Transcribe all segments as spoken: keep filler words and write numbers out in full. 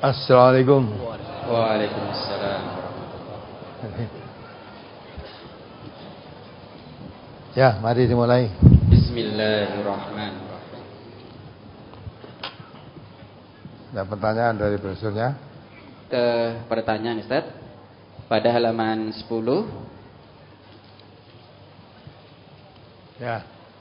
Assalamualaikum. Waalaikumsalam. Ya, mari dimulai. Bismillahirrahmanirrahim. Ada pertanyaan dari brosurnya? Ke pertanyaan Ustaz, pada halaman sepuluh. Ya.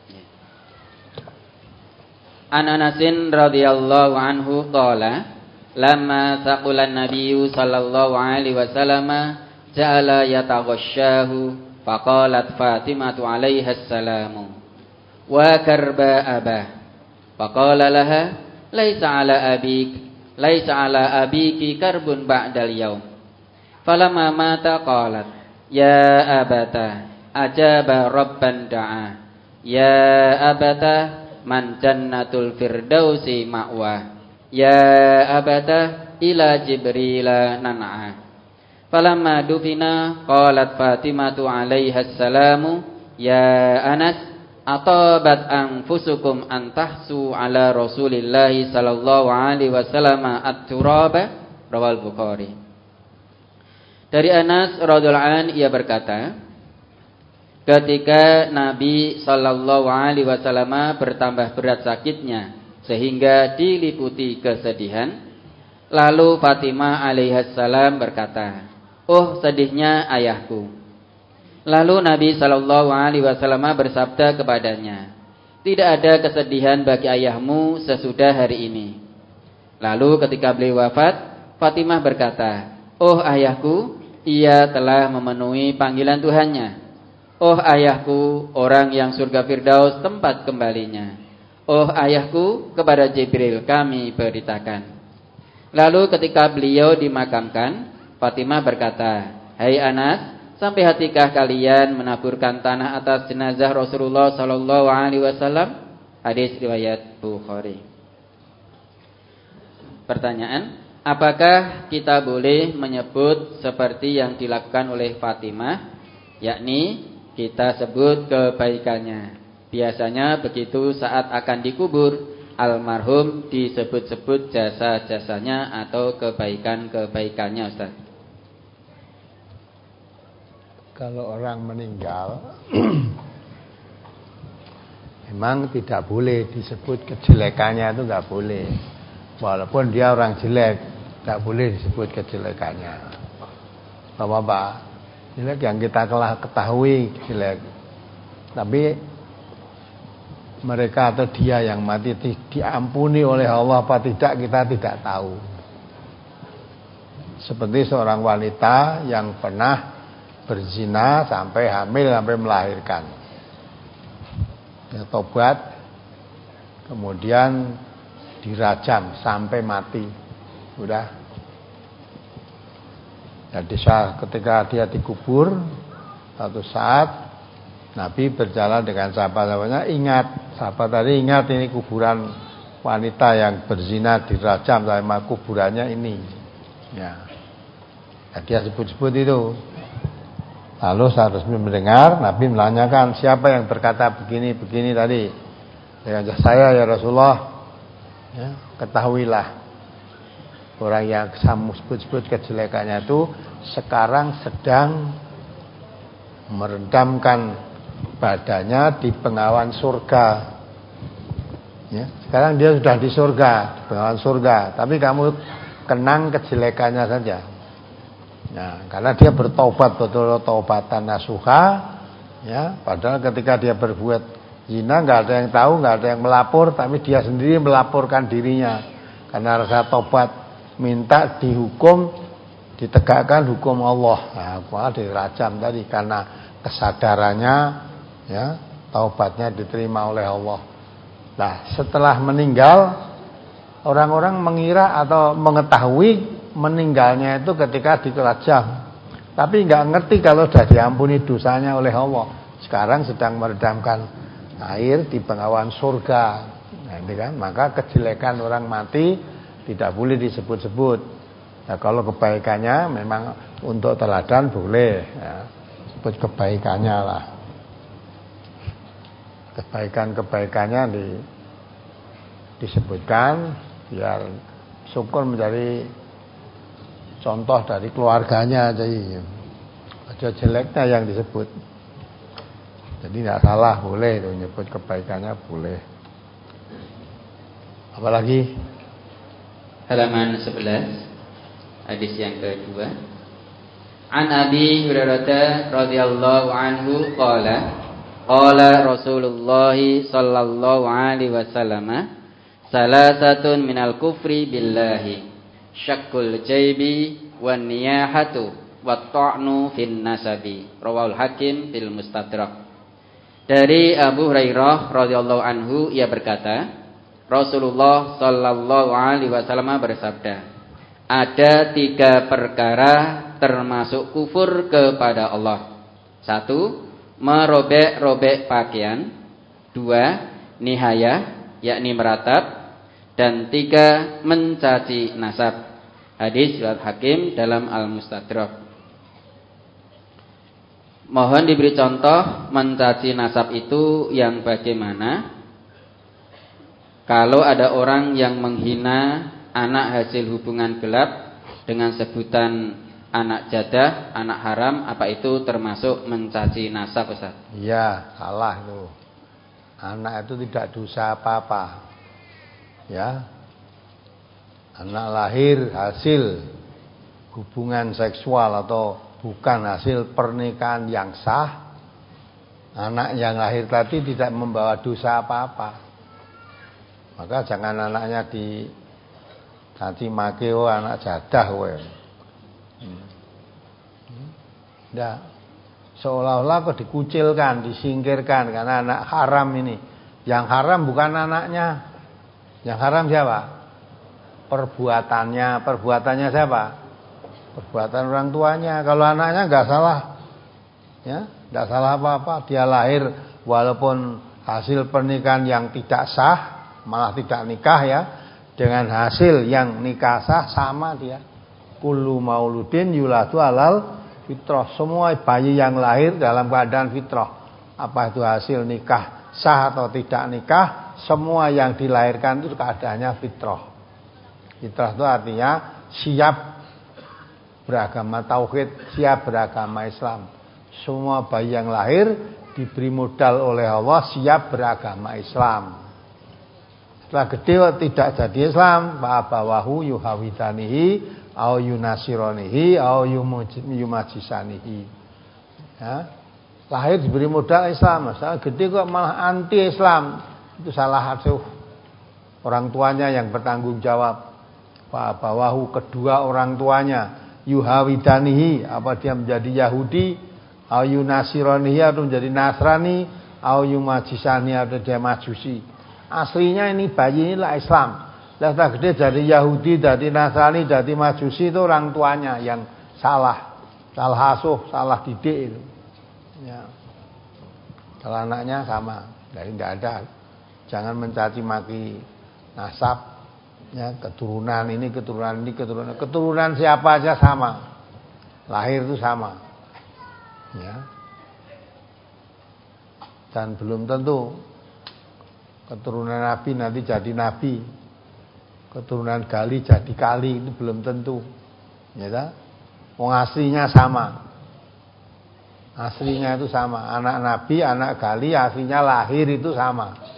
An Anasin radhiyallahu anhu qala lamma saqulan nabiyyu sallallahu alaihi wasallam ja'ala yataghasyahu faqalat Fatimatu alaiha assalamu wa karba abah faqala laha laisa ala abik laisa ala abiki karbun ba'dal yaum falamma mata qalat ya abata ajaba rabban da'a ya abata man jannatul firdausi ma'wa ya abata ila jibrila nan'a falamma dufina qalat Fatimatu alaiha assalamu ya Anas atabat anfusukum antahsu ala rasulillahi sallallahu alaihi wasallam at-turaba rawal Bukhari. Dari Anas radhiyallahu anhu ia berkata, ketika Nabi sallallahu alaihi wasallam bertambah berat sakitnya sehingga diliputi kesedihan, lalu Fatimah alaihissalam berkata, "Oh, sedihnya ayahku." Lalu Nabi sallallahu alaihi wasallam bersabda kepadanya, "Tidak ada kesedihan bagi ayahmu sesudah hari ini." Lalu ketika beliau wafat, Fatimah berkata, "Oh ayahku, ia telah memenuhi panggilan Tuhannya. Oh ayahku, orang yang surga Firdaus tempat kembalinya. Oh ayahku, kepada Jibril kami beritakan." Lalu ketika beliau dimakamkan, Fatimah berkata, "Hai Anas, sampai hatikah kalian menaburkan tanah atas jenazah Rasulullah sallallahu alaihi wasallam?" Hadis riwayat Bukhari. Pertanyaan, apakah kita boleh menyebut seperti yang dilakukan oleh Fatimah, yakni kita sebut kebaikannya? Biasanya begitu saat akan dikubur, almarhum disebut-sebut jasa-jasanya atau kebaikan-kebaikannya, Ustaz. Kalau orang meninggal memang tidak boleh disebut kejelekannya, itu nggak boleh. Walaupun dia orang jelek, nggak boleh disebut kejelekannya. Apa-apa jelek yang kita telah ketahui jelek, tapi mereka atau dia yang mati diampuni oleh Allah apa tidak, kita tidak tahu. Seperti seorang wanita yang pernah berzina sampai hamil, sampai melahirkan, dia tobat, kemudian dirajam sampai mati, udah. Jadi saat ketika dia dikubur, satu saat Nabi berjalan dengan sahabat-sahabatnya, ingat, sahabat tadi ingat ini kuburan wanita yang berzina dirajam sama kuburannya ini. Ya. Nah, dia sebut-sebut itu. Lalu saat resmi mendengar, Nabi menanyakan, siapa yang berkata begini-begini tadi? Ya, saya ya Rasulullah. Ya, ketahuilah, orang yang kamu sebut-sebut kejelekannya itu sekarang sedang merendamkan badannya di bengawan surga. Ya, sekarang dia sudah di surga, di bengawan surga. Tapi kamu kenang kejelekannya saja. Nah, karena dia bertobat betul taubatan nasuha, ya. Padahal ketika dia berbuat zina nggak ada yang tahu, nggak ada yang melapor, tapi dia sendiri melaporkan dirinya karena rasa tobat, minta dihukum, ditegakkan hukum Allah. Nah, malah dirajam tadi karena kesadarannya, ya, taubatnya diterima oleh Allah. Nah, setelah meninggal, orang-orang mengira atau mengetahui meninggalnya itu ketika dirajam, tapi nggak ngerti kalau sudah diampuni dosanya oleh Allah. Sekarang sedang meredamkan air di bengawan surga. Nah, ini kan, maka kejelekan orang mati tidak boleh disebut-sebut. Nah, kalau kebaikannya memang untuk teladan boleh, ya, sebut kebaikannya lah. Kebaikan-kebaikannya di, disebutkan biar syukur menjadi contoh dari keluarganya aja ya. Aja jeleknya yang disebut. Jadi tidak salah, boleh itu nyebut kebaikannya boleh. Apalagi halaman sebelas hadis yang kedua. An Abi Hurairah radhiyallahu anhu qala qala Rasulullah sallallahu alaihi wasallam salasatun minal kufri billahi syaqqul jaybi wan niyahatu wat ta'nu fin nasabi rawahul Hakim fil Mustadrak. Dari Abu Hurairah radhiyallahu anhu ia berkata, Rasulullah sallallahu alaihi wasallam bersabda, ada tiga perkara termasuk kufur kepada Allah. Satu, merobek-robek pakaian. Dua, nihayah, yakni meratap. Dan tiga, mencaci nasab. Hadis riwayat Hakim dalam Al-Mustadrak. Mohon diberi contoh mencaci nasab itu yang bagaimana? Kalau ada orang yang menghina anak hasil hubungan gelap dengan sebutan anak jadah, anak haram, apa itu termasuk mencaci nasab, Ustaz? Iya, salah itu. Anak itu tidak dosa apa-apa. Ya. Anak lahir hasil hubungan seksual atau bukan hasil pernikahan yang sah. Anak yang lahir tadi tidak membawa dosa apa-apa. Maka jangan anaknya di caci maki, oh anak jadah kowe. Ndak. Seolah-olah kok dikucilkan, disingkirkan karena anak haram ini. Yang haram bukan anaknya. Yang haram siapa? Perbuatannya, perbuatannya siapa? Perbuatan orang tuanya. Kalau anaknya enggak salah. Ya, enggak salah apa-apa. Dia lahir walaupun hasil pernikahan yang tidak sah, malah tidak nikah ya, dengan hasil yang nikah sah sama dia. Kullu mauludin yuladu alal fitrah. Semua bayi yang lahir dalam keadaan fitrah. Apa itu hasil nikah sah atau tidak nikah, semua yang dilahirkan itu keadaannya fitrah. Fitrah itu artinya siap beragama tauhid, siap beragama Islam. Semua bayi yang lahir diberi modal oleh Allah siap beragama Islam. Setelah gede tidak jadi Islam, bawahu yuhawidanihi au yunasironihi au yumajisanihi. Ya. Lahir diberi modal Islam, setelah gede kok malah anti Islam. Itu salah asuh orang tuanya yang bertanggung jawab. Bawahu kedua orang tuanya yuhawidanihi, apa dia menjadi Yahudi, au yunasironihi atau menjadi Nasrani, au yumajisani atau dia Majusi. Aslinya ini bayi inilah Islam. Setelah gede jadi Yahudi, jadi Nasrani, jadi Majusi, itu orang tuanya yang salah, salah asuh, salah didik itu. Ya. Kalau anaknya sama, jadi tidak ada. Jangan mencaci maki nasab, ya, keturunan ini, keturunan ini, keturunan keturunan siapa aja sama, lahir itu sama, ya. Dan belum tentu keturunan Nabi nanti jadi Nabi, keturunan Gali jadi Kali, itu belum tentu, ya tak? Wong aslinya sama, aslinya itu sama, anak Nabi, anak Gali, aslinya lahir itu sama.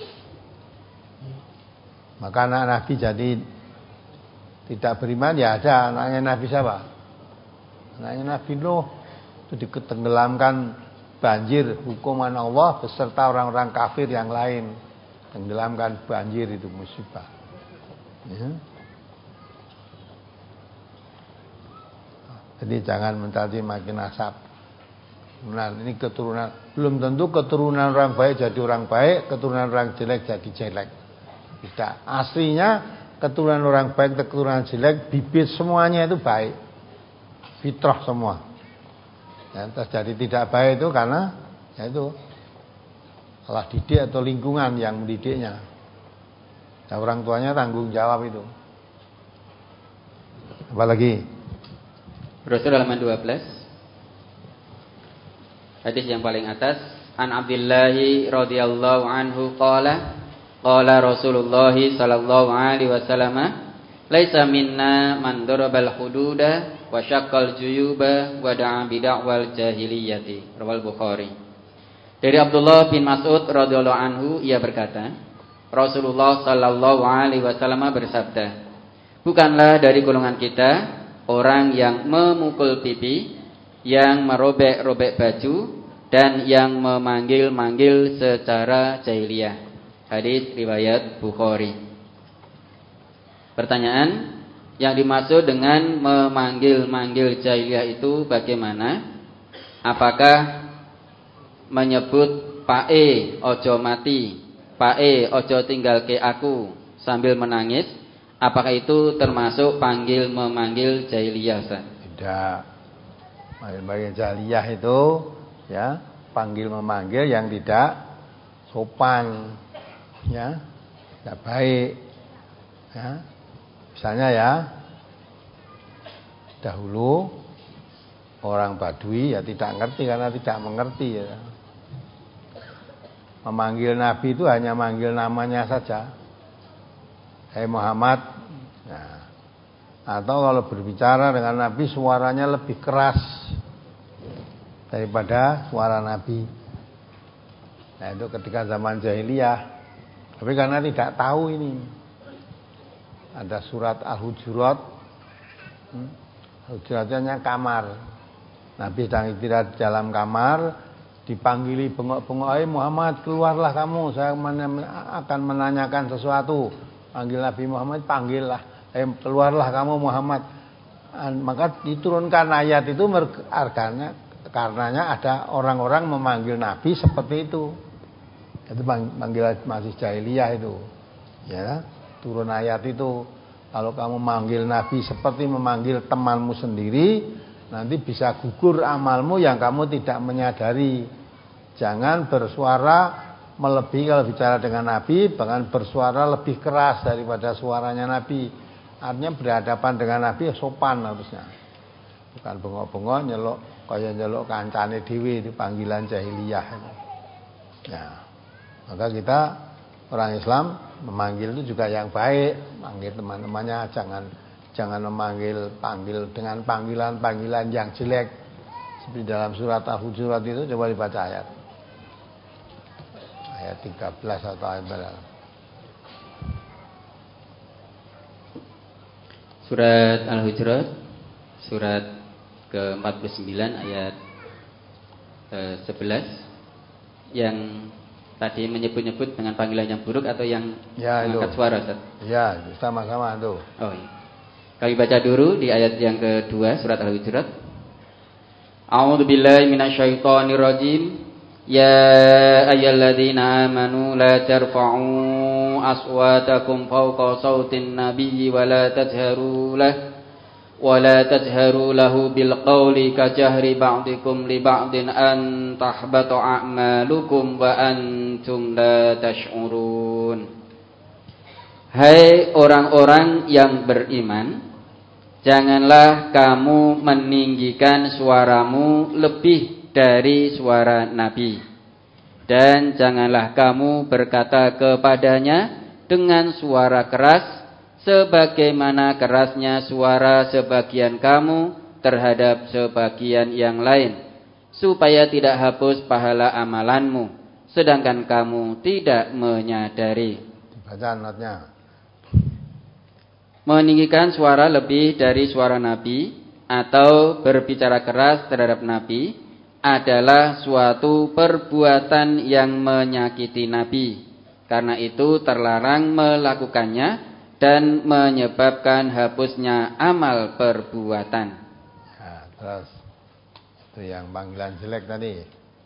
Maka anak Nabi jadi tidak beriman, ya ada anaknya Nabi siapa? Anaknya Nabi Nuh, itu ditenggelamkan banjir hukuman Allah beserta orang-orang kafir yang lain. Tenggelamkan banjir itu musibah. Ya. Jadi jangan mencaci maki nasab. Nah, ini keturunan, belum tentu keturunan orang baik jadi orang baik, keturunan orang jelek jadi jelek. Tidak. Aslinya keturunan orang baik, keturunan jelek, bibit semuanya itu baik, fitrah semua. Ya, terjadi tidak baik itu karena ya itu salah didik atau lingkungan yang mendidiknya. Ya, orang tuanya tanggung jawab itu. Apalagi Rasul halaman dua belas. Hadis yang paling atas, An Abdillahi radhiyallahu anhu qala qala Rasulullah sallallahu alaihi wasallam Laisa minna man darabal hududa wa syaqqal juyuba wa da'a bid'awal jahiliyati. Rawal Bukhari. Dari Abdullah bin Mas'ud radhiyallahu anhu ia berkata, Rasulullah sallallahu alaihi wasallam bersabda, bukanlah dari golongan kita orang yang memukul pipi, yang merobek-robek baju, dan yang memanggil-manggil secara jahiliyah. Hadis riwayat Bukhari. Pertanyaan, yang dimaksud dengan memanggil-manggil jahiliyah itu bagaimana? Apakah menyebut pae ojo mati, pae ojo tinggal ke aku sambil menangis? Apakah itu termasuk panggil memanggil jahiliyah, Ustaz? Tidak. Panggil-manggil jahiliyah itu ya, panggil memanggil yang tidak sopan, ya, tidak baik, ya. Misalnya ya, dahulu orang Badui ya tidak ngerti karena tidak mengerti ya. Memanggil Nabi itu hanya manggil namanya saja, Hai Muhammad. Nah, atau kalau berbicara dengan Nabi suaranya lebih keras daripada suara Nabi. Nah itu ketika zaman jahiliyah. Tapi karena tidak tahu ini, ada surat Al-Hujurat, hmm, Al-Hujuratnya kamar. Nabi sedang istirahat di dalam kamar, dipanggili bengok-bengok, "Hai Muhammad, keluarlah kamu, saya akan menanyakan sesuatu." Panggil Nabi Muhammad, panggillah, "Hai keluarlah kamu Muhammad." Maka diturunkan ayat itu artinya karenanya ada orang-orang memanggil Nabi seperti itu. Itu panggilan masih jahiliyah itu. Ya, turun ayat itu. Kalau kamu manggil Nabi seperti memanggil temanmu sendiri, nanti bisa gugur amalmu yang kamu tidak menyadari. Jangan bersuara melebihi kalau bicara dengan Nabi, bahkan bersuara lebih keras daripada suaranya Nabi. Artinya berhadapan dengan Nabi sopan harusnya. Bukan bengok-bengok nyelok kaya nyelok kancane dhewe, itu panggilan jahiliyah. Ya. Maka kita orang Islam memanggil itu juga yang baik, manggil teman-temannya, jangan jangan memanggil panggil dengan panggilan-panggilan yang jelek. Seperti dalam surat Al-Hujurat itu, coba dibaca ayat. Ayat tiga belas atau ayat berapa? Surat Al-Hujurat, surat ke empat puluh sembilan ayat eh, sebelas, yang tadi menyebut-nyebut dengan panggilan yang buruk atau yang ya, mengangkat suara, Ustaz? Ya, sama-sama itu. Oh iya. Kami baca dulu di ayat yang kedua surat Al-Hujurat. A'udzu billahi minasyaitonir rajim. Ya ayyuhalladzina amanu la tarfa'u aswatakum fawqa sautin nabiyyi wa la tajharu lahu ولا تجهروا له بالقول كجهر بعضكم لبعض أن تحبط أعمالكم وأنتم لا تشعرون. Hai orang-orang yang beriman, janganlah kamu meninggikan suaramu lebih dari suara Nabi, dan janganlah kamu berkata kepadanya dengan suara keras sebagaimana kerasnya suara sebagian kamu terhadap sebagian yang lain, supaya tidak hapus pahala amalanmu, sedangkan kamu tidak menyadari. Baca notnya. Meninggikan suara lebih dari suara Nabi atau berbicara keras terhadap Nabi adalah suatu perbuatan yang menyakiti Nabi. Karena itu terlarang melakukannya dan menyebabkan hapusnya amal perbuatan. Nah, terus itu yang panggilan jelek tadi.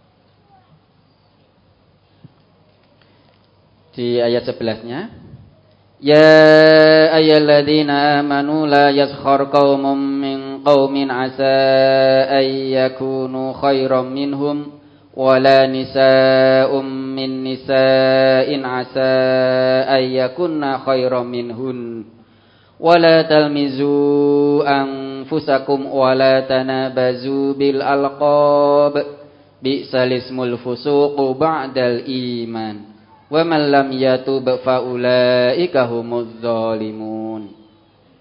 Di ayat sebelasnya, ya ayyuhalladzina amanu la yaskhar qaumun min qaumin asa ay yakunu khairam minhum wala nisa'um min nisa'in asa ayyakunna khairam minhun wala talmizu anfusakum wala tanabazu bil alqab bi'sal ismul fusuqu ba'dal iman wa man lam yatub fa ulaika humuz zalimun.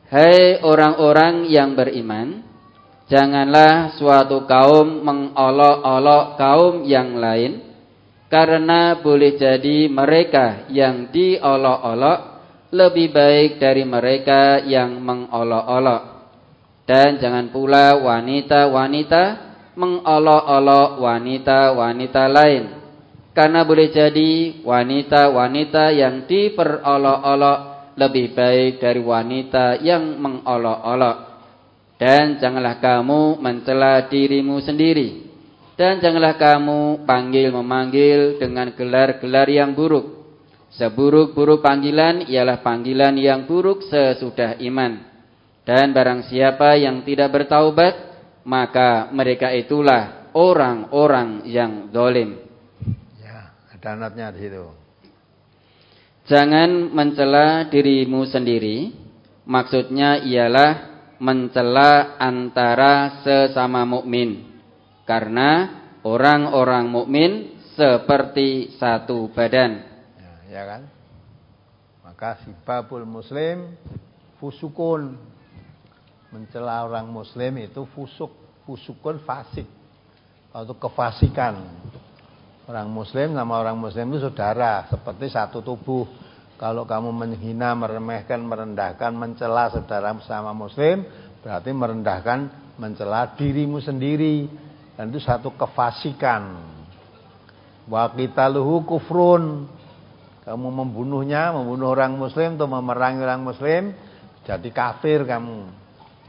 Hai orang-orang yang beriman, janganlah suatu kaum mengolok-olok kaum yang lain, karena boleh jadi mereka yang diolok-olok lebih baik dari mereka yang mengolok-olok. Dan jangan pula wanita-wanita mengolok-olok wanita-wanita lain, karena boleh jadi wanita-wanita yang diperolok-olok lebih baik dari wanita yang mengolok-olok. Dan janganlah kamu mencela dirimu sendiri, dan janganlah kamu panggil-memanggil dengan gelar-gelar yang buruk. Seburuk-buruk panggilan ialah panggilan yang buruk sesudah iman. Dan barang siapa yang tidak bertaubat, maka mereka itulah orang-orang yang zalim. Ya, ada notnya di situ. Jangan mencela dirimu sendiri. Maksudnya ialah mencela antara sesama mukmin, karena orang-orang mukmin seperti satu badan. Ya, ya kan? Maka sibabul muslim fusukun. Mencela orang muslim itu fusuk, fusukun fasik, atau kefasikan. Orang muslim sama orang muslim itu saudara, seperti satu tubuh. Kalau kamu menghina, meremehkan, merendahkan, mencela saudara sama muslim, berarti merendahkan, mencela dirimu sendiri, dan itu satu kefasikan. Wa qitaluhu kufrun. Kamu membunuhnya, membunuh orang muslim atau memerangi orang muslim, jadi kafir kamu.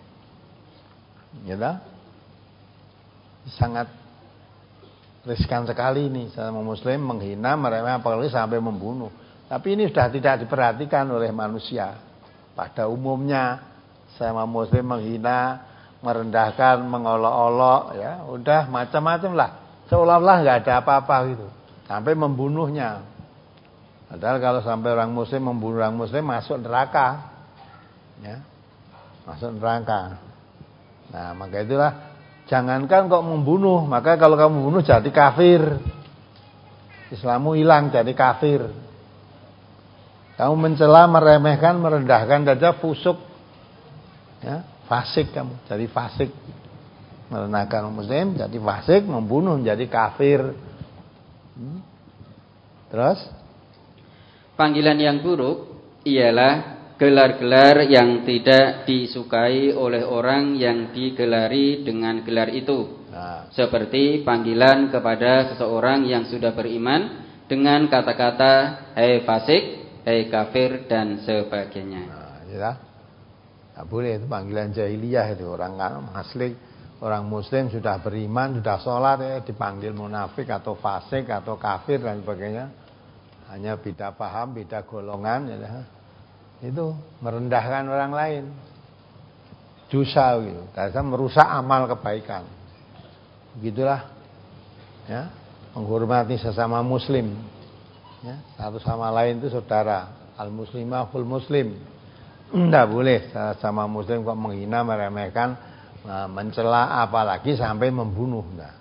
Gitu? Sangat riskan sekali ini sama muslim, menghina, meremehkan, apalagi sampai membunuh. Tapi ini sudah tidak diperhatikan oleh manusia. Pada umumnya sama muslim menghina, merendahkan, mengolok-olok, ya udah macam-macam lah, seolah-olah nggak ada apa-apa gitu, sampai membunuhnya. Padahal kalau sampai orang muslim membunuh orang muslim, masuk neraka, ya, masuk neraka. Nah, maka itulah, jangankan kok membunuh, maka kalau kamu membunuh jadi kafir. Islammu hilang, jadi kafir. Kamu mencela, meremehkan, merendahkan saja fusuk, ya, fasik kamu, jadi fasik. Merendahkan muslim jadi fasik, membunuh jadi kafir. Hmm. Terus panggilan yang buruk ialah gelar-gelar yang tidak disukai oleh orang yang digelari dengan gelar itu. Nah. Seperti panggilan kepada seseorang yang sudah beriman dengan kata-kata hai fasik, hai kafir, dan sebagainya. Nah, ya. Nah, boleh itu panggilan jahiliyah itu. Orang asli, orang muslim sudah beriman, sudah sholat, ya, dipanggil munafik atau fasik atau kafir dan sebagainya. Hanya beda paham, beda golongan, ya. Itu merendahkan orang lain, dosa gitu, karena merusak amal kebaikan. Begitulah, ya, menghormati sesama muslim, ya, satu sama lain itu saudara. Al muslimah ful muslim. Tidak boleh sama muslim kok menghina, meremehkan, mencela, apalagi sampai membunuh. Nah.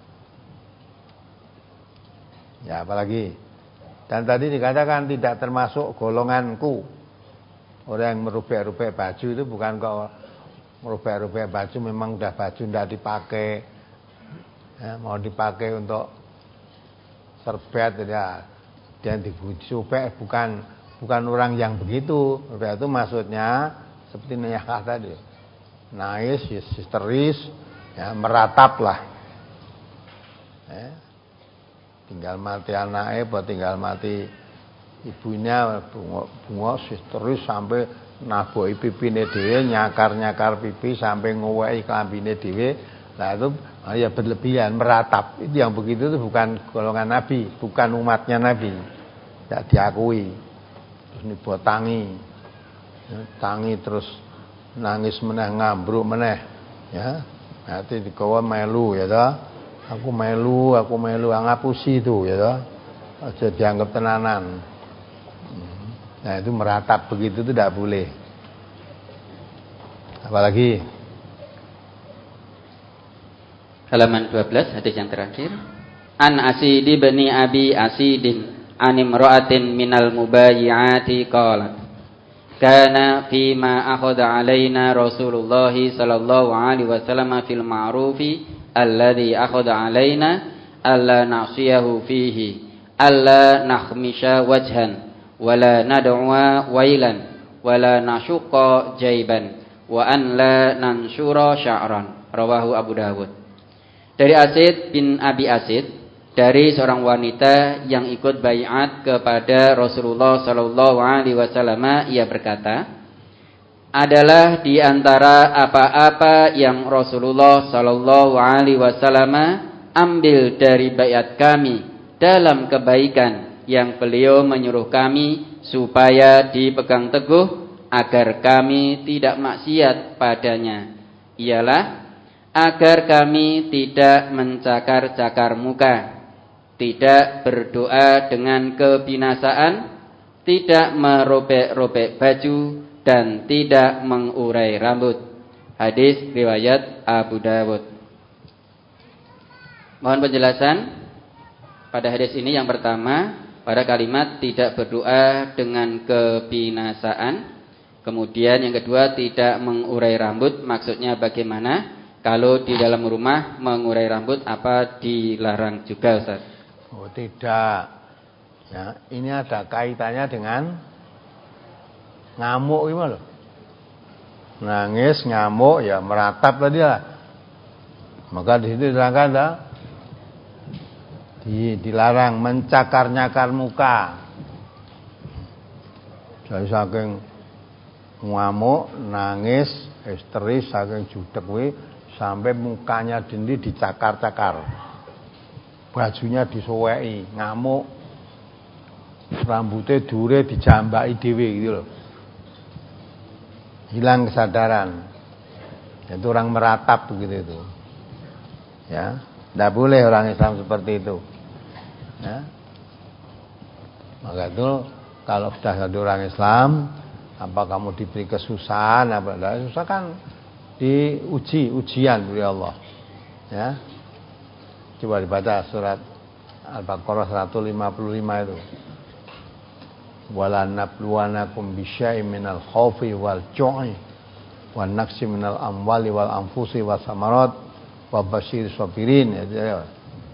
Ya, apalagi. Dan tadi dikatakan tidak termasuk golonganku. Orang yang merubah-rubah baju itu bukan kok merubah-rubah baju, memang udah baju tidak dipakai, ya, mau dipakai untuk serbet, ya, dan dibujuk, bukan bukan orang yang begitu. Merubah itu maksudnya seperti niyakah tadi, nangis, histeris, ya, meratap lah, ya. Tinggal mati anaknya, buat tinggal mati ibunya, bungok histeris sampai naboi pipine dhewe, nyakar-nyakar pipi sampai ngoweki klambine dhewe. Nah itu ya berlebihan, meratap. Itu yang begitu itu bukan golongan Nabi, bukan umatnya Nabi. Tidak diakui. Terus ini buat tangi, ya, tangi terus nangis meneh, ngambruk meneh, ya. Nanti dikawa melu, ya toh. Aku melu, aku melu, ngapusi itu, ya toh. Aja dianggap tenanan. Nah itu meratap begitu itu tidak boleh. Apalagi halaman dua belas, hadis yang terakhir. An Asid bin Abi Asidin an imra'atin minal mubayyi'ati qalat kana fima akhadha alaina Rasulullah sallallahu alaihi wasallam fil ma'rufi alladhi akhadha alaina alla na'siyahu fihi alla nakhmisha wajhan wala nad'wa wailan wala nasyqa jaiban wa an la nansyura sya'ran. Rawahu Abu Dawud. Dari Asid bin Abi Asid, dari seorang wanita yang ikut baiat kepada Rasulullah sallallahu alaihi wasallam, ia berkata, adalah di antara apa-apa yang Rasulullah sallallahu alaihi wasallam ambil dari baiat kami dalam kebaikan yang beliau menyuruh kami supaya dipegang teguh agar kami tidak maksiat padanya, ialah agar kami tidak mencakar-cakar muka, tidak berdoa dengan kebinasaan, tidak merobek-robek baju, dan tidak mengurai rambut. Hadis riwayat Abu Dawud. Mohon penjelasan pada hadis ini. Yang pertama, pada kalimat tidak berdoa dengan kebinasaan. Kemudian yang kedua, tidak mengurai rambut. Maksudnya bagaimana? Kalau di dalam rumah mengurai rambut, apa dilarang juga, Ustaz? Oh, tidak. Ya, ini ada kaitannya dengan ngamuk gimana loh. Nangis, ngamuk, ya meratap tadi lah. Maka di situ diterangkan dah, di, dilarang mencakar-nyakar muka. Jadi saking ngamuk, nangis, histeris, saking judek kuwi sampai mukanya dendi dicakar-cakar. Bajunya disuweki, ngamuk, rambutnya dure dijambaki dhewe gitu loh. Hilang kesadaran. Itu orang meratap begitu itu. Ya, tidak boleh orang Islam seperti itu. Ya. Maka itu kalau sudah jadi orang Islam, apa kamu diberi kesusahan, apa tidak susah kan diuji, ujian oleh Allah. Ya. Coba dibaca surat Al-Baqarah seratus lima puluh lima itu. Wala nabluwanakum bisyai'in minal khaufi wal ju'i wan naqsi minal amwali wal anfusi was samarat wa basyiris sabirin. Ya.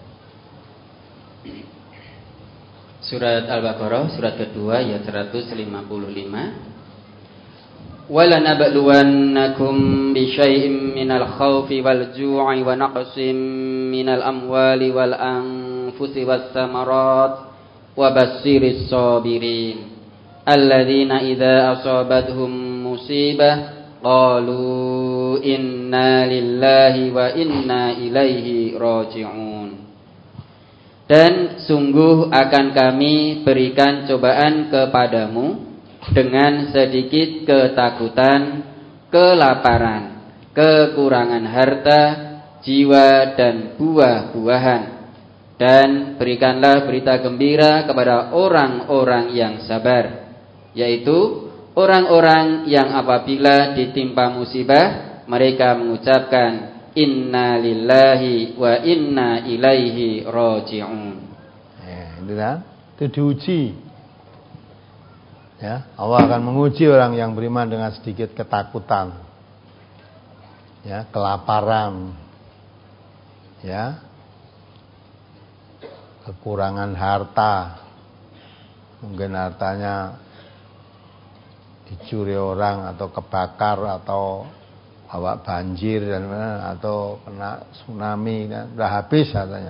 Surat Al-Baqarah surat kedua ayat seratus lima puluh lima. Wala nabluwannakum bisyai'in minal khaufi wal ju'i wa naqsim minal amwali wal anfusi was samarat wa basyiris sabirin alladzina idza asabathum musibah qalu inna lillahi wa inna ilaihi raji'un. Dan sungguh akan kami berikan cobaan kepadamu dengan sedikit ketakutan, kelaparan, kekurangan harta, jiwa dan buah-buahan. Dan berikanlah berita gembira kepada orang-orang yang sabar, yaitu orang-orang yang apabila ditimpa musibah mereka mengucapkan inna lillahi wa inna ilaihi raji'un. Ya, itu kan? Itu diuji. Ya, Allah akan menguji orang yang beriman dengan sedikit ketakutan, ya, kelaparan, ya, kekurangan harta, mungkin hartanya dicuri orang atau kebakar atau bawa banjir dan atau kena tsunami, dan udah habis hartanya,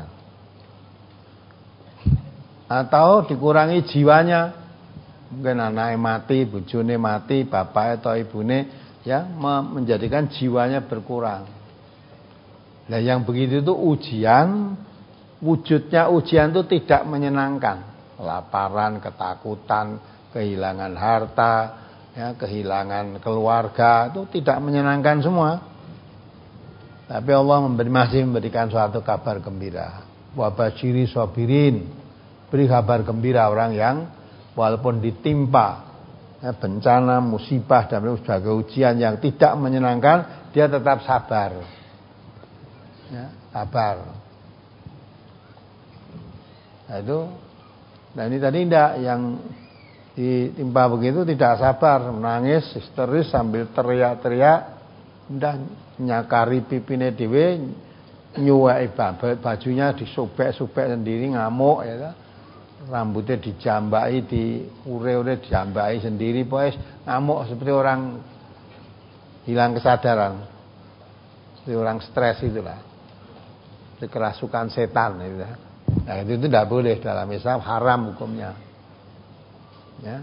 atau dikurangi jiwanya, mungkin anaknya mati, bojone mati, bapaknya atau ibune, ya, menjadikan jiwanya berkurang. Nah, yang begitu itu ujian. Wujudnya ujian itu tidak menyenangkan. Kelaparan, ketakutan, kehilangan harta, ya, kehilangan keluarga, itu tidak menyenangkan semua. Tapi Allah memberi, masih memberikan suatu kabar gembira. Wa basyiri sabirin. Beri kabar gembira orang yang walaupun ditimpa, ya, bencana, musibah dan sebagai ujian yang tidak menyenangkan, dia tetap sabar. Ya, sabar. Nah, itu, nah ini tadi tidak yang Ditimpa begitu tidak sabar, menangis histeris sambil teriak-teriak, udah nyakari pipine dhewe, nyuweki bajunya disobek-sobek sendiri, ngamuk ya. Rambutnya dijambaki, diure-ure dijambaki sendiri, poes ngamuk seperti orang hilang kesadaran. Seperti orang stres itulah. Seperti kerasukan setan gitu. Nah, itu tidak boleh dalam Islam, haram hukumnya. Ya.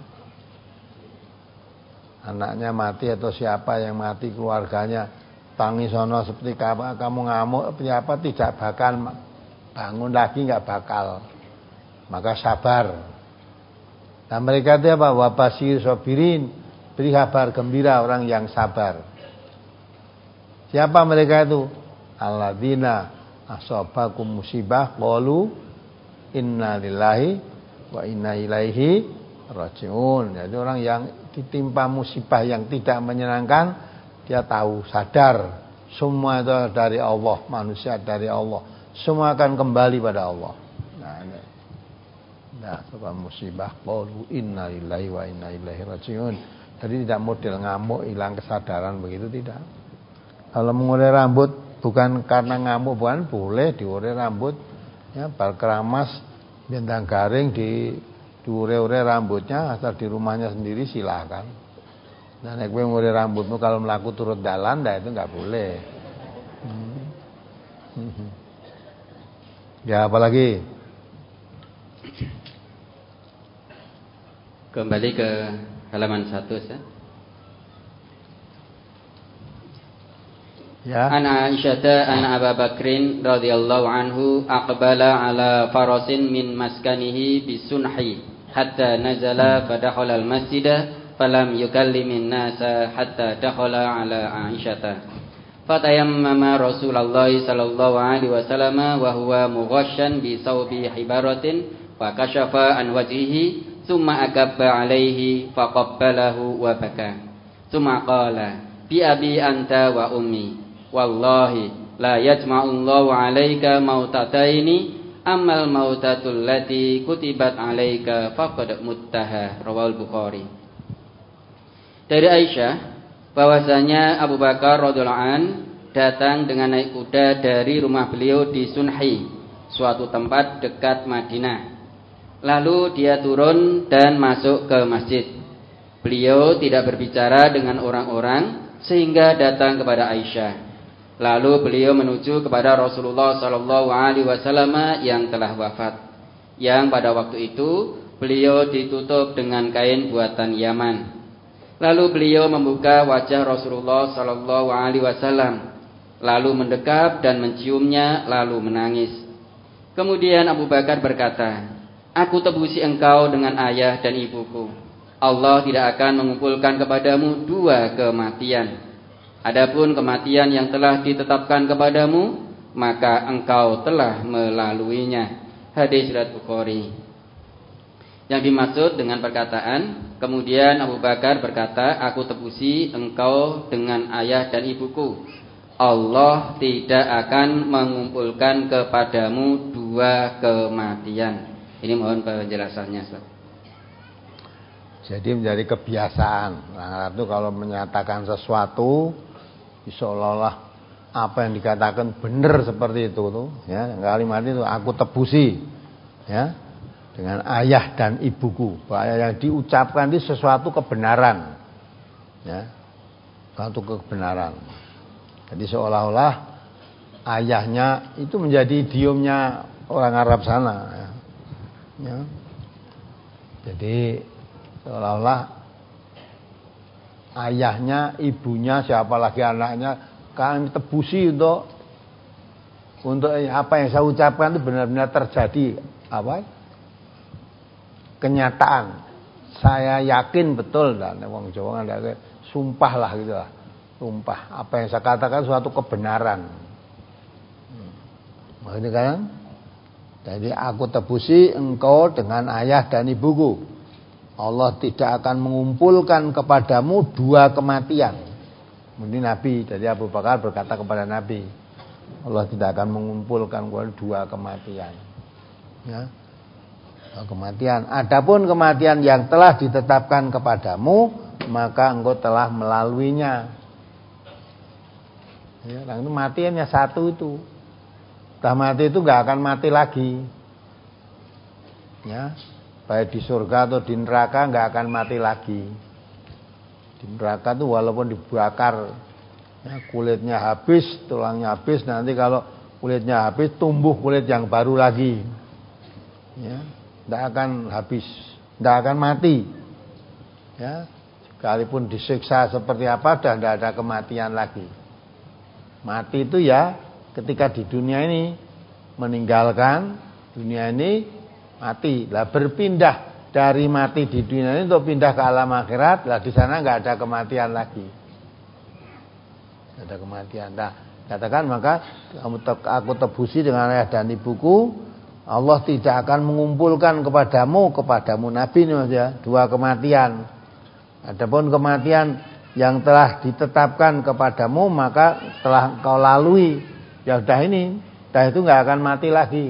Anaknya mati atau siapa yang mati, keluarganya tangisono seperti kamu ngamuk seperti apa, tidak bakal bangun lagi, enggak bakal. Maka sabar. Nah, mereka itu apa? Wabashir sabirin, beri kabar gembira orang yang sabar. Siapa mereka itu? Alladzina asabakum musibah qalu inna lillahi wa inna ilaihi rajiun. Jadi orang yang ditimpa musibah yang tidak menyenangkan, dia tahu, sadar semua itu dari Allah, manusia dari Allah, semua akan kembali pada Allah. Nah, ini nah, sebab musibah qalu inna lillahi wa inna ilaihi rajiun. Jadi tidak model ngamuk hilang kesadaran begitu, tidak. Kalau mengurai rambut bukan karena ngamuk, bukan, boleh diurai rambut ya, bal keramas bintang garing di diure-ure rambutnya asal di rumahnya sendiri silakan. Nah, nek kowe ngurai rambutmu kalau melaku turut dalan, dah itu enggak boleh. Hmm. Hmm. Ya, apalagi kembali ke halaman satu ya. Ya. An Aisyata an Abu Bakrin radhiyallahu anhu aqbala ala farasin min maskanihi bisunhi hatta nazala fadakhala al-masjida falam yukallimin nasa hatta dakhala ala Aisyata fatayammama Rasulullah sallallahu alaihi wasallam wa huwa mughashshan bi sawbi hibaratin fa kashafa an wajhihi thumma akabba alaihi faqabbalahu wa baka thumma qala bi abi anta wa ummi wallahi la yajma'ullahu 'alaika mautataini ammal mautatul lati kutibat 'alaika faqad muttaha, rawahul Bukhari. Dari Aisyah bahwasanya Abu Bakar radhiyallahu an datang dengan naik kuda dari rumah beliau di Sunhi, suatu tempat dekat Madinah. Lalu dia turun dan masuk ke masjid. Beliau tidak berbicara dengan orang-orang sehingga datang kepada Aisyah. Lalu beliau menuju kepada Rasulullah sallallahu alaihi wasallam yang telah wafat, yang pada waktu itu beliau ditutup dengan kain buatan Yaman. Lalu beliau membuka wajah Rasulullah sallallahu alaihi wasallam, lalu mendekap dan menciumnya, lalu menangis. Kemudian Abu Bakar berkata, "Aku tebusi engkau dengan ayah dan ibuku. Allah tidak akan mengumpulkan kepadamu dua kematian. Adapun kematian yang telah ditetapkan kepadamu, maka engkau telah melaluinya." Hadis riwayat Bukhari. Yang dimaksud dengan perkataan, kemudian Abu Bakar berkata, "Aku tebusi engkau dengan ayah dan ibuku. Allah tidak akan mengumpulkan kepadamu dua kematian." Ini mohon penjelasannya, Ustaz. Jadi menjadi kebiasaan orang Arab itu kalau menyatakan sesuatu seolah-olah apa yang dikatakan benar seperti itu tuh, ya, kalimat itu aku tebusi, ya, dengan ayah dan ibuku. Bahwa yang diucapkan itu sesuatu kebenaran, ya, suatu kebenaran. Jadi seolah-olah ayahnya itu menjadi idiomnya orang Arab sana, ya. Ya. Jadi seolah-olah ayahnya, ibunya, siapa lagi anaknya, kami tebusi untuk untuk apa yang saya ucapkan itu benar-benar terjadi, apa? Kenyataan. Saya yakin betul, dan wong Jawa kan sumpah lah gitu lah. Sumpah, apa yang saya katakan suatu kebenaran. Hmm. Ini kan? Jadi aku tebusi engkau dengan ayah dan ibuku. Allah tidak akan mengumpulkan kepadamu dua kematian. Ini Nabi, jadi Abu Bakar berkata kepada Nabi, Allah tidak akan mengumpulkan dua kematian. Ya. kematian. Adapun kematian yang telah ditetapkan kepadamu, maka engkau telah melaluinya. Ya, orang itu mati hanya satu itu. Setelah mati itu nggak akan mati lagi. Ya, baik di surga atau di neraka nggak akan mati lagi. Di neraka itu walaupun dibakar, ya, kulitnya habis, tulangnya habis, nanti kalau kulitnya habis tumbuh kulit yang baru lagi. Ya, nggak akan habis, nggak akan mati. Ya, sekalipun disiksa seperti apa, dah nggak ada kematian lagi. Mati itu ya ketika di dunia ini meninggalkan dunia ini mati. Lah berpindah dari mati di dunia ini untuk pindah ke alam akhirat, lah di sana nggak ada kematian lagi. Nggak ada kematian. Nah, katakan maka aku tebusi dengan ayah dan ibuku, Allah tidak akan mengumpulkan kepadamu kepadamu Nabi ini Mas ya, dua kematian. Adapun kematian yang telah ditetapkan kepadamu maka telah kau lalui. Ya udah ini, dah itu nggak akan mati lagi.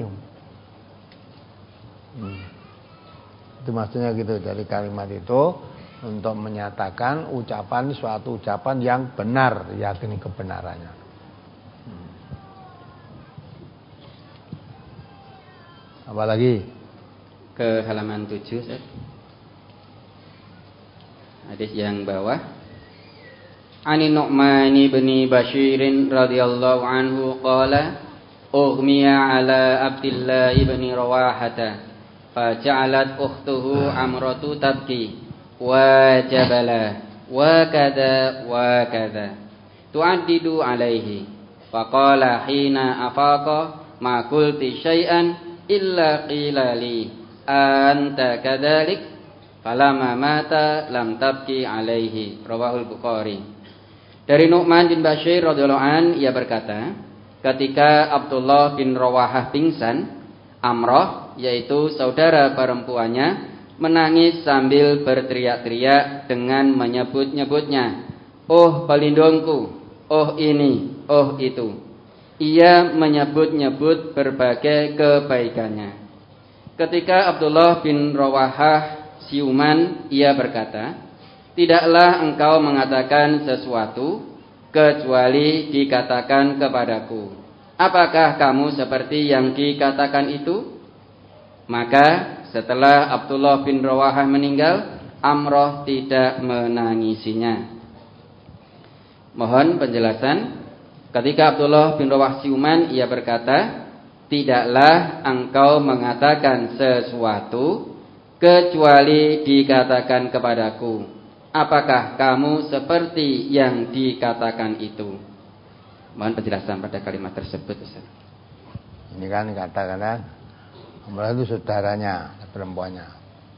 Hmm. Itu maksudnya gitu dari kalimat itu untuk menyatakan ucapan suatu ucapan yang benar, yakini kebenarannya. Hmm. Apalagi ke halaman tujuh, Ustaz. Hadis yang bawah. Ani Nu'man bin Bashir radhiyallahu anhu qala ughmiya ala Abdullah bin Rawahata faja'alat ukhtuhu Amratu tabki wa jabala wa kada wa kada tu'addidu alaihi faqala hina afaqa ma qulti syai'an illa qila li anta kadzalik falamma mata lam tabki alaihi rawahul Bukhari. Dari Nu'man bin Bashir radhiyallahu an, ia berkata, ketika Abdullah bin Rawahah pingsan, Amrah, yaitu saudara perempuannya, menangis sambil berteriak-teriak dengan menyebut-nyebutnya, "Oh pelindungku, oh ini, oh itu." Ia menyebut-nyebut berbagai kebaikannya. Ketika Abdullah bin Rawahah siuman, ia berkata, "Tidaklah engkau mengatakan sesuatu kecuali dikatakan kepadaku. Apakah kamu seperti yang dikatakan itu?" Maka setelah Abdullah bin Rawahah meninggal, Amrah tidak menangisinya. Mohon penjelasan. Ketika Abdullah bin Rawahah siuman, ia berkata, "Tidaklah engkau mengatakan sesuatu kecuali dikatakan kepadaku. Apakah kamu seperti yang dikatakan itu?" Mohon penjelasan pada kalimat tersebut, Ustaz. Ini kan kata-kata Amrah itu saudaranya, perempuannya.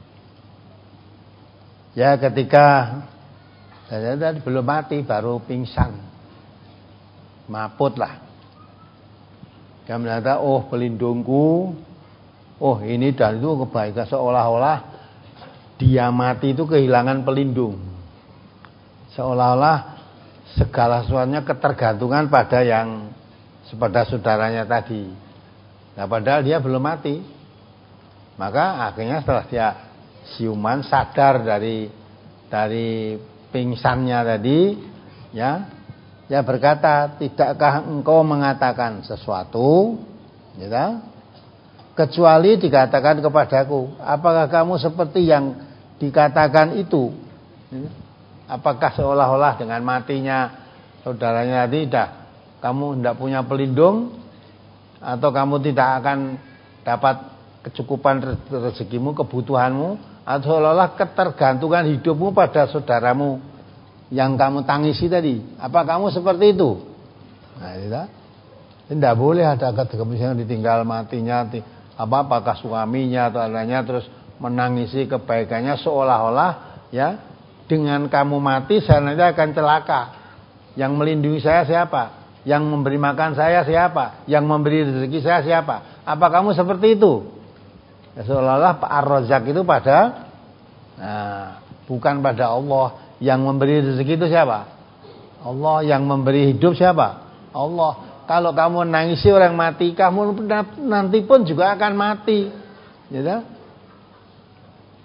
Ya ketika tadi belum mati baru pingsan, maput lah. Dia berkata, "Oh pelindungku, oh ini dan itu kebaikan." Seolah-olah dia mati itu kehilangan pelindung. Seolah-olah segala sesuatunya ketergantungan pada yang pada saudaranya tadi. Nah padahal dia belum mati. Maka akhirnya setelah dia siuman sadar dari dari pingsannya tadi, ya, dia berkata, "Tidakkah engkau mengatakan sesuatu, ya, kecuali dikatakan kepadaku, apakah kamu seperti yang dikatakan itu?" Apakah seolah-olah dengan matinya saudaranya tadi dah kamu tidak punya pelindung, atau kamu tidak akan dapat kecukupan rezekimu, kebutuhanmu, atau seolah-olah ketergantungan hidupmu pada saudaramu yang kamu tangisi tadi. Apa kamu seperti itu? Nah, tidak. Tidak boleh ada kemiskinan ditinggal matinya, apa apakah suaminya atau lainnya terus menangisi kebaikannya seolah-olah ya dengan kamu mati saya nanti akan celaka. Yang melindungi saya siapa? Yang memberi makan saya siapa? Yang memberi rezeki saya siapa? Apa kamu seperti itu? Ya, seolah-olah Ar-Razzaq itu pada nah, bukan pada Allah. Yang memberi rezeki itu siapa? Allah. Yang memberi hidup siapa? Allah. Kalau kamu nangisi orang mati, kamu nanti pun juga akan mati. Ya,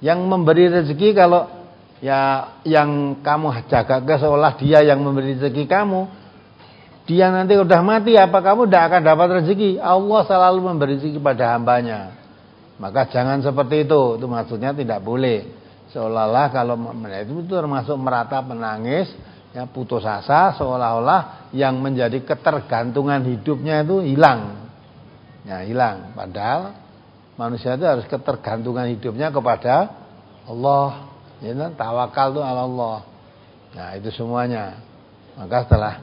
Yang memberi rezeki kalau ya yang kamu jaga ke seolah dia yang memberi rezeki kamu, dia nanti udah mati apa kamu tidak akan dapat rezeki. Allah selalu memberi rezeki pada hambanya. Maka jangan seperti itu. Itu maksudnya tidak boleh. Seolah-olah kalau itu, itu termasuk meratap, menangis, ya, putus asa, seolah-olah yang menjadi ketergantungan hidupnya itu hilang. Ya, hilang. Padahal manusia itu harus ketergantungan hidupnya kepada Allah. Ya, tawakal itu ala Allah. Nah, itu semuanya. Maka setelah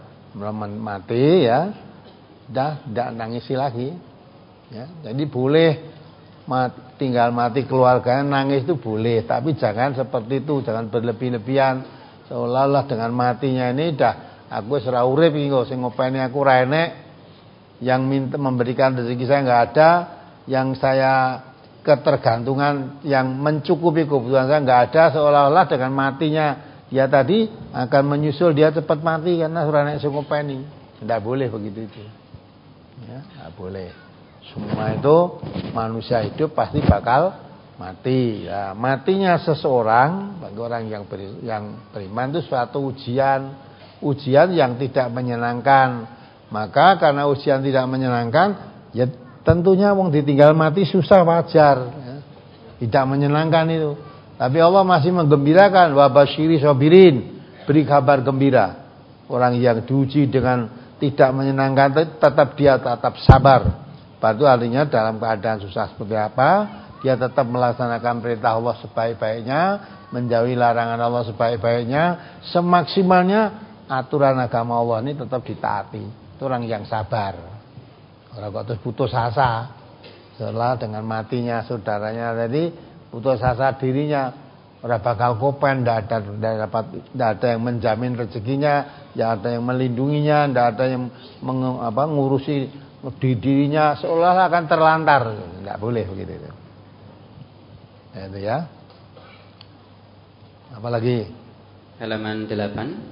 mati ya, dah tidak nangisi lagi. Ya, jadi boleh mati, tinggal mati keluarganya nangis itu boleh, tapi jangan seperti itu, jangan berlebih-lebihan seolah-olah dengan matinya ini dah aku wis ora urip iki kok sing ngopeni aku ra enek, yang minta memberikan rezeki saya enggak ada, yang saya ketergantungan yang mencukupi kebutuhan saya enggak ada, seolah-olah dengan matinya dia tadi akan menyusul dia cepat mati karena ora enek sing ngopeni. Tidak boleh begitu itu. Ya, enggak boleh. Semua itu manusia hidup pasti bakal mati. Ya, matinya seseorang bagi orang yang beri, yang beriman itu suatu ujian, ujian yang tidak menyenangkan. Maka karena ujian tidak menyenangkan, ya tentunya wong ditinggal mati susah, wajar. Ya, tidak menyenangkan itu. Tapi Allah masih menggembirakan, wa basyiri sabirin, beri kabar gembira. Orang yang diuji dengan tidak menyenangkan tetap dia tetap sabar. Itu artinya dalam keadaan susah seperti apa, dia tetap melaksanakan perintah Allah sebaik-baiknya, menjauhi larangan Allah sebaik-baiknya, semaksimalnya aturan agama Allah ini tetap ditaati. Itu orang yang sabar. Orang kok terus putus asa setelah dengan matinya saudaranya tadi, putus asa dirinya, orang bakal kopen, tidak ada, tidak dapat, tidak ada yang menjamin rezekinya, tidak ada yang melindunginya, tidak ada yang meng, apa, ngurusi di dirinya, seolah akan terlantar. Tidak boleh begitu itu. Ya, itu ya. Apalagi halaman delapan.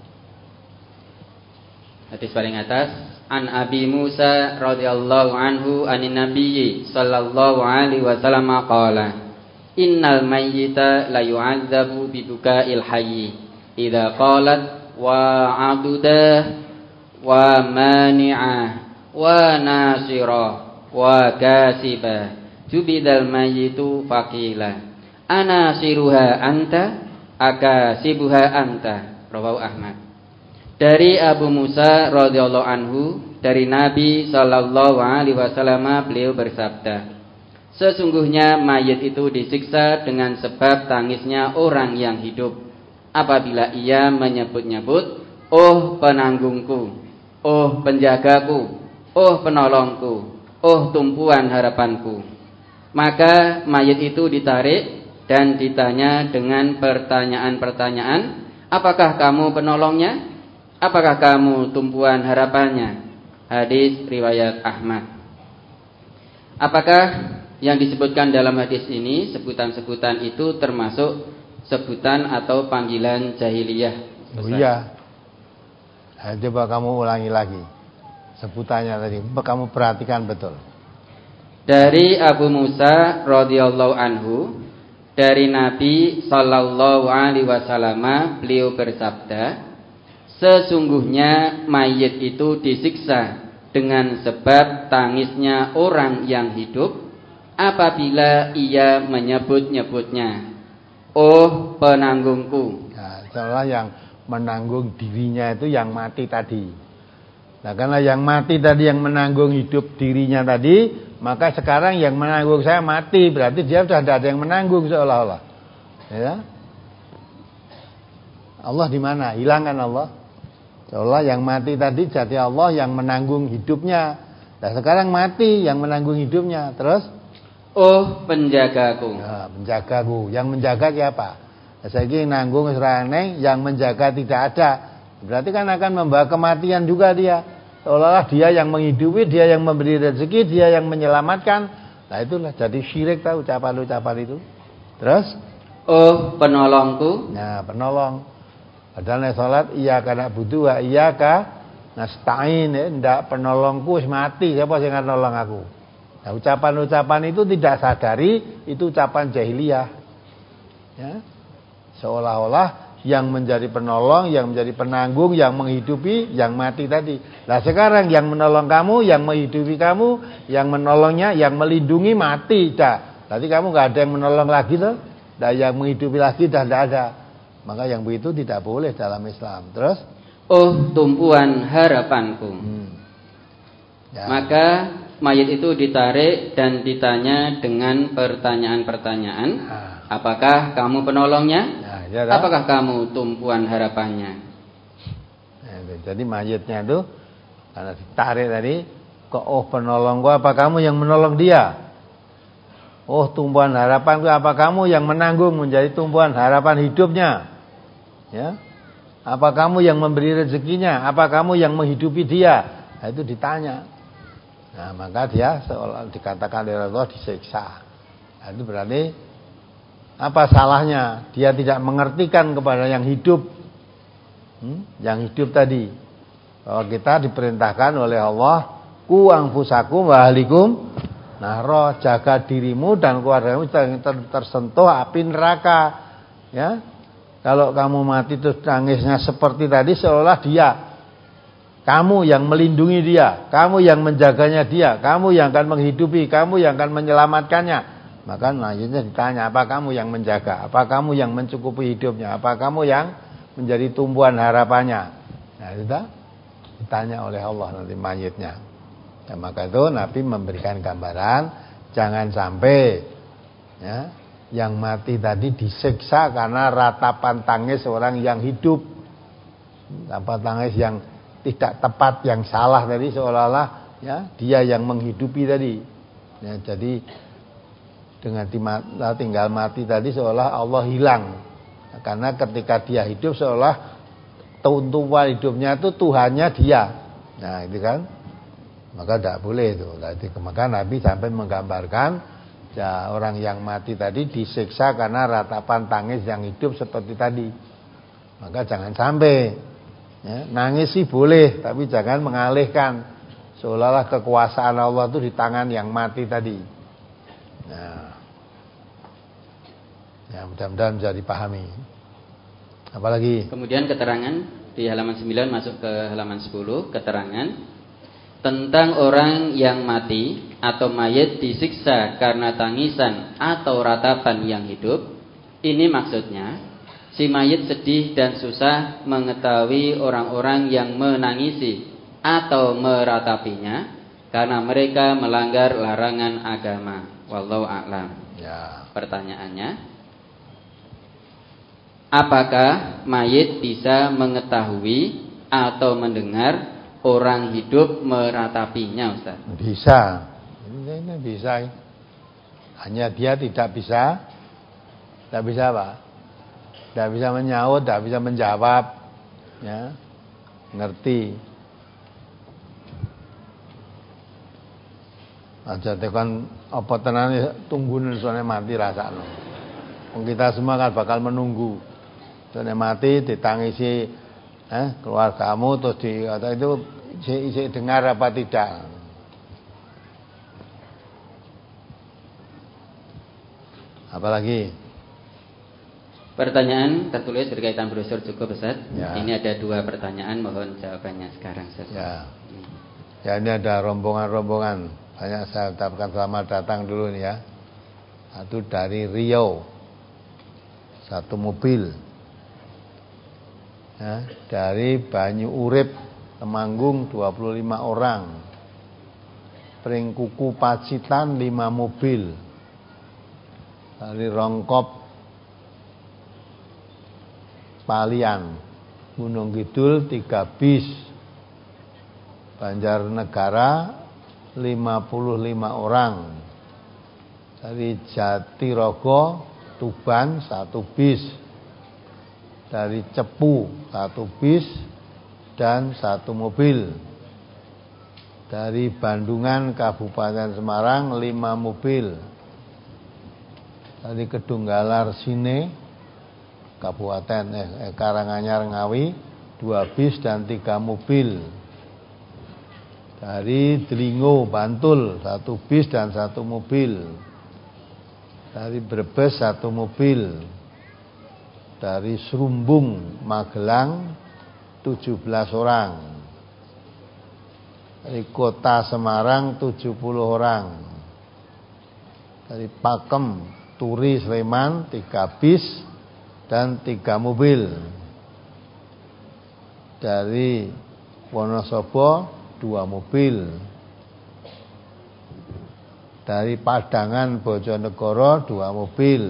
Hadis paling atas, an Abi Musa radhiyallahu anhu anin nabiyyi sallallahu alaihi wasallam qala, innal mayyita la yu'adzabu bi buka'il hayy idza qalat wa 'adudah wa mani'ah wa nasira wa kasiba jubidal mayyitu faqila anasiruha anta akasibuha anta, rawahu Ahmad. Dari Abu Musa radhiyallahu anhu, dari Nabi sallallahu alaihi wasallam, beliau bersabda, sesungguhnya mayit itu disiksa dengan sebab tangisnya orang yang hidup apabila ia menyebut-nyebut, oh penanggungku, oh penjagaku, oh penolongku, oh tumpuan harapanku. Maka mayit itu ditarik dan ditanya dengan pertanyaan-pertanyaan, apakah kamu penolongnya? Apakah kamu tumpuan harapannya? Hadis riwayat Ahmad. Apakah yang disebutkan dalam hadis ini, sebutan-sebutan itu termasuk sebutan atau panggilan jahiliyah? Oh iya. Nah, coba kamu ulangi lagi sebutannya tadi, kamu perhatikan betul. Dari Abu Musa radhiyallahu anhu, dari Nabi sallallahu alaihi wasallam, beliau bersabda, sesungguhnya mayit itu disiksa dengan sebab tangisnya orang yang hidup apabila ia menyebut-nyebutnya, oh penanggungku. Nah, seolah yang menanggung dirinya itu yang mati tadi. Nah, karena yang mati tadi yang menanggung hidup dirinya tadi, maka sekarang yang menanggung saya mati, berarti dia sudah tidak ada yang menanggung seolah-olah. Ya. Allah di mana? Hilangkan Allah. Seolah yang mati tadi jadi Allah yang menanggung hidupnya. Nah, sekarang mati yang menanggung hidupnya. Terus, oh penjagaku. Ya, penjagaku. Yang menjaga siapa? Nah, saya ini nanggung seraneng, yang menjaga tidak ada. Berarti kan akan membawa kematian juga dia. Seolah-olah dia yang menghidupi, dia yang memberi rezeki, dia yang menyelamatkan. Nah, itulah jadi syirik tahu ucapan-ucapan itu. Terus, oh penolongku. Nah, penolong. Padahal nek salat iya kana butuh wa iya ka nasta'in, ya, ndak penolongku wis mati, siapa sing nolong aku. Nah, ucapan-ucapan itu tidak sadari itu ucapan jahiliyah. Ya. Seolah-olah yang menjadi penolong, yang menjadi penanggung, yang menghidupi, yang mati tadi. Nah sekarang yang menolong kamu, yang menghidupi kamu, yang menolongnya, yang melindungi mati dah. Berarti kamu nggak ada yang menolong lagi tuh, dan yang menghidupi lagi dah tidak ada. Maka yang begitu tidak boleh dalam Islam. Terus, oh tumpuan harapanku. Hmm. Ya. Maka mayit itu ditarik dan ditanya dengan pertanyaan-pertanyaan. Nah. Apakah kamu penolongnya? Nah, ya, apakah kamu tumpuan harapannya? Nah, jadi mayitnya itu karena ditarik tadi, kok oh penolongku, apa kamu yang menolong dia? Oh tumpuan harapanku, apa kamu yang menanggung menjadi tumpuan harapan hidupnya? Ya. Apa kamu yang memberi rezekinya? Apa kamu yang menghidupi dia? Nah, itu ditanya. Nah, maka dia seolah dikatakan oleh Allah disiksa. Nah, itu berarti apa salahnya? Dia tidak mengertikan kepada yang hidup. Hmm? Yang hidup tadi. Bahwa kita diperintahkan oleh Allah, ku anfusakum wa ahlikum naro, jaga dirimu dan keluargamu tersentuh api neraka. Ya. Kalau kamu mati terus nangisnya seperti tadi, seolah dia, kamu yang melindungi dia, kamu yang menjaganya dia, kamu yang akan menghidupi, kamu yang akan menyelamatkannya. Maka lanjutnya ditanya, apa kamu yang menjaga, apa kamu yang mencukupi hidupnya, apa kamu yang menjadi tumpuan harapannya. Nah itu ditanya oleh Allah nanti mayitnya. Ya, maka itu Nabi memberikan gambaran, jangan sampai ya, yang mati tadi disiksa karena ratapan tangis orang yang hidup, ratapan tangis yang tidak tepat, yang salah tadi, seolah-olah ya dia yang menghidupi tadi. Ya, jadi dengan tinggal mati tadi seolah Allah hilang. Nah, karena ketika dia hidup seolah tumpuan hidupnya itu Tuhannya dia. Nah itu kan, maka tidak boleh itu. Jadi maka Nabi sampai menggambarkan ya, orang yang mati tadi disiksa karena ratapan tangis yang hidup seperti tadi. Maka jangan sampai ya, nangis sih boleh, tapi jangan mengalihkan seolah-olah kekuasaan Allah itu di tangan yang mati tadi. Nah, ya mudah-mudahan bisa dipahami. Apalagi? Kemudian keterangan di halaman sembilan masuk ke halaman sepuluh, keterangan tentang orang yang mati atau mayit disiksa karena tangisan atau ratapan yang hidup. Ini maksudnya si mayit sedih dan susah mengetahui orang-orang yang menangisi atau meratapinya karena mereka melanggar larangan agama. Wallahu a'lam. Ya. Pertanyaannya, apakah mayit bisa mengetahui atau mendengar orang hidup meratapinya, Ustaz? Bisa. Ini, ini bisa. Hanya dia tidak bisa, tidak bisa apa? Tidak bisa menyaut, tidak bisa menjawab, ya, ngerti. Aja tekan apa tenan tunggu soalnya mati rasakno. Kita semua kan bakal menunggu. Soalnya mati ditangisi eh keluargamu terus di atau itu isi dengar apa tidak. Apalagi? Pertanyaan tertulis berkaitan brosur cukup, Ustaz. Ya. Ini ada dua pertanyaan, mohon jawabannya sekarang, Ustaz. Ya. Ya, ini ada rombongan-rombongan. Banyak saya ucapkan selamat datang dulu nih ya. Satu dari Riau. Satu mobil. Ya, dari Banyu Urip, Temanggung dua puluh lima orang. Pringkuku Pacitan lima mobil. Dari Rongkop Palian, Gunung Kidul tiga bis. Banjarnegara lima puluh lima orang. Dari Jatirogo Tuban satu bis. Dari Cepu satu bis dan satu mobil. Dari Bandungan Kabupaten Semarang lima mobil. Dari Kedunggalar Sine Kabupaten eh, eh, Karanganyar Ngawi dua bis dan tiga mobil. Dari Delingo Bantul satu bis dan satu mobil. Dari Brebes satu mobil. dari Serumbung, Magelang tujuh belas orang. Dari Kota Semarang tujuh puluh orang. Dari Pakem, Turi, Sleman tiga bis dan tiga mobil. Dari Wonosobo dua mobil. Dari Padangan, Bojonegoro dua mobil.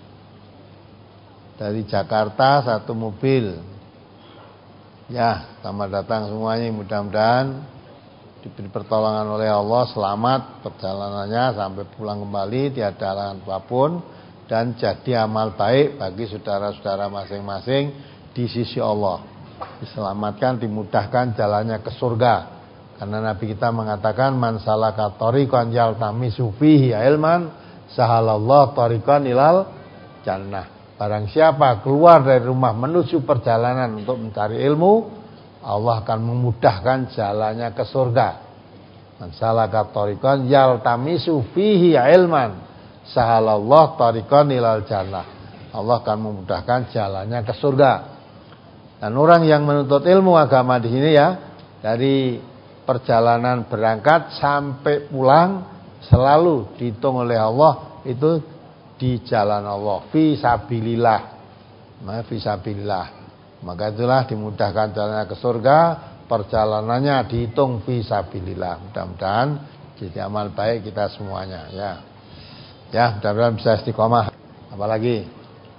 Dari Jakarta satu mobil. Ya, selamat datang semuanya. Mudah-mudahan diberi pertolongan oleh Allah, selamat perjalanannya sampai pulang kembali, tiada halangan apapun, dan jadi amal baik bagi saudara-saudara masing-masing di sisi Allah. Diselamatkan, dimudahkan jalannya ke surga. Karena Nabi kita mengatakan, man salaka thariqan yaltamisu fihi ilman, sahalallahu thariqan ilal jannah. Barang siapa keluar dari rumah menuju perjalanan untuk mencari ilmu, Allah akan memudahkan jalannya ke surga. Man salaka thariqan yaltamisu fihi ilman, sahalallahu thariqan ilal jannah. Allah akan memudahkan jalannya ke surga. Dan orang yang menuntut ilmu agama di sini ya, dari perjalanan berangkat sampai pulang selalu dihitung oleh Allah itu di jalan Allah, fi sabilillah. Nah, fi sabilillah. Maka itulah dimudahkan jalannya ke surga, perjalanannya dihitung fi sabilillah. Mudah-mudahan jadi amal baik kita semuanya ya. Ya, mudah-mudahan bisa istiqomah. Apalagi?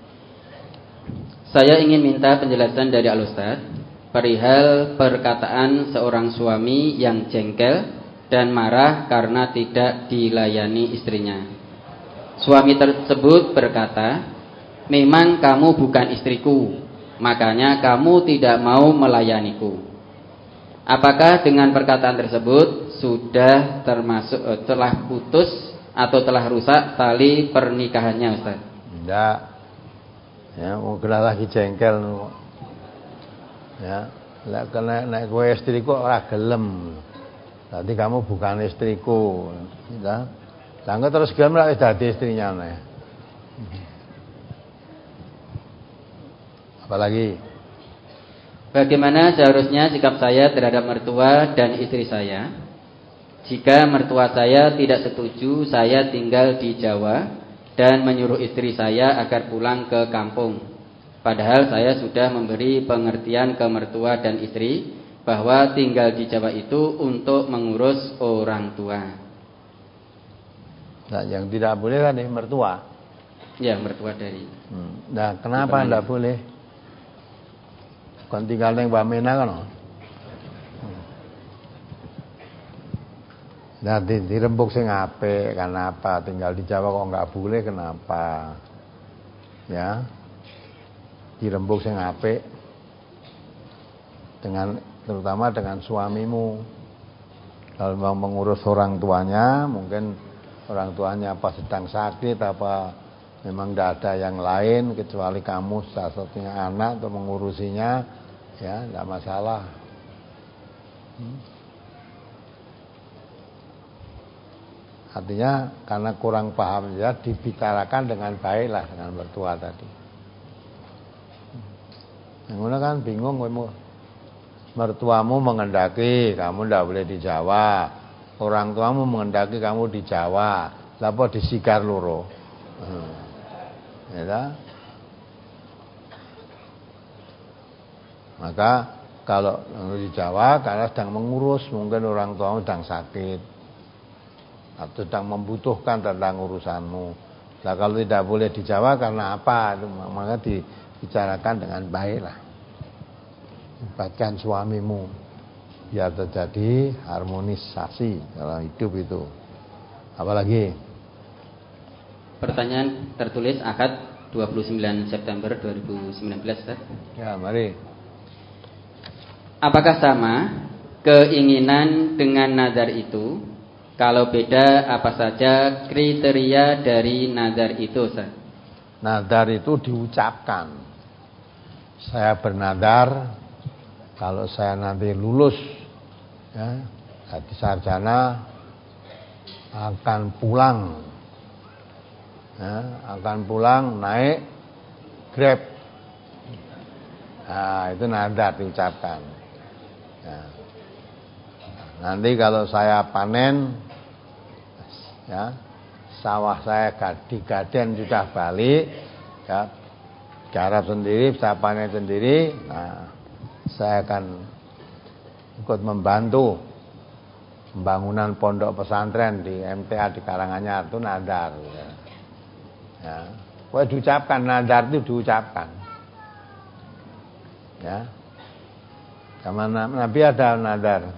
Saya ingin minta penjelasan dari Al-Ustaz perihal perkataan seorang suami yang jengkel dan marah karena tidak dilayani istrinya. Suami tersebut berkata, memang kamu bukan istriku, makanya kamu tidak mau melayaniku. Apakah dengan perkataan tersebut sudah termasuk eh, telah putus atau telah rusak tali pernikahannya, Ustaz? Tidak. Ya, mau kena lagi jengkel. Ya, lah kena nek kowe istriku ora gelem. Berarti kamu bukan istriku. Ya. Langkah terus gelem lek dadi istrinya nih. Apalagi? Bagaimana seharusnya sikap saya terhadap mertua dan istri saya? Jika mertua saya tidak setuju saya tinggal di Jawa dan menyuruh istri saya agar pulang ke kampung. Padahal saya sudah memberi pengertian ke mertua dan istri bahwa tinggal di Jawa itu untuk mengurus orang tua. Nah, yang tidak boleh kan ini mertua. Ya, mertua dari. Hmm. Nah, kenapa tidak boleh? Kan tinggal neng Mbak Mena kan? Hmm. Nah, di, dirembuk sing apik, kenapa? Tinggal di Jawa kok nggak boleh, kenapa? Ya, dirembuk sing apik dengan terutama dengan suamimu. Kalau mau mengurus orang tuanya, mungkin orang tuanya apa sedang sakit, apa memang tidak ada yang lain kecuali kamu satu-satunya anak untuk mengurusinya, ya tidak masalah. Hmm. Artinya karena kurang paham ya dibicarakan dengan baiklah dengan mertua tadi. Yang mana kan bingung, mertuamu mengendaki kamu tidak boleh di Jawa. Orang tuamu mengendaki kamu di Jawa, lapo disigar loro. Hmm. Ya, maka kalau di Jawa karena sedang mengurus, mungkin orang tuamu sedang sakit atau sedang membutuhkan tentang urusanmu. Nah, kalau tidak boleh di Jawa karena apa? Maka dibicarakan dengan baiklah. Libatkan suamimu biar terjadi harmonisasi dalam hidup itu. Apalagi? Pertanyaan tertulis Ahad dua puluh sembilan September dua ribu sembilan belas, Ustaz. Ya, mari. Apakah sama keinginan dengan nazar itu? Kalau beda, apa saja kriteria dari nazar itu, Ustaz? Nazar itu diucapkan. Saya bernazar kalau saya nanti lulus ya, jadi sarjana akan pulang ya, akan pulang naik Grab Nah, itu nadar diucapkan. Nah, nanti kalau saya panen, ya, sawah saya digaden sudah balik, ya, garap sendiri, saya panen sendiri. Nah, saya akan ikut membantu pembangunan pondok pesantren di M T A di Karanganyar, itu nadar. Ya, ya. Wah, diucapkan, nadar itu diucapkan. Ya, sama Nabi ada nadar.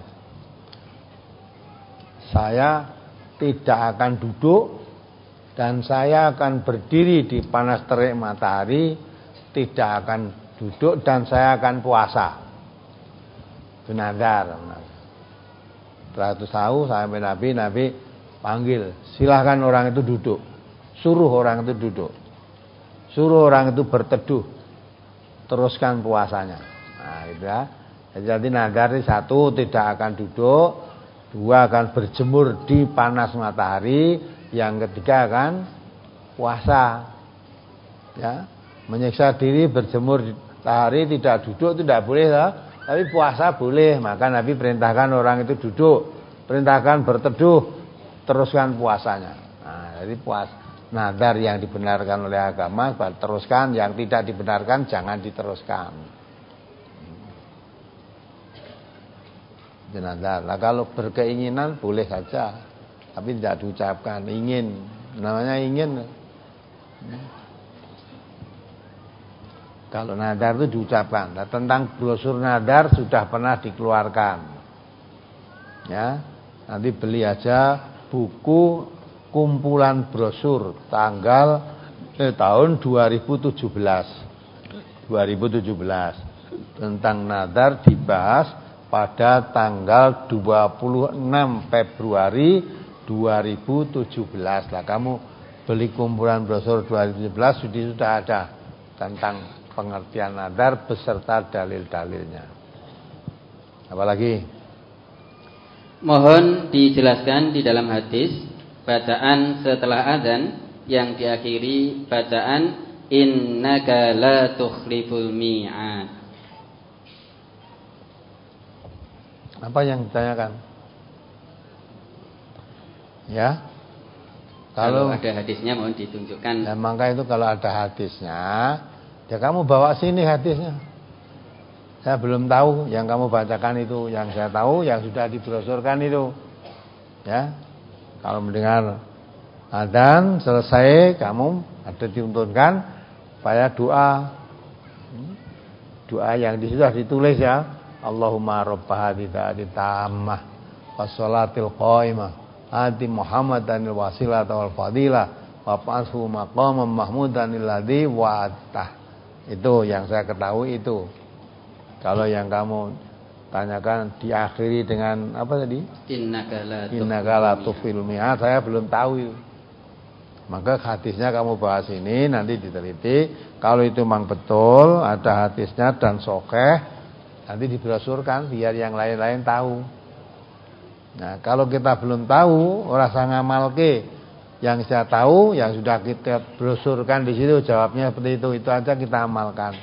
Saya tidak akan duduk dan saya akan berdiri di panas terik matahari, tidak akan duduk dan saya akan puasa. Itu nadar. Seratus tahu sampai Nabi, Nabi panggil, silahkan orang itu duduk, suruh orang itu duduk, suruh orang itu berteduh, teruskan puasanya. Nah, itu ya. Jadi nadar ini satu, tidak akan duduk, dua, akan berjemur di panas matahari, yang ketiga akan puasa. Ya, menyiksa diri berjemur di matahari, tidak duduk itu tidak boleh, ya. Tapi puasa boleh. Maka Nabi perintahkan orang itu duduk, perintahkan berteduh, teruskan puasanya. Nah, jadi puasa nadar yang dibenarkan oleh agama teruskan, yang tidak dibenarkan jangan diteruskan. Nadar. Nah, kalau berkeinginan boleh saja, tapi tidak diucapkan. Ingin, namanya ingin. Kalau nadar itu diucapkan. Nah, tentang brosur nadar sudah pernah dikeluarkan. Ya, nanti beli aja buku kumpulan brosur tanggal eh, tahun dua ribu tujuh belas tentang nadar dibahas pada tanggal dua puluh enam Februari dua ribu tujuh belas. Lah kamu beli kumpulan brosur dua ribu tujuh belas sudah ada tentang pengertian nadar beserta dalil-dalilnya. Apalagi? Mohon dijelaskan di dalam hadis bacaan setelah adzan yang diakhiri bacaan innaka la tukhliful mi'ad. Apa yang ditanyakan? Ya. Kalau, kalau ada hadisnya mohon ditunjukkan. Ya, maka itu kalau ada hadisnya, ya kamu bawa sini hadisnya. Saya belum tahu yang kamu bacakan itu, yang saya tahu yang sudah dibrosurkan itu. Ya. Kalau mendengar adzan selesai, kamu ada diuntunkan supaya doa. Doa yang sudah ditulis ya. Allahumma rabba hadhihi tammah wassalatil qaimah ati Muhammadanil wasilah wal fadilah wa ba'athu maqaman mahmudan alladzi wa'ata. Itu yang saya ketahui itu. Kalau yang kamu tanyakan diakhiri dengan apa tadi? Innaka la tukhfil mi'ad, saya belum tahu itu. Maka hadisnya kamu bahas ini nanti diteliti. Kalau itu memang betul ada hadisnya dan sahih, nanti dibrosurkan biar yang lain-lain tahu. Nah, kalau kita belum tahu, rasa ngamalke, yang saya tahu, yang sudah kita brosurkan di situ jawabnya seperti itu, itu aja kita amalkan.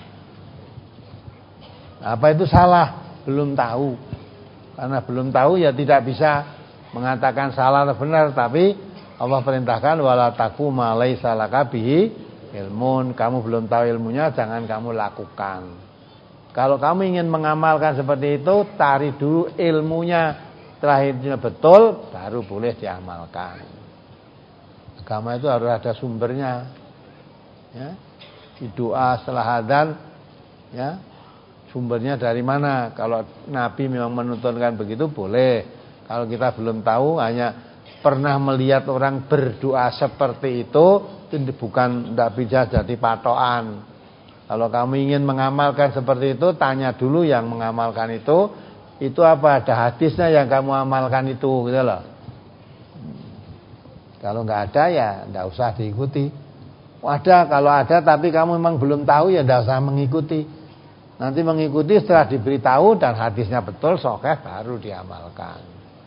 Apa itu salah? Belum tahu. Karena belum tahu ya tidak bisa mengatakan salah atau benar, tapi Allah perintahkan wala taqu ma laisa laka bihi ilmun. Kamu belum tahu ilmunya, jangan kamu lakukan. Kalau kamu ingin mengamalkan seperti itu, cari dulu ilmunya, terakhirnya betul, baru boleh diamalkan. Agama itu harus ada sumbernya. Ya. Di doa setelah adzan, ya, sumbernya dari mana? Kalau Nabi memang menuntunkan begitu, boleh. Kalau kita belum tahu, hanya pernah melihat orang berdoa seperti itu, itu bukan, tidak bisa jadi patokan. Kalau kamu ingin mengamalkan seperti itu, tanya dulu yang mengamalkan itu, itu apa? Ada hadisnya yang kamu amalkan itu, gitu loh. Kalau nggak ada ya nggak usah diikuti. Ada, kalau ada tapi kamu memang belum tahu ya nggak usah mengikuti. Nanti mengikuti setelah diberitahu dan hadisnya betul, sahih, baru diamalkan.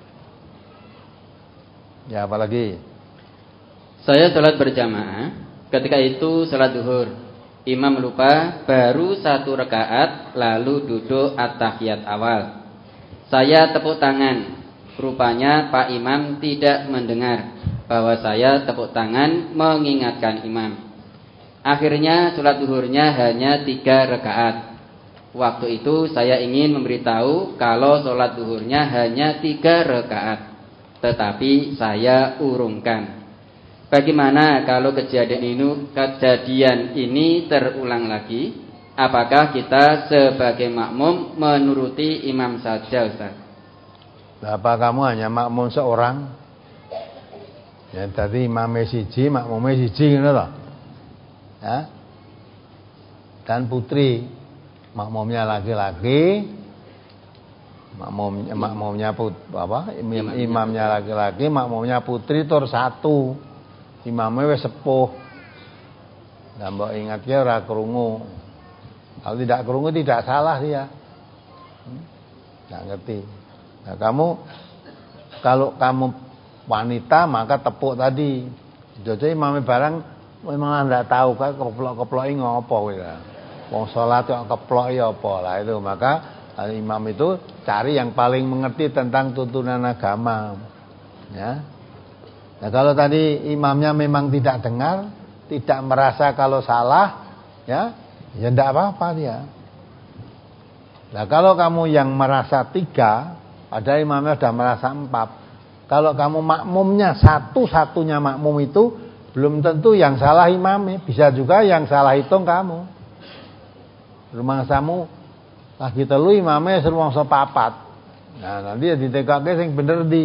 Ya, apalagi? Saya sholat berjamaah, ketika itu sholat duhur. Imam lupa baru satu rakaat lalu duduk at-tahiyat awal. Saya tepuk tangan. Rupanya Pak Imam tidak mendengar bahwa saya tepuk tangan mengingatkan imam. Akhirnya sholat zuhurnya hanya tiga rakaat. Waktu itu saya ingin memberitahu kalau sholat zuhurnya hanya tiga rakaat, tetapi saya urungkan. Bagaimana kalau kejadian ini, kejadian ini terulang lagi? Apakah kita sebagai makmum menuruti imam saja, Ustaz? Apa kamu hanya makmum seorang? Ya tadi imamnya siji, makmumnya siji gitu loh. Ya. Dan putri, makmumnya laki-laki, makmumnya makmumnya put, apa? Imam, imamnya laki-laki, makmumnya putri tur satu. Imamnya wis sepuh. Lah mbok ingat ya ora krungu. Kalau tidak krungu tidak salah dia. Enggak ngerti. Nah, kamu kalau kamu wanita maka tepuk tadi. Jadi imamnya barang memang enggak tahu kan keplok-keploki ngopo kowe. Wong salat kok keplok ya apa. Lah itu maka imam itu cari yang paling mengerti tentang tuntunan agama. Ya. Nah, kalau tadi imamnya memang tidak dengar, tidak merasa kalau salah, ya, ya enggak apa-apa dia. Nah, kalau kamu yang merasa tiga, padahal imamnya sudah merasa empat. Kalau kamu makmumnya satu-satunya makmum itu, belum tentu yang salah imamnya, bisa juga yang salah hitung kamu. Rumah kamu lagi telu imamnya seruang sepapat. Nah, nanti ya ditekake sing bener di.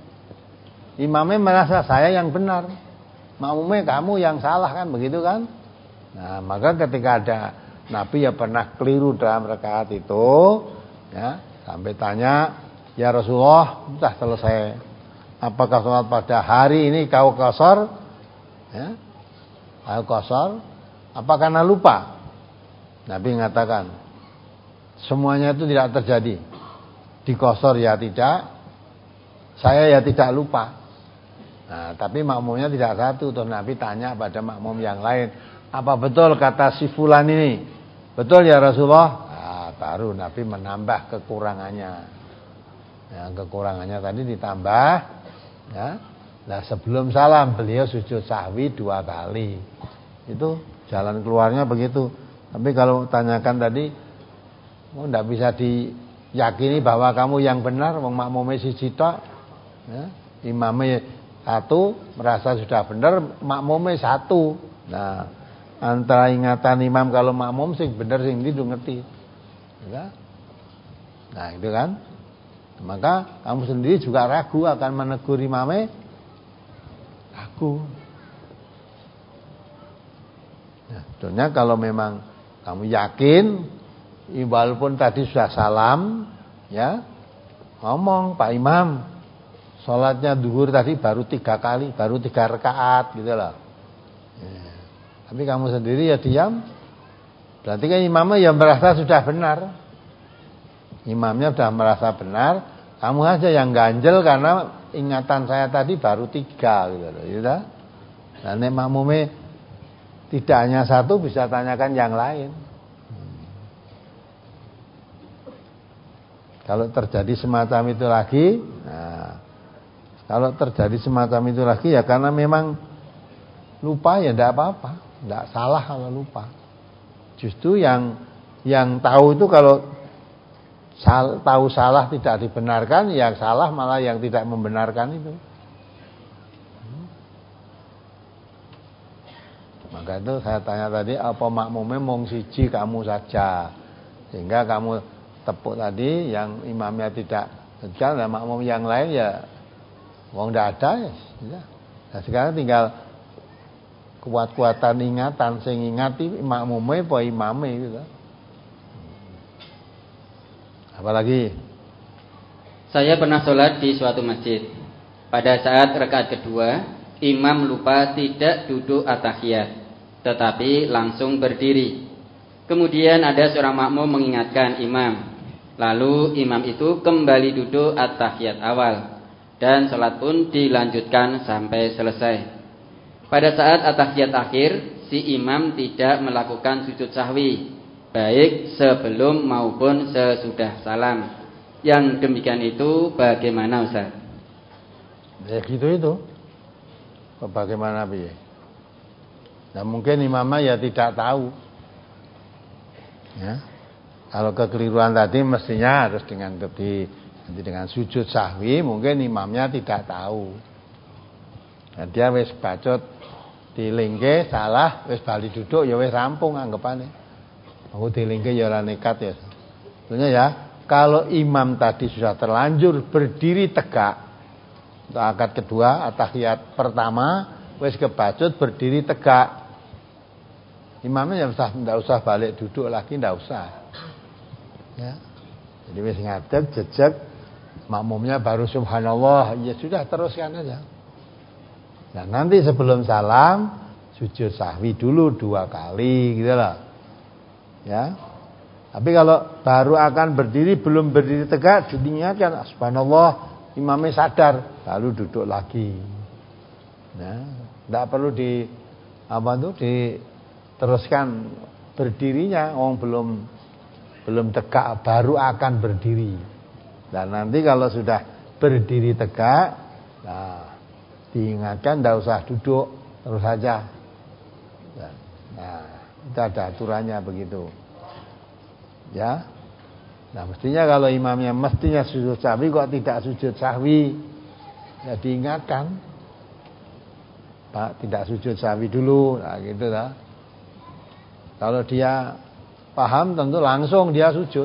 Imamnya merasa saya yang benar, makmumnya kamu yang salah kan, begitu kan? Nah, maka ketika ada Nabi ya pernah keliru dalam rakaat itu, ya, sampai tanya, ya Rasulullah, sudah selesai. Apakah sholat pada hari ini kau qasar? Ya, kau qasar? Apa karena lupa? Nabi mengatakan, semuanya itu tidak terjadi. Di qasar ya tidak, saya ya tidak lupa. Nah, tapi makmumnya tidak satu. Terus Nabi tanya pada makmum yang lain, apa betul kata si fulan ini? Betul ya Rasulullah? Nah, baru Nabi menambah kekurangannya. Yang kekurangannya tadi ditambah, ya. Nah, sebelum salam beliau sujud sahwi dua kali. Itu jalan keluarnya begitu. Tapi kalau tanyakan tadi, oh, tidak bisa diyakini bahwa kamu yang benar, wong makmumnya siji tok, ya. Imamnya satu merasa sudah benar, makmumnya satu. Nah, antara ingatan imam kalau makmum sing bener sing ndi ngerti. Ya. Nah, itu kan. Maka kamu sendiri juga ragu akan menegur imamnya. Ragu. Nah, sebetulnya kalau memang kamu yakin, walaupun tadi sudah salam, ya, ngomong, Pak Imam, sholatnya duhur tadi baru tiga kali, baru tiga rakaat gitu loh. Ya. Tapi kamu sendiri ya diam. Berarti kan imamnya ya merasa sudah benar. Imamnya sudah merasa benar. Kamu aja yang ganjel karena ingatan saya tadi baru tiga gitu loh. Ya. Nah, nek makmume tidak hanya satu bisa tanyakan yang lain. Hmm. Kalau terjadi semacam itu lagi, nah, kalau terjadi semacam itu lagi ya karena memang lupa ya tidak apa-apa, tidak salah kalau lupa. Justru yang yang tahu itu kalau sal, tahu salah tidak dibenarkan, yang salah malah yang tidak membenarkan itu. Hmm. Maka itu saya tanya tadi, apa makmumnya mung siji kamu saja, sehingga kamu tepuk tadi yang imamnya tidak jalan, dan makmum yang lain ya wong ndak ada ya. Nah, sekarang tinggal kuat-kuatan ingatan sing ingati makmume apa imame gitu. Apalagi saya pernah sholat di suatu masjid. Pada saat rakaat kedua, imam lupa tidak duduk at-tahiyat, tetapi langsung berdiri. Kemudian ada seorang makmum mengingatkan imam. Lalu imam itu kembali duduk at-tahiyat awal. Dan sholat pun dilanjutkan sampai selesai. Pada saat at-tahiyat akhir, si imam tidak melakukan sujud sahwi, baik sebelum maupun sesudah salam. Yang demikian itu bagaimana Ustaz? Ya gitu itu. Bagaimana piye? Nah mungkin imamnya ya tidak tahu. Ya. Kalau kekeliruan tadi mestinya harus dengan di, dengan sujud sahwi, mungkin imamnya tidak tahu. Nah, dia wis bacot dilingke salah, wis bali duduk ya wis rampung anggapane. Aku dilingke ya ora nekat ya. Sebenarnya ya, kalau imam tadi sudah terlanjur berdiri tegak untuk akad kedua, atahiyat pertama wis kebacut berdiri tegak. Imamnya ya usah enggak usah balik duduk lagi, enggak usah. Ya. Jadi wis ngadeg jejeg, makmumnya baru subhanallah, ya sudah teruskan aja. Nah, nanti sebelum salam sujud sahwi dulu dua kali gitu loh. Ya. Tapi kalau baru akan berdiri belum berdiri tegak diingatkan subhanallah, imamnya sadar lalu duduk lagi. Nah, enggak perlu di apa tuh diteruskan berdirinya, orang belum belum tegak baru akan berdiri. Dan nanti kalau sudah berdiri tegak, nah diingatkan enggak usah duduk, terus saja. Nah, itu ada aturannya begitu. Ya. Nah, mestinya kalau imamnya mestinya sujud sahwi kok tidak sujud sahwi? Ya diingatkan. Pak, tidak sujud sahwi dulu. Nah, gitu lah. Kalau dia paham tentu langsung dia sujud.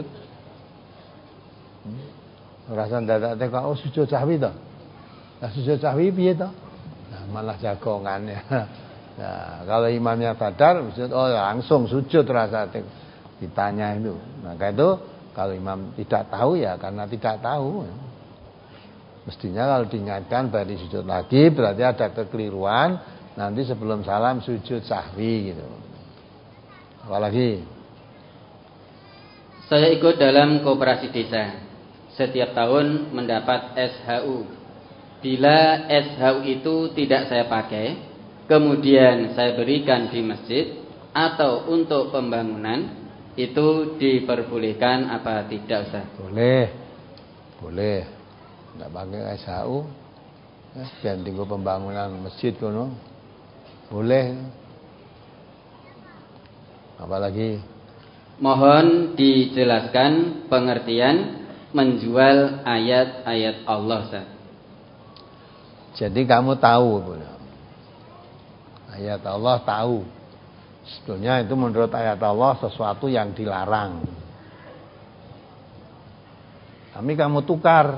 Hmm. Rasa dadak teko oh sujud sahwi toh. Nah, sujud sahwi piye toh? Nah, malah jagongannya. Nah, kalau imamnya sadar, oh langsung sujud rasa ditanya itu. Maka itu kalau imam tidak tahu ya karena tidak tahu. Mestinya kalau diingatkan bari sujud lagi berarti ada kekeliruan, nanti sebelum salam sujud sahwi gitu. Apalagi saya ikut dalam koperasi desa. Setiap tahun mendapat S H U. Bila S H U itu tidak saya pakai, kemudian saya berikan di masjid atau untuk pembangunan, itu diperbolehkan apa tidak Ustaz? Boleh. Boleh. Enggak pakai S H U. Ya, biar tinggal pembangunan masjid kono. Boleh. Apalagi mohon dijelaskan pengertian menjual ayat-ayat Allah Ustaz. Jadi kamu tahu ayat Allah tahu. Sebetulnya itu menurut ayat Allah sesuatu yang dilarang. Tapi kamu tukar.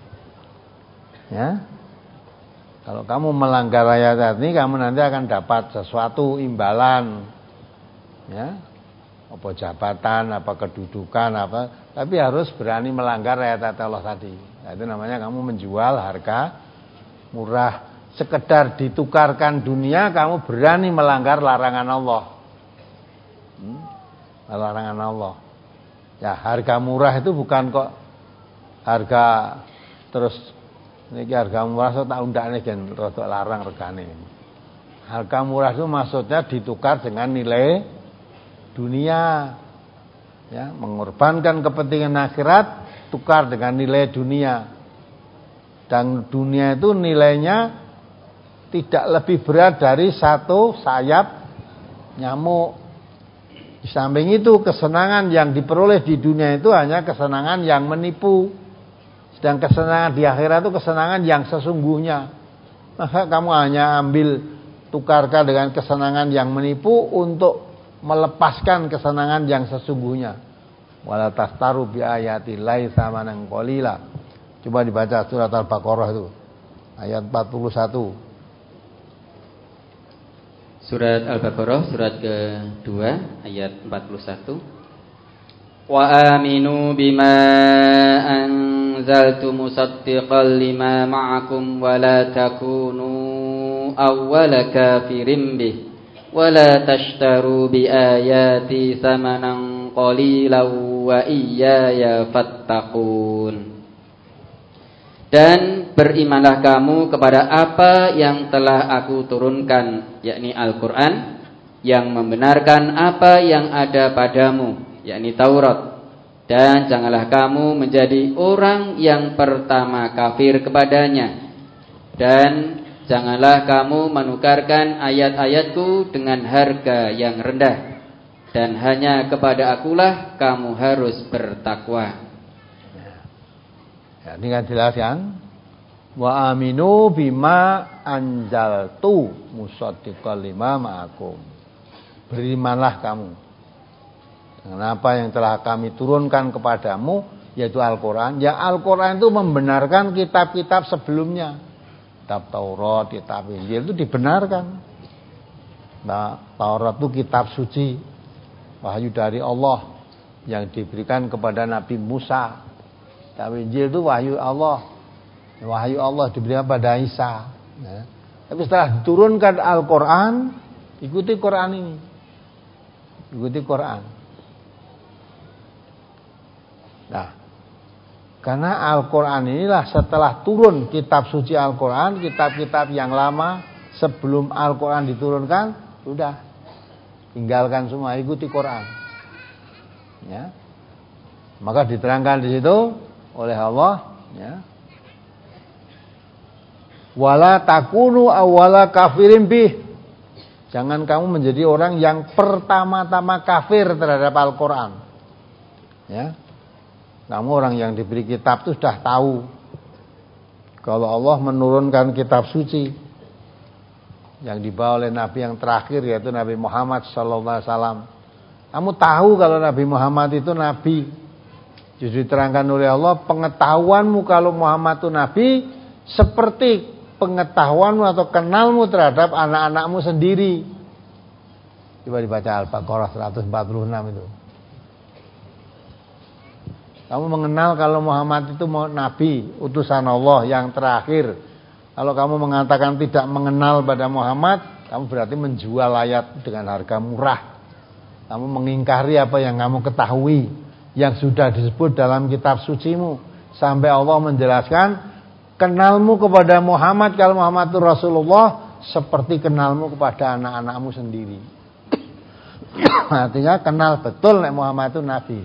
Ya. Kalau kamu melanggar ayat ini, kamu nanti akan dapat sesuatu imbalan. Ya. Apa jabatan, apa kedudukan, apa. Tapi harus berani melanggar ayat Allah tadi. Nah, itu namanya kamu menjual harga murah. Sekedar ditukarkan dunia, kamu berani melanggar larangan Allah. Hmm? Larangan Allah. Ya, harga murah itu bukan kok harga terus niki harga murah so tak undakne gen rada larang regane. Harga murah itu maksudnya ditukar dengan nilai dunia. Ya, mengorbankan kepentingan akhirat tukar dengan nilai dunia. Dan dunia itu nilainya tidak lebih berat dari satu sayap nyamuk. Di samping itu kesenangan yang diperoleh di dunia itu hanya kesenangan yang menipu. Sedang kesenangan di akhirat itu kesenangan yang sesungguhnya. Maka kamu hanya ambil tukarkan dengan kesenangan yang menipu untuk melepaskan kesenangan yang sesungguhnya. Wala tastaru bi ayatillahi tsamanan qalila. Coba dibaca surat Al-Baqarah itu ayat empat puluh satu. Surat Al-Baqarah surat kedua ayat empat puluh satu. Wa aminu bima anzaltu musaddiqan lima ma'akum wa la takunu awwala kafirin bih wa la tashtaru bi ayati tsamanan qalilan wa iyaya fattaqun. Dan berimanlah kamu kepada apa yang telah aku turunkan, yakni Al-Quran, yang membenarkan apa yang ada padamu, yakni Taurat. Dan janganlah kamu menjadi orang yang pertama kafir kepadanya. Dan janganlah kamu menukarkan ayat-ayatku dengan harga yang rendah. Dan hanya kepada akulah kamu harus bertakwa. Ya, ini kan jelas kan? Wa aminu bima anjaltu musaddiqal lima ma'akum. Berimanlah kamu dengan apa yang telah kami turunkan kepadamu, yaitu Al-Quran. Ya, Al-Quran itu membenarkan kitab-kitab sebelumnya. Kitab Taurat, kitab Injil itu dibenarkan. Nah, Taurat itu kitab suci, wahyu dari Allah yang diberikan kepada Nabi Musa. Kitab Injil itu wahyu Allah, wahyu Allah diberikan pada Isa. Nah, tapi setelah diturunkan Al-Quran, ikuti Quran ini, ikuti Quran. Nah, karena Al-Quran inilah setelah turun kitab suci Al-Quran, kitab-kitab yang lama sebelum Al-Quran diturunkan, sudah tinggalkan semua, ikuti Quran. Ya, maka diterangkan di situ oleh Allah, ya, wala takunu awwala kafirin bih. Jangan kamu menjadi orang yang pertama-tama kafir terhadap Al-Quran. Ya. Kamu orang yang diberi kitab itu sudah tahu kalau Allah menurunkan kitab suci yang dibawa oleh Nabi yang terakhir, yaitu Nabi Muhammad sallallahu alaihi wasallam. Kamu tahu kalau Nabi Muhammad itu Nabi. Justru diterangkan oleh Allah, pengetahuanmu kalau Muhammad itu Nabi seperti pengetahuanmu atau kenalmu terhadap anak-anakmu sendiri. Coba dibaca Al-Baqarah seratus empat puluh enam itu. Kamu mengenal kalau Muhammad itu Nabi, utusan Allah yang terakhir. Kalau kamu mengatakan tidak mengenal pada Muhammad, kamu berarti menjual ayat dengan harga murah. Kamu mengingkari apa yang kamu ketahui, yang sudah disebut dalam kitab sucimu. Sampai Allah menjelaskan, kenalmu kepada Muhammad kalau Muhammad itu Rasulullah seperti kenalmu kepada anak-anakmu sendiri. Artinya kenal betul nek Muhammad itu Nabi.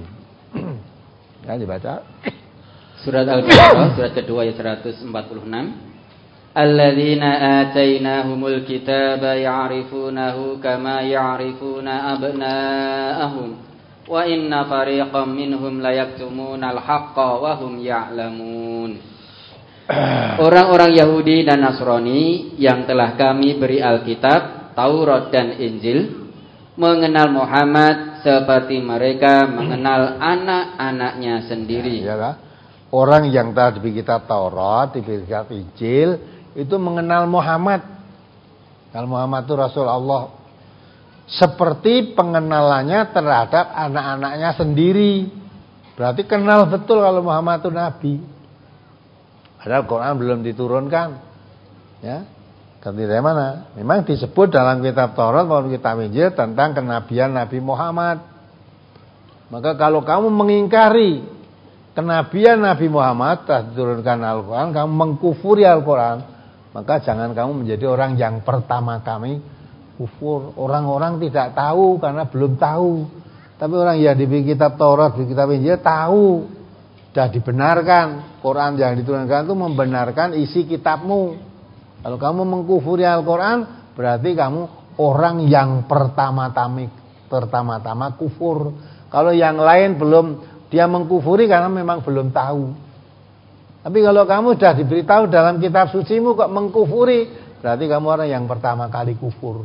Ya, dibaca Surat Al-Baqarah, surat kedua ayat seratus empat puluh enam. Alladzina atainahumul kitaba ya'rifunahu kama ya'rifuna abna'ahum wa inna fariqam minhum layaktumunal haqqa wa hum ya'lamun. Orang-orang Yahudi dan Nasrani yang telah kami beri Alkitab, Taurat dan Injil mengenal Muhammad seperti mereka mengenal anak-anaknya sendiri. Ya, orang yang telah diberi kitab Taurat, diberi kitab Injil, itu mengenal Muhammad. Kalau Muhammad itu Rasul Allah, seperti pengenalannya terhadap anak-anaknya sendiri. Berarti kenal betul kalau Muhammad itu Nabi. Padahal Quran belum diturunkan. Ya. Dari mana? Memang disebut dalam kitab Taurat maupun kitab Injil tentang kenabian Nabi Muhammad. Maka kalau kamu mengingkari kenabian Nabi Muhammad telah diturunkan Al-Quran, kamu mengkufuri Al-Quran, maka jangan kamu menjadi orang yang pertama kami kufur. Orang-orang tidak tahu karena belum tahu. Tapi orang yang diberi kitab Taurat, diberi kitab Injil tahu, sudah dibenarkan. Quran yang diturunkan itu membenarkan isi kitabmu. Kalau kamu mengkufuri Al-Quran, berarti kamu orang yang pertama-tama pertama-tama kufur. Kalau yang lain belum, dia mengkufuri karena memang belum tahu. Tapi kalau kamu sudah diberitahu dalam kitab sucimu kok mengkufuri, berarti kamu orang yang pertama kali kufur.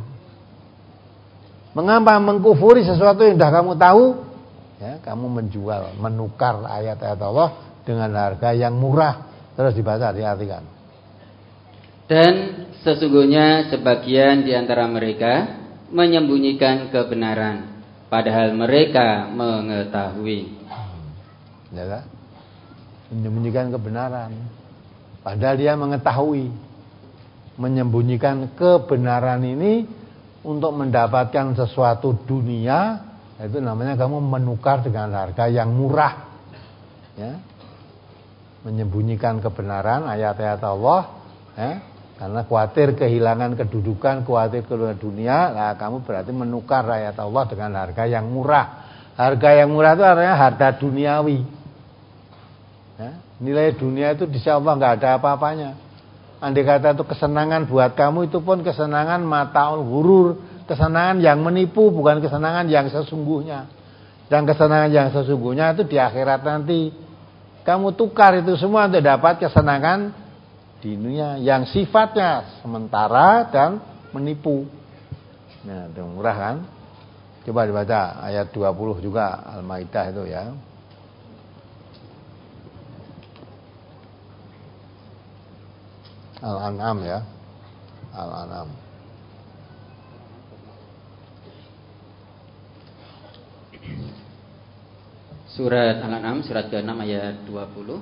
Mengapa mengkufuri sesuatu yang sudah kamu tahu? Ya, kamu menjual, menukar ayat-ayat Allah dengan harga yang murah. Terus dibaca, diartikan. Dan sesungguhnya sebagian di antara mereka menyembunyikan kebenaran, padahal mereka mengetahui. Ya kan? Menyembunyikan kebenaran, padahal dia mengetahui. Menyembunyikan kebenaran ini untuk mendapatkan sesuatu dunia, itu namanya kamu menukar dengan harga yang murah. Ya. Menyembunyikan kebenaran ayat-ayat Allah, ya, Karena khawatir kehilangan kedudukan, khawatir kehilangan dunia, nah kamu berarti menukar ayat Allah dengan harga yang murah. Harga yang murah itu artinya harta duniawi. Ya, nilai dunia itu di sisi Allah nggak ada apa-apanya. Andai kata itu kesenangan buat kamu, itu pun kesenangan mataul ghurur, kesenangan yang menipu, bukan kesenangan yang sesungguhnya. Dan kesenangan yang sesungguhnya itu di akhirat nanti. Kamu tukar itu semua untuk dapat kesenangan di dunia yang sifatnya sementara dan menipu. Nah, itu murah kan? Coba dibaca ayat dua puluh juga Al-Maidah itu ya. Al-An'am ya. Al-An'am. Surat Al-An'am surat ke-enam ayat dua puluh.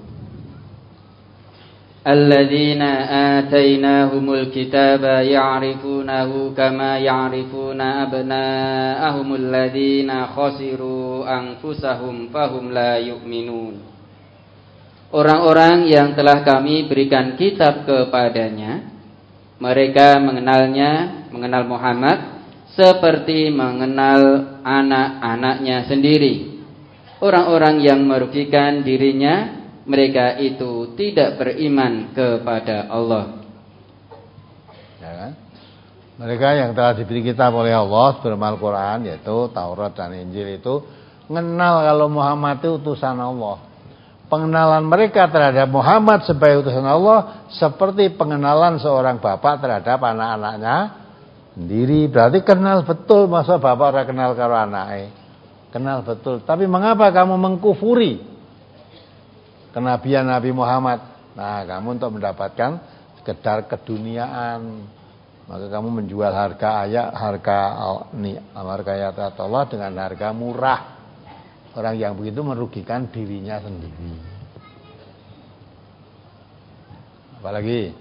Alladzina atainahumul kitaba ya'rifunahu kama ya'rifuna abna'ahumul ladzina khasiru anfusahum fahum la yu'minun. Orang-orang yang telah kami berikan kitab kepadanya, mereka mengenalnya, mengenal Muhammad seperti mengenal anak-anaknya sendiri. Orang-orang yang merugikan dirinya, mereka itu tidak beriman kepada Allah. Ya kan? Mereka yang telah diberi kitab oleh Allah sebelum Al-Quran, yaitu Taurat dan Injil, itu mengenal kalau Muhammad itu utusan Allah. Pengenalan mereka terhadap Muhammad sebagai utusan Allah seperti pengenalan seorang bapak terhadap anak-anaknya sendiri. Berarti kenal betul, masa bapak orang kenal karo anaknya. Kenal betul. Tapi mengapa kamu mengkufuri kenabian Nabi Muhammad? Nah, kamu untuk mendapatkan sekedar keduniaan, maka kamu menjual harga ayat, harga ini, harga ayat Allah dengan harga murah. Orang yang begitu merugikan dirinya sendiri. Apalagi?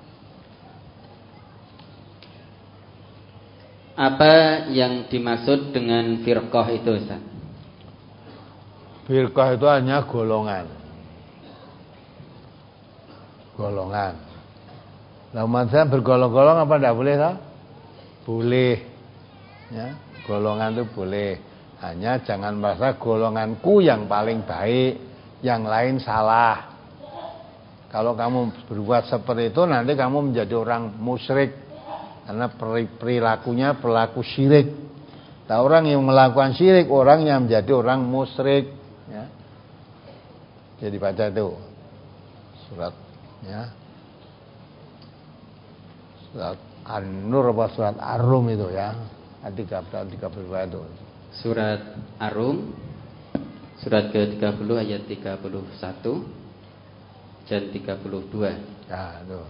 Apa yang dimaksud dengan firqah itu, Ustaz? Firqah itu hanya golongan. Golongan. Nah, umat saya bergolong-golong apa tidak boleh tak? Boleh. Ya, golongan itu boleh. Hanya jangan merasa golonganku yang paling baik, yang lain salah. Kalau kamu berbuat seperti itu, nanti kamu menjadi orang musyrik. Karena perilakunya perilaku syirik. Nah, orang yang melakukan syirik, orang yang menjadi orang musyrik. Ya. Jadi baca itu surat, ya, surat An-Nur apa surat Ar-Rum itu ya, tiga puluh dua itu. Surat Ar-Rum surat ke tiga puluh ayat tiga puluh satu dan tiga puluh dua. Ya, itu.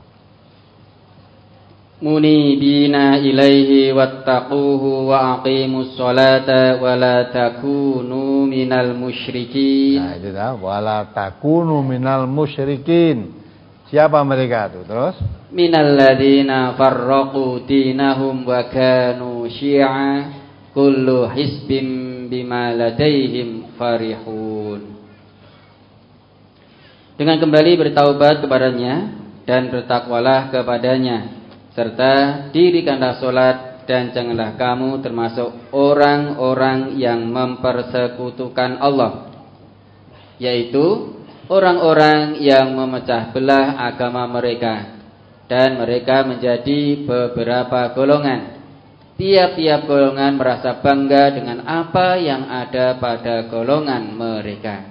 Munibina ilaihi wattaquhu wa aqimus sholata wa la takunu minal musyrikin. Nah, itu dah, wa la takunu minal musyrikin. Siapa mereka itu? Terus? Minal ladzina farraqu dinahum wa kanu syi'a kullu hisbim bima ladaihim farihun. Dengan kembali bertaubat kepadanya dan bertakwalah kepadanya, serta dirikanlah solat dan janganlah kamu termasuk orang-orang yang mempersekutukan Allah, yaitu orang-orang yang memecah belah agama mereka, dan mereka menjadi beberapa golongan. Tiap-tiap golongan merasa bangga dengan apa yang ada pada golongan mereka.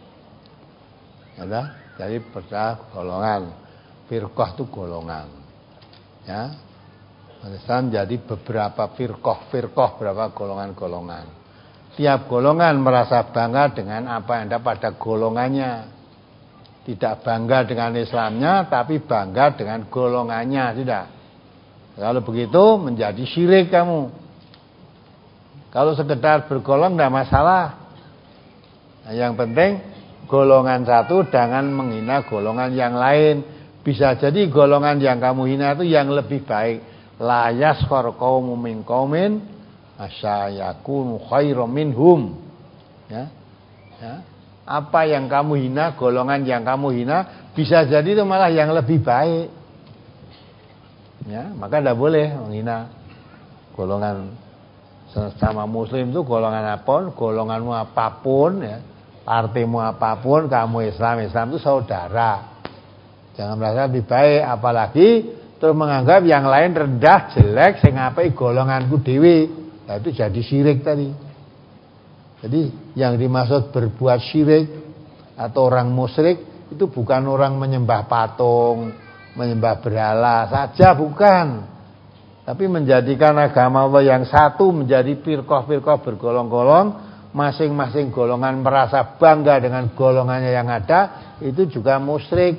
Ada, jadi pecah golongan. Firqah itu golongan. Ya, Islam jadi beberapa firqah, firqah berapa golongan-golongan. Tiap golongan merasa bangga dengan apa yang ada pada golongannya. Tidak bangga dengan Islamnya, tapi bangga dengan golongannya, tidak. Kalau begitu menjadi syirik kamu. Kalau sekedar bergolong tidak masalah. Nah, yang penting golongan satu jangan menghina golongan yang lain. Bisa jadi golongan yang kamu hina itu yang lebih baik. La yaskhar qaumun min qaumin asyayakunu khairum minhum. Ya. Ya. Apa yang kamu hina, golongan yang kamu hina bisa jadi itu malah yang lebih baik. Ya, maka tidak boleh menghina golongan sesama muslim itu golongan apapun, golonganmu apapun ya, partimu apapun, kamu Islam, Islam itu saudara. Jangan merasa lebih baik, apalagi terus menganggap yang lain rendah, jelek, sing apik golonganku dhewe. Nah, itu jadi syirik tadi. Jadi yang dimaksud berbuat syirik atau orang musyrik itu bukan orang menyembah patung, menyembah berhala saja, bukan. Tapi menjadikan agama Allah yang satu menjadi firqah-firqah bergolong-golong, masing-masing golongan merasa bangga dengan golongannya yang ada, itu juga musyrik.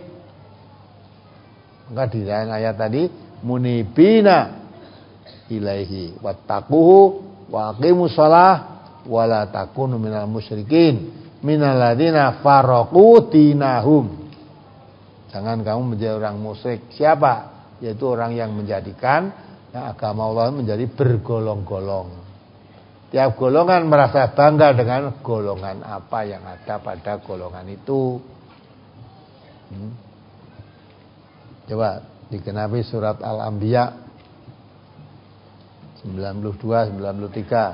Maka di ayat tadi munibina ilaihi wattaquhu wa aqimus shalah wa la takunu minal musyrikin minal ladzina faraqu dinahum. Jangan kamu menjadi orang musyrik. Siapa? Yaitu orang yang menjadikan ya, agama Allah menjadi bergolong-golong. Tiap golongan merasa bangga dengan golongan apa yang ada pada golongan itu. Hmm. Coba digenapi surat Al-Anbiya sembilan puluh dua sembilan puluh tiga.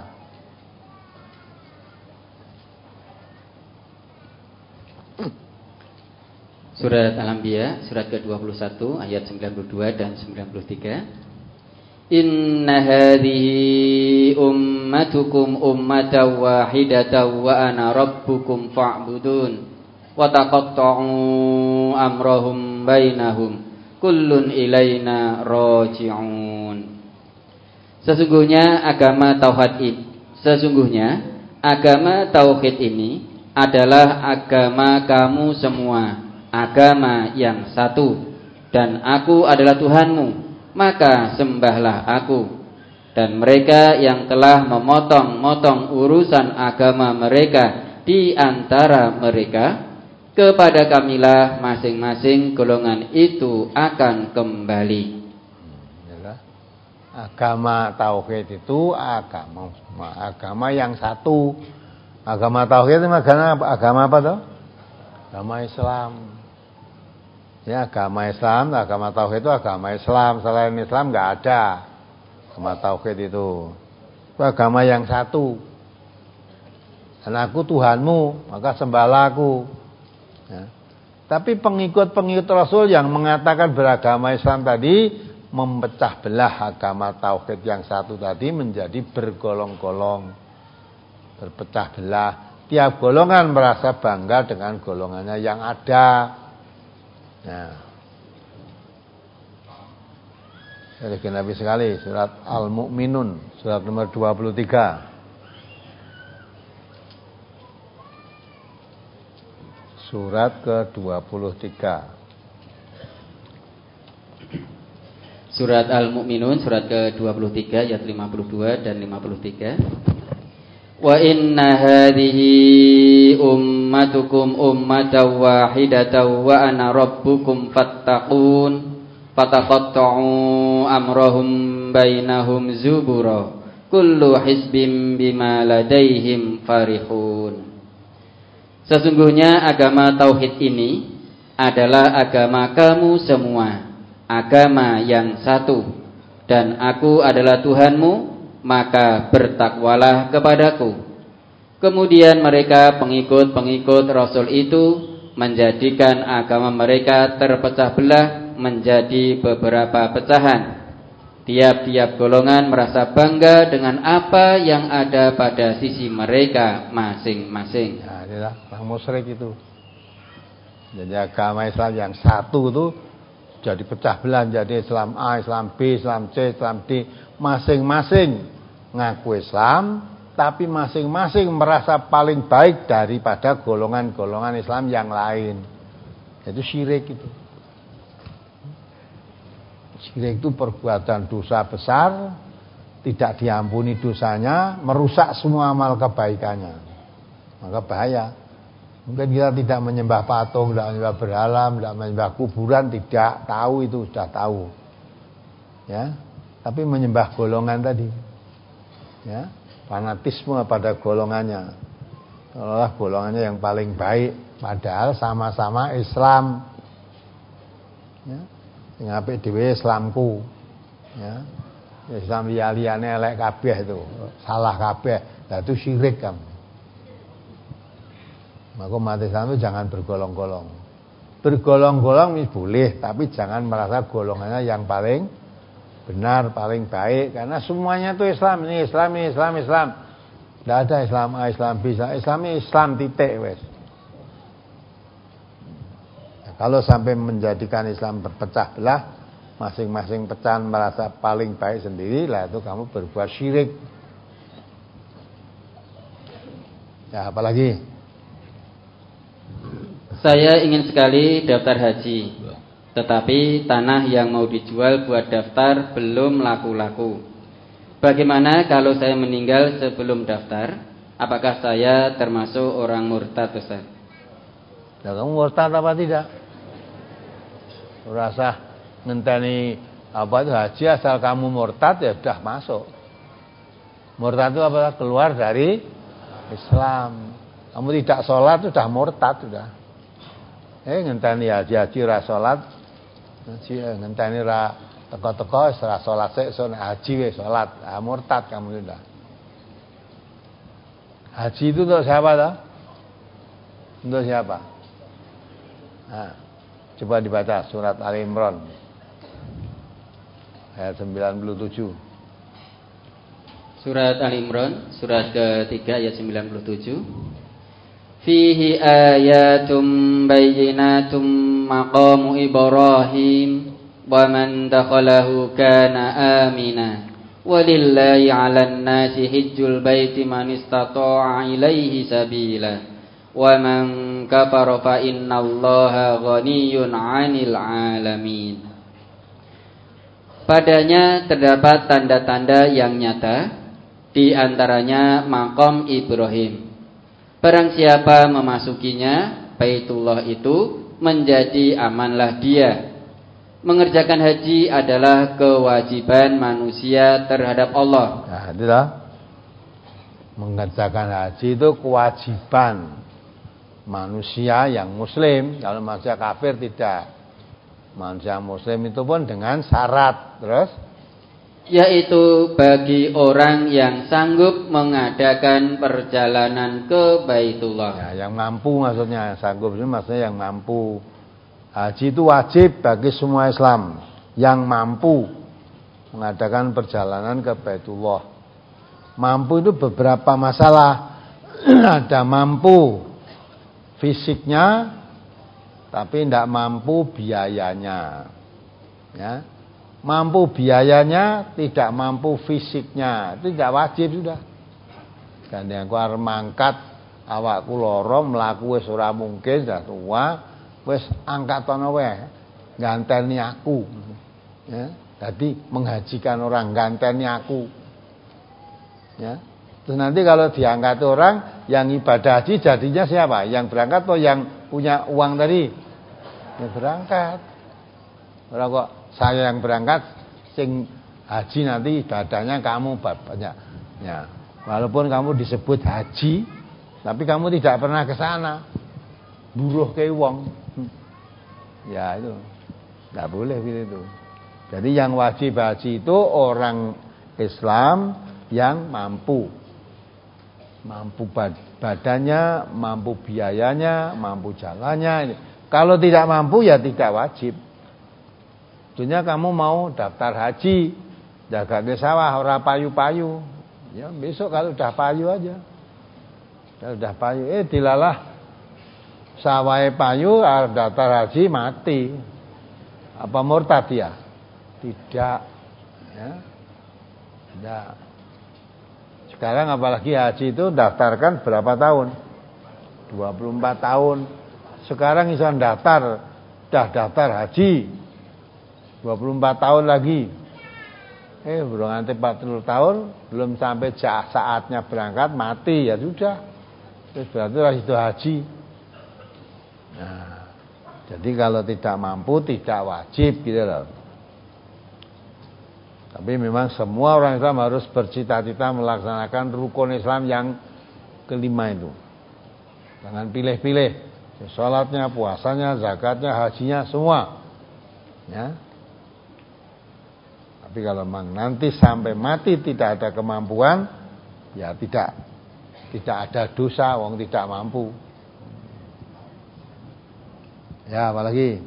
Surat Al-Anbiya surat ke dua puluh satu ayat sembilan puluh dua dan sembilan puluh tiga. Inna hadhihi ummatukum ummatan wahidatan wa ana rabbukum fa'budun wa taqatta'u amrahum bainahum kullun ilaina raji'un. Sesungguhnya agama tauhid ini, sesungguhnya agama tauhid ini adalah agama kamu semua, agama yang satu, dan aku adalah Tuhanmu, maka sembahlah aku. Dan mereka yang telah memotong-motong urusan agama mereka di antara mereka, kepada kamilah masing-masing golongan itu akan kembali. Agama tauhid itu agama agama yang satu. Agama tauhid itu agama, agama apa tuh? Agama Islam. Ya, agama Islam, agama tauhid itu agama Islam. Selain Islam enggak ada agama tauhid itu. Itu agama yang satu. Dan aku Tuhanmu, maka sembahlah aku. Ya. Tapi pengikut-pengikut Rasul yang mengatakan beragama Islam tadi memecah belah agama tauhid yang satu tadi menjadi bergolong-golong, berpecah belah. Tiap golongan merasa bangga dengan golongannya yang ada. Nah, jadi Nabi sekali surat Al-Mu'minun surat nomor dua puluh tiga. Surat ke dua puluh tiga. Surat Al-Mu'minun surat ke dua puluh tiga ayat lima puluh dua dan lima puluh tiga. Wa inna hadhihi ummatukum ummatan wahidatan wa ana rabbukum fattaqun fataqatta'u amrahum bainahum zubura kullu hizbin bima ladaihim farihun. Sesungguhnya agama tauhid ini adalah agama kamu semua, agama yang satu, dan aku adalah Tuhanmu, maka bertakwalah kepadaku. Kemudian mereka pengikut-pengikut Rasul itu menjadikan agama mereka terpecah belah menjadi beberapa pecahan. Tiap-tiap golongan merasa bangga dengan apa yang ada pada sisi mereka masing-masing. Nah, inilah orang musyrik itu. Jadi agama Islam yang satu itu jadi pecah belah jadi Islam A, Islam B, Islam C, Islam D. Masing-masing ngaku Islam, tapi masing-masing merasa paling baik daripada golongan-golongan Islam yang lain. Itu syirik itu. Syirik itu perbuatan dosa besar, tidak diampuni dosanya, merusak semua amal kebaikannya. Maka bahaya. Mungkin kita tidak menyembah patung, tidak menyembah berhala, tidak menyembah kuburan, tidak tahu itu, sudah tahu. Ya, tapi menyembah golongan tadi. Ya, fanatisme pada golongannya. Seolah golongannya yang paling baik, padahal sama-sama Islam. Ya. Sing apik dhewe Islamku. Ya. Islam liyane elek kabeh itu, salah kabeh. Nah itu syirik kamu. Maka umat Islam itu jangan bergolong-golong. Bergolong-golong ini boleh, tapi jangan merasa golongannya yang paling benar, paling baik. Karena semuanya itu Islam, ini Islam, ini Islam, Islam. Tidak ada Islam A, Islam B, Islam ini Islam titik wes. Nah, kalau sampai menjadikan Islam berpecah belah, masing-masing pecahan merasa paling baik sendiri, lah itu kamu berbuat syirik. Ya, apalagi? Saya ingin sekali daftar haji, tetapi tanah yang mau dijual buat daftar belum laku-laku. Bagaimana kalau saya meninggal sebelum daftar? Apakah saya termasuk orang murtad, Ustaz? Ya, kamu murtad apa tidak? Rasa ngenteni apa itu haji, asal kamu murtad ya sudah masuk. Murtad itu apa? Keluar dari Islam. Kamu tidak sholat sudah murtad sudah. Eh ngenteni haji-haji ra sholat, ngenteni ra teko-teko ra sholat sik sun haji wis sholat, ah, murtad kamu sudah. Haji itu untuk siapa toh? Untuk siapa? Nah, coba dibaca surat Ali Imran ayat sembilan puluh tujuh. Surat Ali Imran surat ketiga ayat sembilan puluh tujuh. Fihi ayatum bayyinatum maqamu Ibrahim wa man dakhalahu kana amina walillahi 'alan nasi hajjul baiti man istata'a ilaihi sabila wa man kafara fa innallaha ghaniyyun 'anil 'alamin. Padanya terdapat tanda-tanda yang nyata, di antaranya maqam Ibrahim. Barang siapa memasukinya, Baitullah itu, menjadi amanlah dia. Mengerjakan haji adalah kewajiban manusia terhadap Allah. Nah, itulah. Mengerjakan haji itu kewajiban manusia yang muslim. Kalau manusia kafir tidak. Manusia muslim itu pun dengan syarat. Terus? Yaitu bagi orang yang sanggup mengadakan perjalanan ke Baitullah. Ya, yang mampu maksudnya, sanggup itu maksudnya yang mampu. Haji itu wajib bagi semua Islam yang mampu mengadakan perjalanan ke Baitullah. Mampu itu beberapa masalah. Ada mampu fisiknya, tapi tidak mampu biayanya. Ya. Mampu biayanya, tidak mampu fisiknya, itu tidak wajib sudah. Dan yang aku arep mangkat awakku lara mlaku wis ora mungkin, sudah tua, wis angkat ana wae, ganteni aku. Ya, jadi menghajikan orang ganteni aku. Ya. Terus nanti kalau diangkat orang yang ibadah haji jadinya siapa? Yang berangkat atau yang punya uang tadi? Yang berangkat. Ora kok saya yang berangkat, sing haji nanti ibadahnya kamu banyak. Ya, walaupun kamu disebut haji, tapi kamu tidak pernah ke sana. Buruh ke wong. Ya itu. Enggak boleh gitu. Jadi yang wajib haji itu orang Islam yang mampu. Mampu badannya, mampu biayanya, mampu jalannya. Kalau tidak mampu ya tidak wajib. Tentunya kamu mau daftar haji, jaga ke sawah, ora payu-payu. Ya besok kalau udah payu aja. Kalau udah payu, eh dilalah sawahnya payu, daftar haji mati. Apa murtad ya? Tidak. Ya. Tidak. Sekarang apalagi haji itu daftarkan berapa tahun? dua puluh empat tahun. Sekarang bisa daftar, dah daftar haji. dua puluh empat tahun lagi. Eh, belum nanti empat puluh tahun, belum sampai saatnya berangkat, mati, ya sudah. Terus berarti itu haji. Nah, jadi kalau tidak mampu, tidak wajib gitu loh. Tapi memang semua orang Islam harus bercita-cita melaksanakan rukun Islam yang kelima itu. Jangan pilih-pilih. Sholatnya, puasanya, zakatnya, hajinya, semua. Ya. Tapi kalau memang nanti sampai mati tidak ada kemampuan, ya tidak tidak ada dosa, wong tidak mampu. Ya, apalagi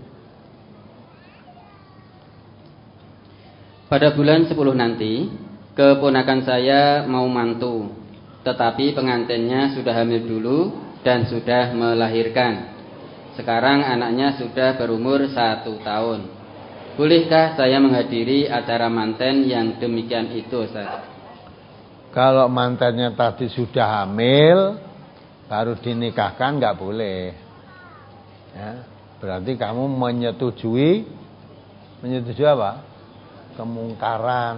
pada bulan sepuluh nanti keponakan saya mau mantu, tetapi pengantinnya sudah hamil dulu dan sudah melahirkan. Sekarang anaknya sudah berumur satu tahun. Bolehkah saya menghadiri acara manten yang demikian itu, Ustaz? Kalau mantannya tadi sudah hamil baru dinikahkan nggak boleh. Ya, berarti kamu menyetujui menyetujui apa? Kemungkaran.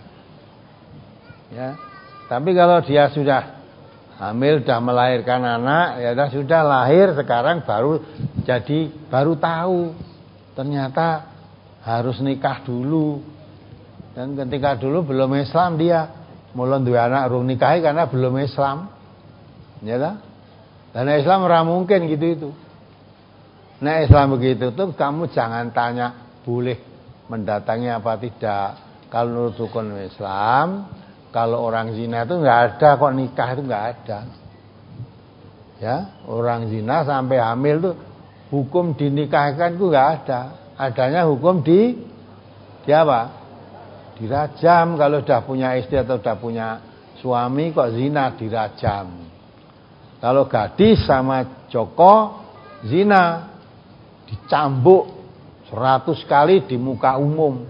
Ya. Tapi kalau dia sudah hamil, sudah melahirkan anak, ya sudah lahir, sekarang baru jadi baru tahu ternyata harus nikah dulu. Dan ketika dulu belum Islam dia, mulai dua anak urung nikahi karena belum Islam. Ya kan? Dan Islam ora mungkin gitu itu. Nah, Islam begitu tuh kamu jangan tanya boleh mendatangi apa tidak. Kalau menurut hukum Islam, kalau orang zina itu nggak ada kok, nikah itu nggak ada. Ya, orang zina sampai hamil tuh hukum dinikahkan itu nggak ada. Adanya hukum di di apa? Dirajam. Kalau sudah punya istri atau sudah punya suami kok zina, dirajam. Kalau gadis sama Joko zina, dicambuk seratus kali di muka umum.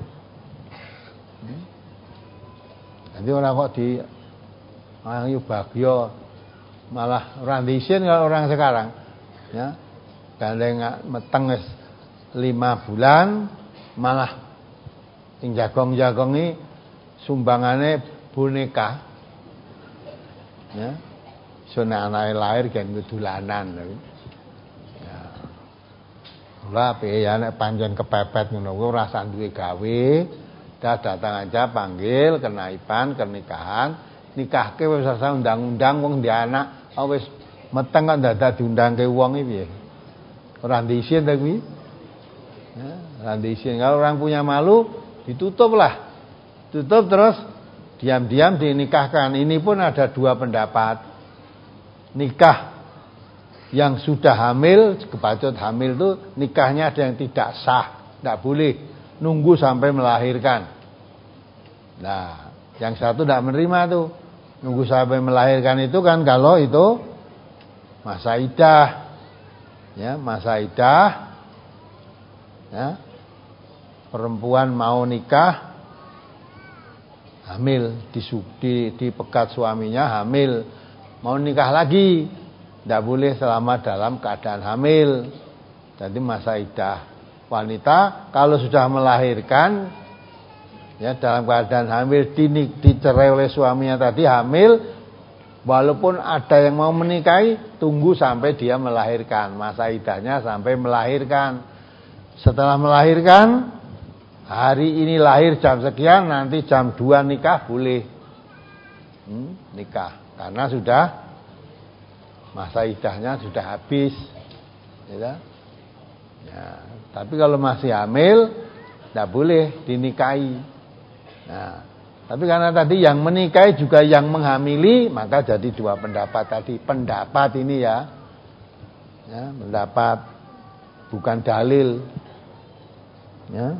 Nanti orang kok di ayo bagyo malah orang diisin kalau orang sekarang, ya gandeng meteng lima bulan malah sing jagong-jagongi sumbangane boneka, ya sona anake lahir kan dolanan. Ya ora piye ya nek pancen kepepet ngono kuwi ora usah duwe gawe, dah datang aja panggil kenaipan pernikahan, nikahke wis ora undang-undang wong di anak wis meteng kok dadak diundangke wong iki piye. Ora diisin ta kuwi? Ya, ora diisin. Kalau orang punya malu ditutuplah. Tutup terus diam-diam dinikahkan. Ini pun ada dua pendapat. Nikah yang sudah hamil, kebacut hamil itu nikahnya ada yang tidak sah, tidak boleh nunggu sampai melahirkan. Nah, yang satu tidak menerima tuh. Nunggu sampai melahirkan itu kan kalau itu masa iddah. Ya, masa iddah. Ya. Perempuan mau nikah hamil di, di dipegat suaminya hamil, mau nikah lagi tidak boleh selama dalam keadaan hamil. Jadi masa iddah. Wanita kalau sudah melahirkan, ya dalam keadaan hamil, dicerai oleh suaminya tadi hamil, walaupun ada yang mau menikahi, tunggu sampai dia melahirkan. Masa iddahnya sampai melahirkan. Setelah melahirkan, hari ini lahir jam sekian, nanti jam dua nikah boleh. Hmm, nikah karena sudah masa iddahnya sudah habis. Ya, ya, tapi kalau masih hamil tidak boleh dinikahi. Nah, tapi karena tadi yang menikahi juga yang menghamili, maka jadi dua pendapat tadi. Pendapat ini ya, ya pendapat bukan dalil. Ya.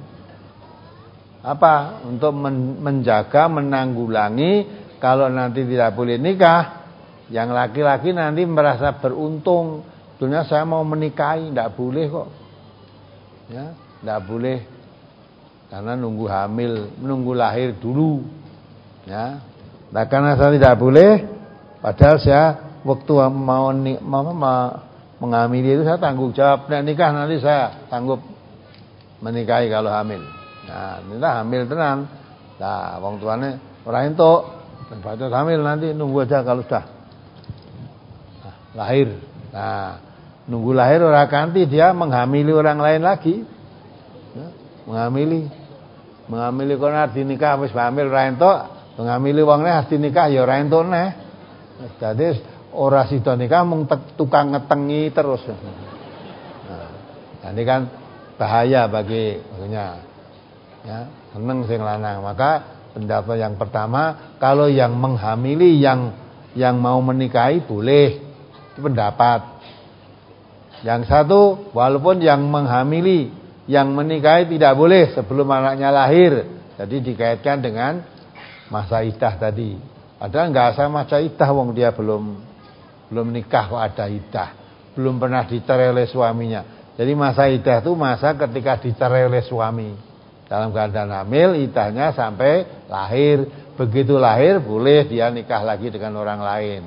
Apa? Untuk men menjaga, menanggulangi kalau nanti tidak boleh nikah, yang laki-laki nanti merasa beruntung. Sebetulnya saya mau menikahi, tidak boleh kok. Ya, tidak boleh. Karena nunggu hamil, menunggu lahir dulu. Ya. Nah, karena saya tidak boleh, padahal saya waktu mau, mau, mau mengamili itu saya tanggung jawab. Nah, nikah nanti saya sanggup menikahi kalau hamil. Nah, minta hamil tenan. Nah, wong tuane ora entuk, dan bacot hamil nanti nunggu aja kalau sudah nah, lahir. Nah, nunggu lahir ora ganti dia menghamili orang lain lagi. Ya, menghamili. Menghamili kono dinikah wis hamil ora entuk, menghamili wong neh dinikah ya ora entuk neh. Dadi ora sida nikah mung tukang ngetengi terus. Nah, ini kan bahaya bagi maksudnya Ya, seneng sing lanang. Maka pendapat yang pertama, kalau yang menghamili yang yang mau menikahi boleh. Itu pendapat. Yang satu, walaupun yang menghamili yang menikahi tidak boleh sebelum anaknya lahir. Jadi dikaitkan dengan masa iddah tadi. Padahal enggak usah masa iddah wong dia belum belum nikah kok ada iddah. Belum pernah dicerai oleh suaminya. Jadi masa iddah itu masa ketika dicerai oleh suami. Dalam keadaan hamil, iddahnya sampai lahir. Begitu lahir, boleh dia nikah lagi dengan orang lain.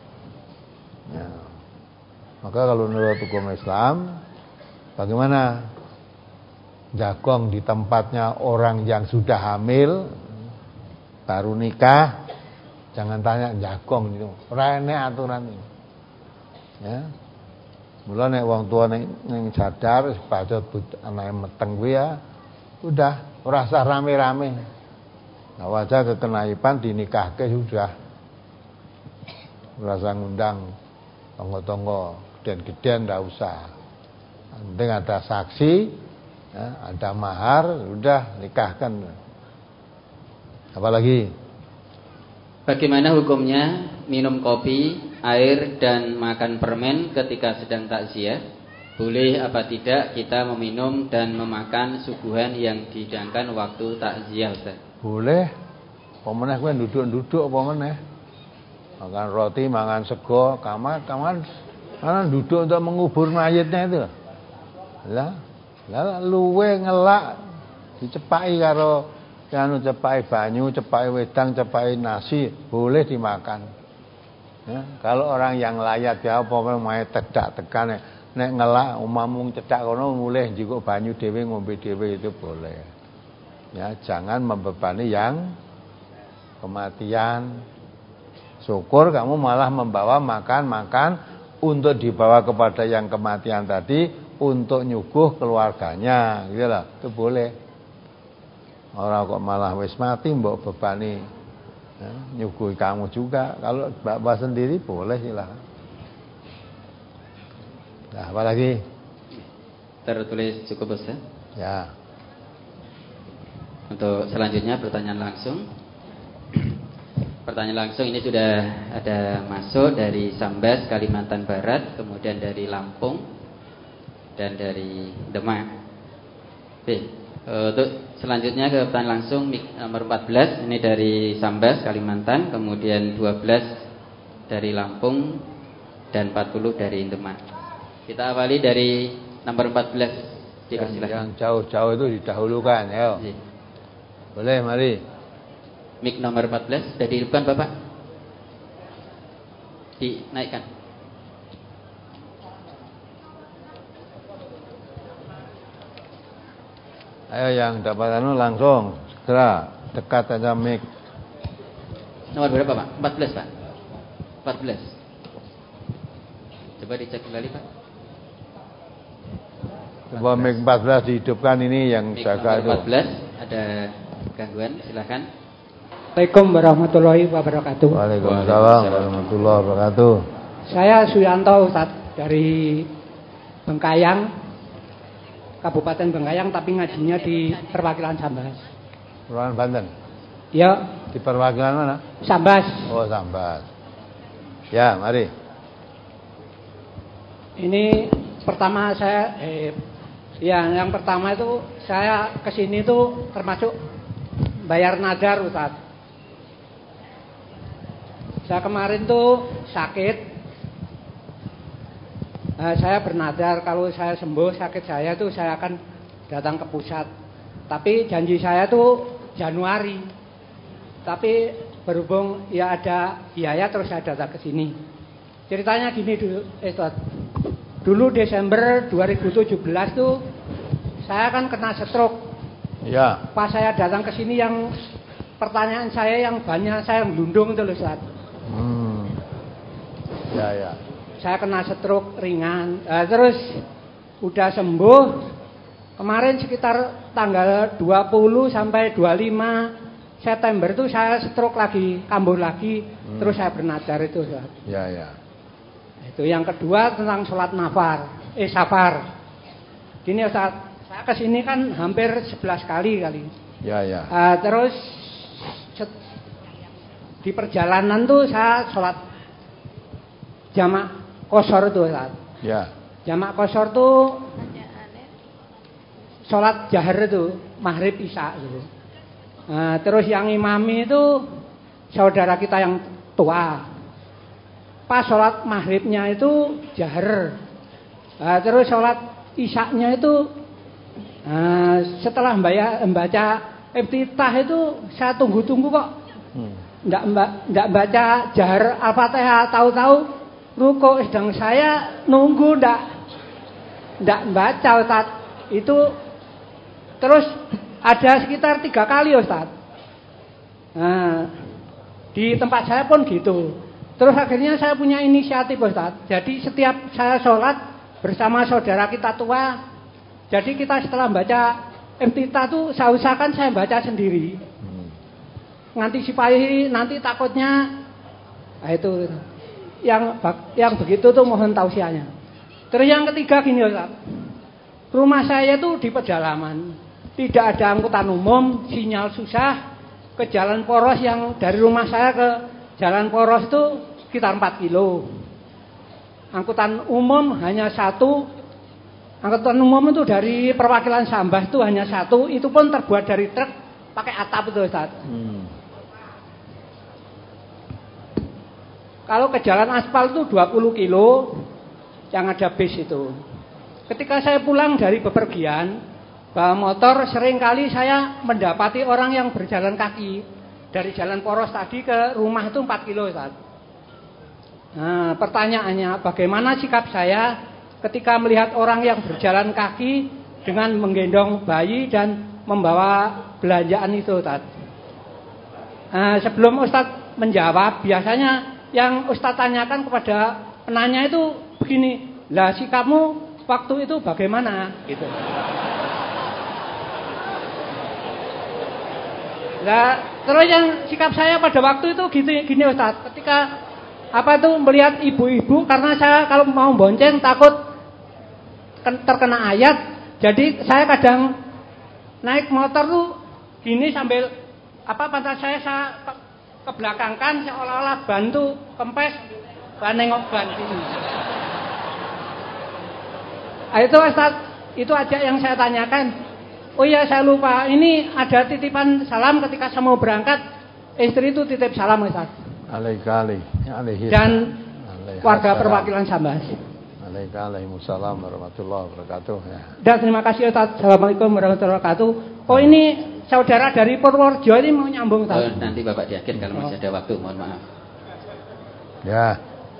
Ya. Maka kalau menurut hukum Islam, bagaimana? Jagong di tempatnya orang yang sudah hamil, baru nikah, jangan tanya jagong itu. Ora enek aturan itu. Ya. Mula nek wong tua ning ning sadar wis bacot anake meteng kuwi ya, udah ora usah rame-rame. Nah, wajah kekenaipan dinikahke sudah. Ora usah ngundang tonggo-tonggo, geden-geden ndak usah. Penting ada saksi, ya, ada mahar, udah nikahkan. Apalagi? Bagaimana hukumnya minum kopi, air, dan makan permen ketika sedang takziah? Boleh apa tidak kita meminum dan memakan suguhan yang dihidangkan waktu takziah, Ustaz? Boleh. Pemeneh kowe duduk-duduk apa meneh? Makan roti, makan sego, kamar, kamar, mana duduk untuk mengubur mayitnya itu. Lah, lah luwe ngelak dicepaki karo anu cepaki banyu, cepaki wedang, cepaki nasi, boleh dimakan. Ya, kalau orang yang layat ya apa mae tedak tekan nek ngelak umamung cedak kono mulih njikuk banyu dhewe ngombe dhewe itu boleh. Ya, jangan membebani yang kematian. Syukur kamu malah membawa makan-makan untuk dibawa kepada yang kematian tadi untuk nyuguh keluarganya, gitu lah. Itu boleh. Orang kok malah wis mati mbok bebani ya, nyuguhi kamu juga. Kalau bapak sendiri boleh silakan. Nah, apa lagi? Tertulis cukup, Ustaz? Ya. Untuk selanjutnya pertanyaan langsung. Pertanyaan langsung ini sudah ada masuk dari Sambas, Kalimantan Barat, kemudian dari Lampung, dan dari Demak. Oke, untuk selanjutnya ke pertanyaan langsung nomor empat belas, ini dari Sambas, Kalimantan, kemudian dua belas dari Lampung, dan empat puluh dari Demak. Kita awali dari nomor empat belas. Yang, yang jauh-jauh itu didahulukan, ya. Boleh, mari. Mik nomor empat belas sudah dihidupkan Bapak? Dinaikkan. Ayo yang dapat anu langsung segera dekat aja mik. Nomor berapa Pak? empat belas Pak? empat belas. Coba dicek kembali Pak. Coba mik empat belas dihidupkan ini yang mik jaga itu. empat belas ada gangguan, silakan. Assalamualaikum warahmatullahi wabarakatuh. Waalaikumsalam warahmatullahi wabarakatuh. Saya Suyanto Ustaz dari Bengkayang, Kabupaten Bengkayang, tapi ngajinya di perwakilan Sambas. Perwakilan Banten? Ya. Di perwakilan mana? Sambas. Oh, Sambas. Ya, mari. Ini pertama saya eh, ya yang pertama itu saya kesini itu termasuk bayar nadar Ustaz. Saya kemarin tuh sakit. Nah, saya bernadar kalau saya sembuh sakit saya tuh saya akan datang ke pusat. Tapi janji saya tuh Januari. Tapi berhubung ya ada biaya terus saya datang ke sini. Ceritanya gini dulu, Ustaz. Dulu Desember dua ribu tujuh belas tuh saya kan kena stroke. Ya. Pas saya datang ke sini yang pertanyaan saya yang banyak saya ngelundung itu loh Ustaz. Hmm. Ya, ya. Saya kena stroke ringan. Nah, terus udah sembuh. Kemarin sekitar tanggal dua puluh sampai dua puluh lima September itu saya stroke lagi, kambuh lagi. Hmm. Terus saya bernadar itu Ustaz. Ya, ya. Itu yang kedua tentang sholat nafar, eh safar. Gini Ustaz, saya kesini kan hampir sebelas kali kali. Ya, ya. Uh, terus set, di perjalanan tuh saya sholat jamak qashar tuh Ustaz. Ya. Jamak qashar tuh sholat jahar itu maghrib isya gitu. Uh, terus yang imami itu saudara kita yang tua. Pas sholat maghribnya itu jahar. Uh, terus sholat isyaknya itu uh, setelah membaca iftitah itu saya tunggu-tunggu kok. Hmm. Nggak, nggak baca jahar Al-Fatihah, tahu-tahu ruko sedang saya nunggu nggak nggak baca Ustaz. Itu terus ada sekitar tiga kali Ustaz. Nah, di tempat saya pun gitu. Terus akhirnya saya punya inisiatif Ustaz. Jadi setiap saya sholat bersama saudara kita tua, jadi kita setelah baca iftitah tuh saya usahakan saya baca sendiri. Hmm. Ngantisipasi nanti takutnya, nah itu yang yang begitu tuh mohon tausiahnya. Terus yang ketiga gini Ustaz. Rumah saya tuh di pedalaman, tidak ada angkutan umum, sinyal susah. Ke jalan poros yang dari rumah saya ke jalan poros itu sekitar empat kilo. Angkutan umum hanya satu. Angkutan umum itu dari perwakilan Sambah itu hanya satu. Itu pun terbuat dari truk pakai atap itu Ustaz. Hmm. Kalau ke jalan aspal itu dua puluh kilo yang ada bis itu. Ketika saya pulang dari bepergian bawa motor, sering kali saya mendapati orang yang berjalan kaki dari jalan poros tadi ke rumah itu empat kilo Ustaz. Nah, pertanyaannya bagaimana sikap saya ketika melihat orang yang berjalan kaki dengan menggendong bayi dan membawa belanjaan itu Ustaz. Nah, sebelum Ustaz menjawab, biasanya yang Ustaz tanyakan kepada penanya itu begini, lah sikapmu waktu itu bagaimana gitu. Nah, terus yang sikap saya pada waktu itu gini, gini Ustaz, ketika apa tuh melihat ibu-ibu, karena saya kalau mau bonceng takut terkena ayat, jadi saya kadang naik motor tuh gini sambil apa pantat saya saya ke, ke belakangkan seolah-olah bantu kempes nengok ban ini. Nah, itu Ustaz, itu aja yang saya tanyakan. Oh iya saya lupa, ini ada titipan salam ketika saya mau berangkat, istri itu titip salam Ustaz. Alaikali, alaihi. Dan warga perwakilan Sambas. Waalaikumsalam warahmatullahi wabarakatuh. Ya. Dan terima kasih Ustaz. Assalamualaikum warahmatullahi wabarakatuh. Oh ini saudara dari Purworejo ini mau nyambung Ustaz. Oh, nanti Bapak di akhir kalau masih ada waktu, mohon maaf. Ya.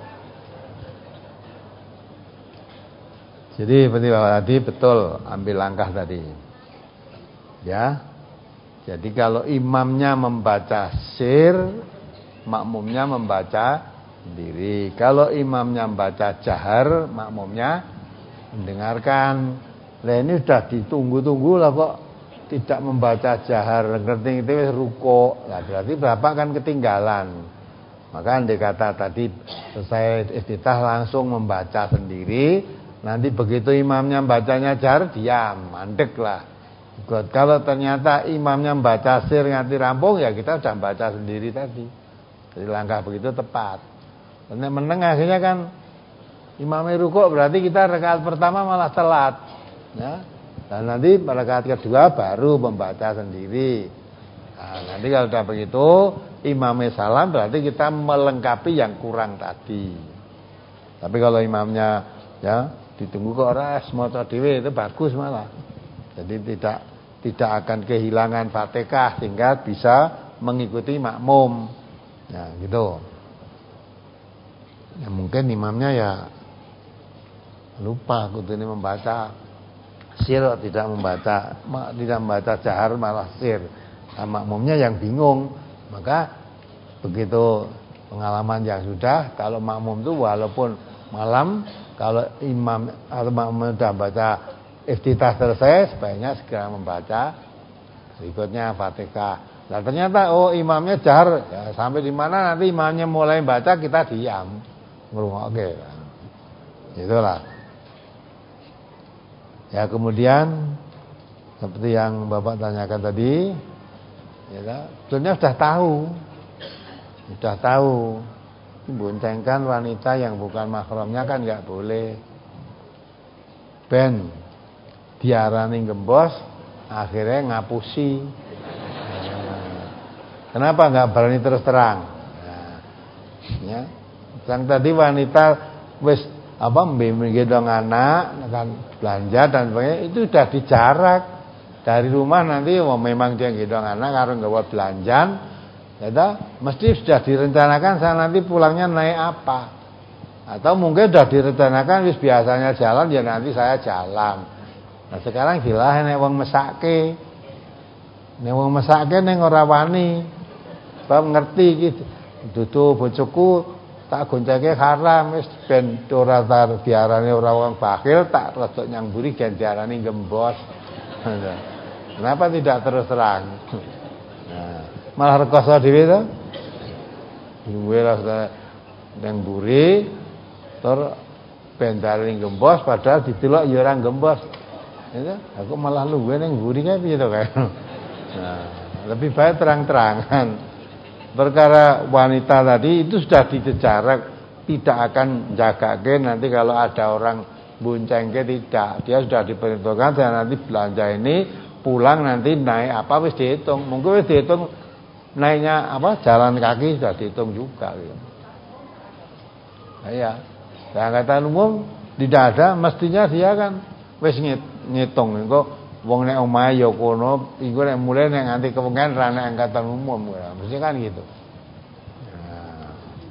Jadi seperti Bapak tadi betul ambil langkah tadi. Ya. Jadi kalau imamnya membaca sir, makmumnya membaca sendiri. Kalau imamnya membaca jahar, makmumnya mendengarkan. Lah ini sudah ditunggu-tunggu lah kok tidak membaca jahar, ngerti itu ruko. Lah berarti Bapak kan ketinggalan. Maka andai kata tadi selesai iftitah langsung membaca sendiri, nanti begitu imamnya bacanya jahar diam, mandek lah. Kalau ternyata imamnya membaca sir nganti rampung, ya kita sudah baca sendiri tadi. Jadi langkah begitu tepat. Karena meneng akhirnya kan imamnya rukuk, berarti kita rakaat pertama malah telat, ya. Dan nanti pada rakaat kedua baru membaca sendiri. Nah, nanti kalau sudah begitu imamnya salam, berarti kita melengkapi yang kurang tadi. Tapi kalau imamnya ya ditunggu ke orang semoto dewe, itu bagus malah. Jadi tidak tidak akan kehilangan Fatihah sehingga bisa mengikuti makmum. Ya, gitu. Ya mungkin imamnya ya lupa kudu ini membaca sir, tidak membaca tidak membaca jahar malah sir. Nah, makmumnya yang bingung. Maka begitu pengalaman yang sudah, kalau makmum itu walaupun malam, kalau imam atau makmum sudah baca iftitah selesai, sebaiknya segera membaca berikutnya Fatihah. Nah ternyata oh imamnya jahar, ya, sampai di mana nanti imamnya mulai baca kita diam, ngrungokke. Itulah. Ya kemudian seperti yang Bapak tanyakan tadi, Ya, sebetulnya sudah tahu. Sudah tahu. Boncengkan wanita yang bukan mahramnya kan enggak boleh. Ben diarani gembos, akhirnya ngapusi. Nah, kenapa enggak berani terus terang? Nah, ya. Yang tadi wanita wis apa menggendong anak kan belanja dan sebagainya itu sudah dijarak dari rumah. Nanti oh, memang dia gendong anak karo nggawa belanjan, ya toh, mesti sudah direncanakan saya nanti pulangnya naik apa. Atau mungkin sudah direncanakan wis biasanya jalan ya nanti saya jalan. Nah sekarang gila nek wong mesake. Nek wong mesake ning ora wani. Bab ngerti iki dudu bojoku tak goncenge haram wis ben ora tar diarani ora wong bakhil tak rodok nyamburi gen diarani gembos. Kenapa tidak terus terang? Nah, malah rekoso dhewe to. Duwe rasa nang mburi tur ben diarani gembos padahal didelok ya ora gembos. Ya, aku malah luwe ning mburi kae piye to kae. Nah, lebih baik terang-terangan. Perkara wanita tadi itu sudah dijarak, tidak akan jagake nanti kalau ada orang boncengke tidak. Dia sudah diperhitungkan dan nanti belanja ini pulang nanti naik apa wis dihitung. Mungkin wis dihitung naiknya apa jalan kaki sudah dihitung juga gitu. Nah, ya. Angkutan umum tidak ada, mestinya dia kan wis ngitung engko wong nek omahe ya kono, iku nek mulai nek nganti kewengan ra nek angkatan umum ya. Mesti kan gitu. Nah.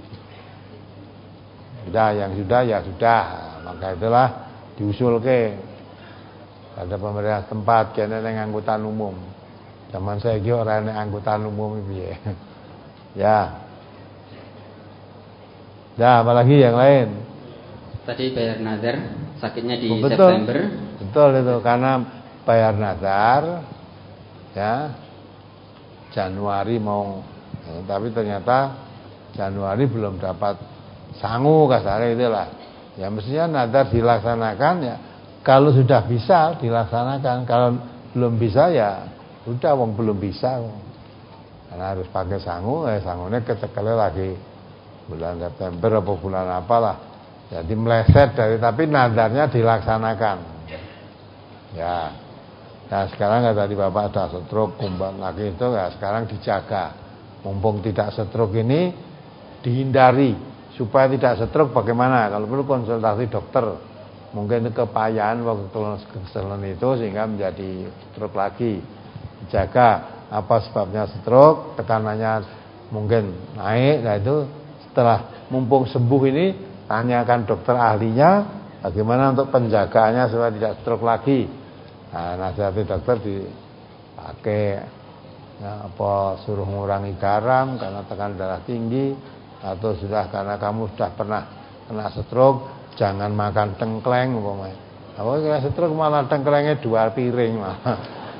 Sudah yang sudah ya sudah. Maka itulah diusulke ada pemerintah tempat kene ning angkutan umum. Zaman saiki ora nek angkutan umum piye. Ya. Dah, apalagi yang lain? Tadi bayar nazar sakitnya di oh, betul. September. Betul itu karena bayar nazar ya Januari mau ya, tapi ternyata Januari belum dapat sangu kasarnya itulah ya mestinya nazar dilaksanakan ya kalau sudah bisa dilaksanakan kalau belum bisa ya udah wong belum bisa wong. Karena harus pakai sangu eh sangunya kecekelnya lagi bulan September atau bulan apalah jadi meleset dari tapi nazarnya dilaksanakan ya. Nah sekarang nggak tadi bapak ada stroke kumbang lagi itu ya sekarang dijaga mumpung tidak stroke ini dihindari supaya tidak stroke bagaimana kalau perlu konsultasi dokter mungkin kepayahan waktu kesalahan itu sehingga menjadi stroke lagi dijaga apa sebabnya stroke tekanannya mungkin naik nah itu setelah mumpung sembuh ini tanyakan dokter ahlinya bagaimana untuk penjagaannya supaya tidak stroke lagi. Nah, nasihati dokter dipakai ya, apa suruh mengurangi garam karena tekanan darah tinggi atau sudah karena kamu sudah pernah kena stroke jangan makan tengkleng umpamanya. Kalau kena stroke malah tengklengnya dua piring malah.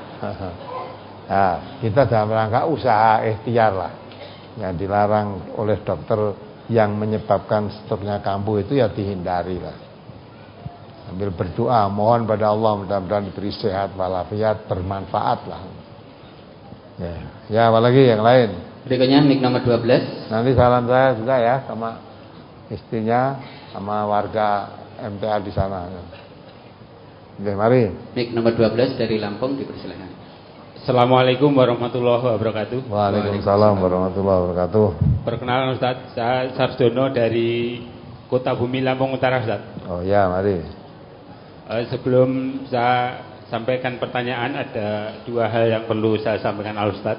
Nah, kita dalam rangka usaha ikhtiar lah. Yang dilarang oleh dokter yang menyebabkan stroke-nya kambuh itu ya dihindari lah. Sambil berdoa mohon pada Allah mudah-mudahan diberi sehat walafiat bermanfaat lah. Ya, ya apalagi yang lain. Berikutnya mic nomor dua belas. Nanti salam saya juga ya sama istrinya sama warga M T A di sana. Oke, mari. Mic nomor dua belas dari Lampung dipersilakan. Assalamualaikum warahmatullahi wabarakatuh. Waalaikumsalam warahmatullahi wabarakatuh. Perkenalan Ustaz, saya Sarjono dari Kota Bumi Lampung Utara Ustaz. Oh ya, mari. Uh, sebelum saya sampaikan pertanyaan ada dua hal yang perlu saya sampaikan al Ustaz.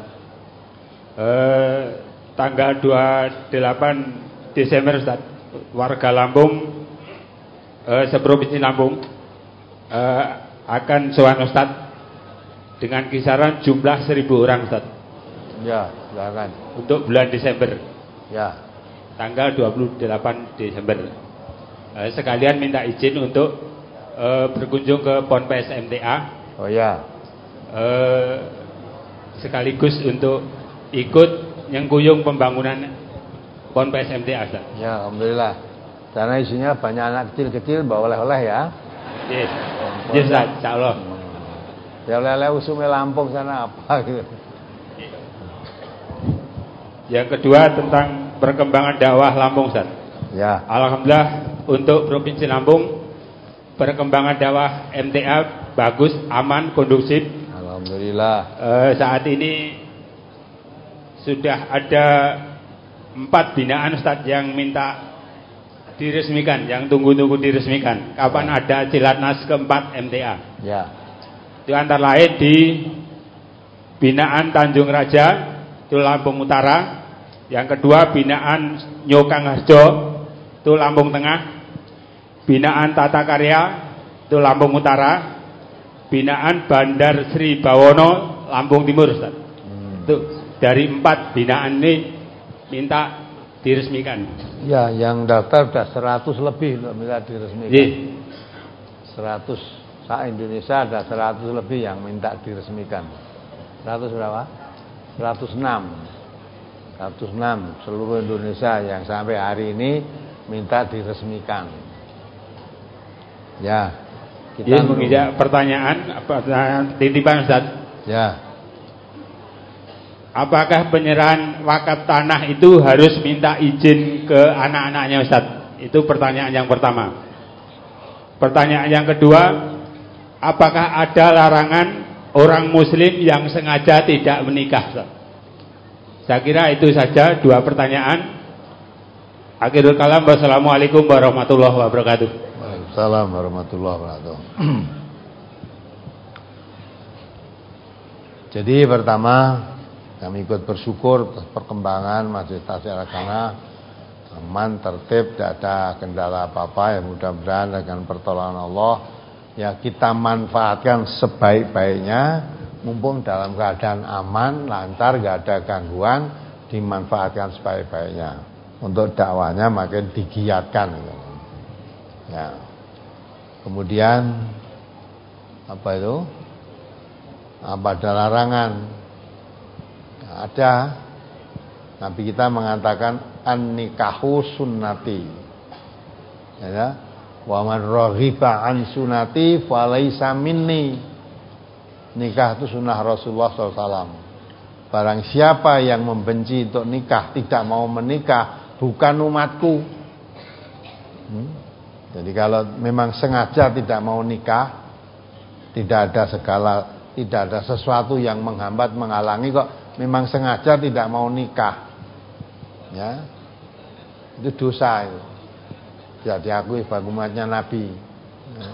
Uh, tanggal dua puluh delapan Desember Ustaz, warga Lampung uh, seprovinsi Lampung uh, akan sowan Ustaz dengan kisaran jumlah seribu orang Ustaz. Ya, silakan. Untuk bulan Desember. Ya. Tanggal dua puluh delapan Desember. Uh, sekalian minta izin untuk Uh, berkunjung ke P O N P S M T A. Oh ya. Uh, sekaligus untuk ikut nyengkuyung pembangunan P O N P S M T A. Ya, alhamdulillah. Karena isinya banyak anak kecil-kecil bawa oleh-oleh ya. Yes. Yes, Ustaz, insyaallah. Ya oleh-oleh usume Lampung sana apa gitu. Yang kedua tentang perkembangan dakwah Lampung, Ustaz. Ya. Alhamdulillah untuk Provinsi Lampung perkembangan dakwah M T A bagus, aman, kondusif. Alhamdulillah. Eh, saat ini sudah ada empat binaan, Ustaz, yang minta diresmikan, yang tunggu-tunggu diresmikan. Kapan ya. Ada Cilatnas keempat M T A? Ya. Itu antara lain di binaan Tanjung Raja, itu Lampung Utara. Yang kedua binaan Nyokang Harjo, itu Lampung Tengah. Binaan Tata Karya, itu Lampung Utara. Binaan Bandar Sri Bawono, Lampung Timur, Ustaz. Hmm. Itu dari empat binaan ini minta diresmikan. Ya, yang daftar sudah seratus lebih untuk minta diresmikan. Iya. seratus, se-Indonesia ada seratus lebih yang minta diresmikan. seratus berapa? seratus enam. seratus enam seluruh Indonesia yang sampai hari ini minta diresmikan. Ya, kita ya, mengijak pertanyaan, pertanyaan titipan, Ustaz. Ya. Apakah penyerahan wakaf tanah itu harus minta izin ke anak-anaknya, Ustaz? Itu pertanyaan yang pertama. Pertanyaan yang kedua, apakah ada larangan orang muslim yang sengaja tidak menikah, Ustaz? Saya kira itu saja dua pertanyaan. Akhirul kalam, wassalamualaikum warahmatullahi wabarakatuh. Waalaikumsalam warahmatullahi wabarakatuh. Jadi pertama, kami ikut bersyukur perkembangan Masjid Tasik Al-Kana aman, tertib, tidak ada kendala apa-apa. Ya mudah-mudahan dengan pertolongan Allah ya kita manfaatkan sebaik-baiknya. Mumpung dalam keadaan aman, lancar, gak ada gangguan, dimanfaatkan sebaik-baiknya. Untuk dakwahnya makin digiatkan. Ya. Kemudian apa itu? Apa ada larangan? Ya, ada. Nabi kita mengatakan an-nikahu sunnati. Ya. Wa man raghiba an sunnati falaisa minni. Nikah itu sunnah Rasulullah shallallahu alaihi wasallam. Barang siapa yang membenci untuk nikah, tidak mau menikah, bukan umatku. hmm? Jadi kalau memang sengaja tidak mau nikah, tidak ada segala, tidak ada sesuatu yang menghambat, menghalangi, kok memang sengaja tidak mau nikah, ya itu dosa, itu tidak diakui sebagai umatnya Nabi. ya.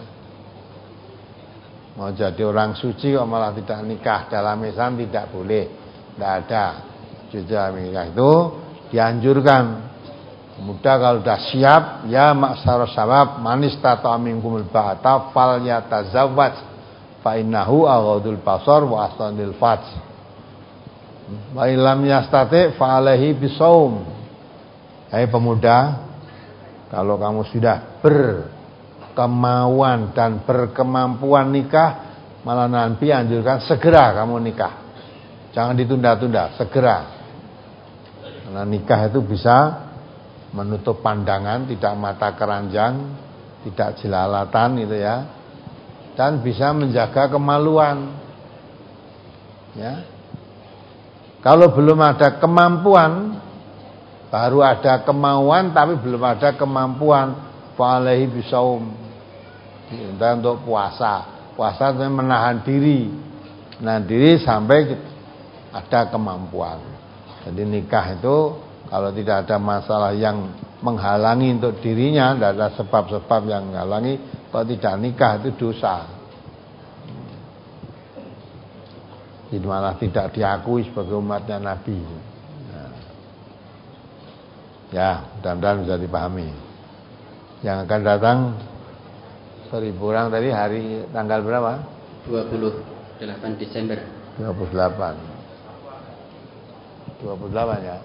Mau jadi orang suci kok malah tidak nikah. Dalam Islam tidak boleh, tidak ada. Jujur nikah itu dianjurkan. Mudah kalau sudah siap, ya maksar sabab manis tata minkumul ba'ata fal yatazawwaj fa innahu aghadul basar wa ahsanul farj. Wa illam yastati fa alaihi bisaum. Hai pemuda, kalau kamu sudah ber kemauan dan berkemampuan nikah, malah Nabi anjurkan segera kamu nikah, jangan ditunda-tunda, segera. Karena nikah itu bisa menutup pandangan, tidak mata keranjang, tidak jelalatan itu ya, dan bisa menjaga kemaluan. Ya, kalau belum ada kemampuan, baru ada kemauan tapi belum ada kemampuan, fa'alaihi bisaum. Diminta untuk puasa. Puasa itu menahan diri, menahan diri sampai ada kemampuan. Jadi nikah itu kalau tidak ada masalah yang menghalangi untuk dirinya, tidak ada sebab-sebab yang menghalangi, kalau tidak nikah itu dosa. Jadi malah tidak diakui sebagai umatnya Nabi. Nah. Ya, mudah-mudahan bisa dipahami. Yang akan datang seribu orang tadi hari tanggal berapa? dua puluh delapan Desember. dua puluh delapan. dua puluh delapan ya.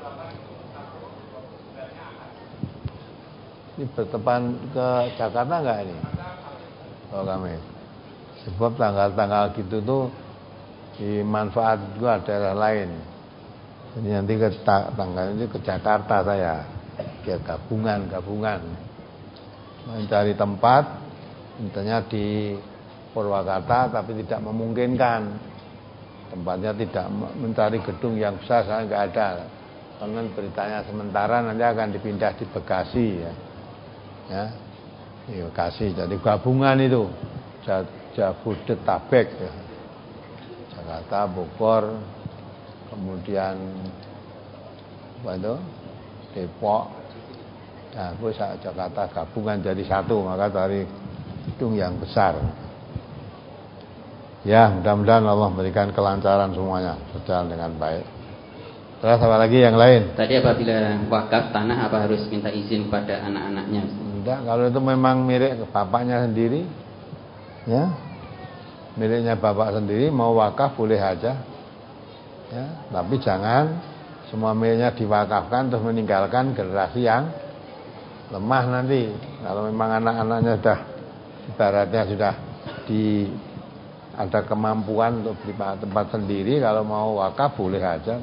Ini bertepan ke Jakarta enggak ini? Oh kami. Sebab tanggal-tanggal gitu tuh dimanfaat juga daerah lain. Jadi nanti ke tanggal ini ke Jakarta saya. Ke gabungan-gabungan. Mencari tempat. Intinya di Purwakarta tapi tidak memungkinkan, tempatnya tidak mencari gedung yang besar, saya nggak ada. konon beritanya sementara nanti akan dipindah di Bekasi ya. Ya. Di Bekasi jadi gabungan itu Jabodetabek ya. Jakarta, Bogor, kemudian apa itu? Depok, nah, Jakarta gabungan jadi satu, maka dari gedung yang besar. Ya, mudah-mudahan Allah memberikan kelancaran semuanya berjalan dengan baik. Terus apa lagi yang lain? Tadi apabila wakaf tanah apa harus minta izin kepada anak-anaknya? Tidak, kalau itu memang milik bapaknya sendiri, ya, miliknya bapak sendiri, mau wakaf boleh aja, ya, tapi jangan semua miliknya diwakafkan terus meninggalkan generasi yang lemah nanti. Kalau memang anak-anaknya sudah ibaratnya sudah di ada kemampuan untuk beli tempat sendiri, kalau mau wakaf boleh aja.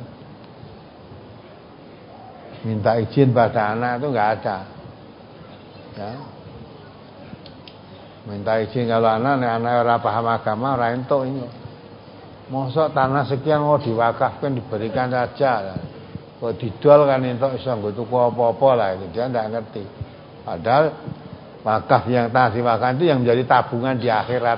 Minta izin pada anak itu nggak ada, ya. Minta izin kalau anak, anak orang paham agama, orang itu ini. Mosok tanah sekian mau diwakafkan diberikan saja. Kok didol kan itu iso nggo tuku apa-apa lah itu dia nggak ngerti. Padahal wakaf yang tanah diwakafkan itu yang menjadi tabungan di akhirat.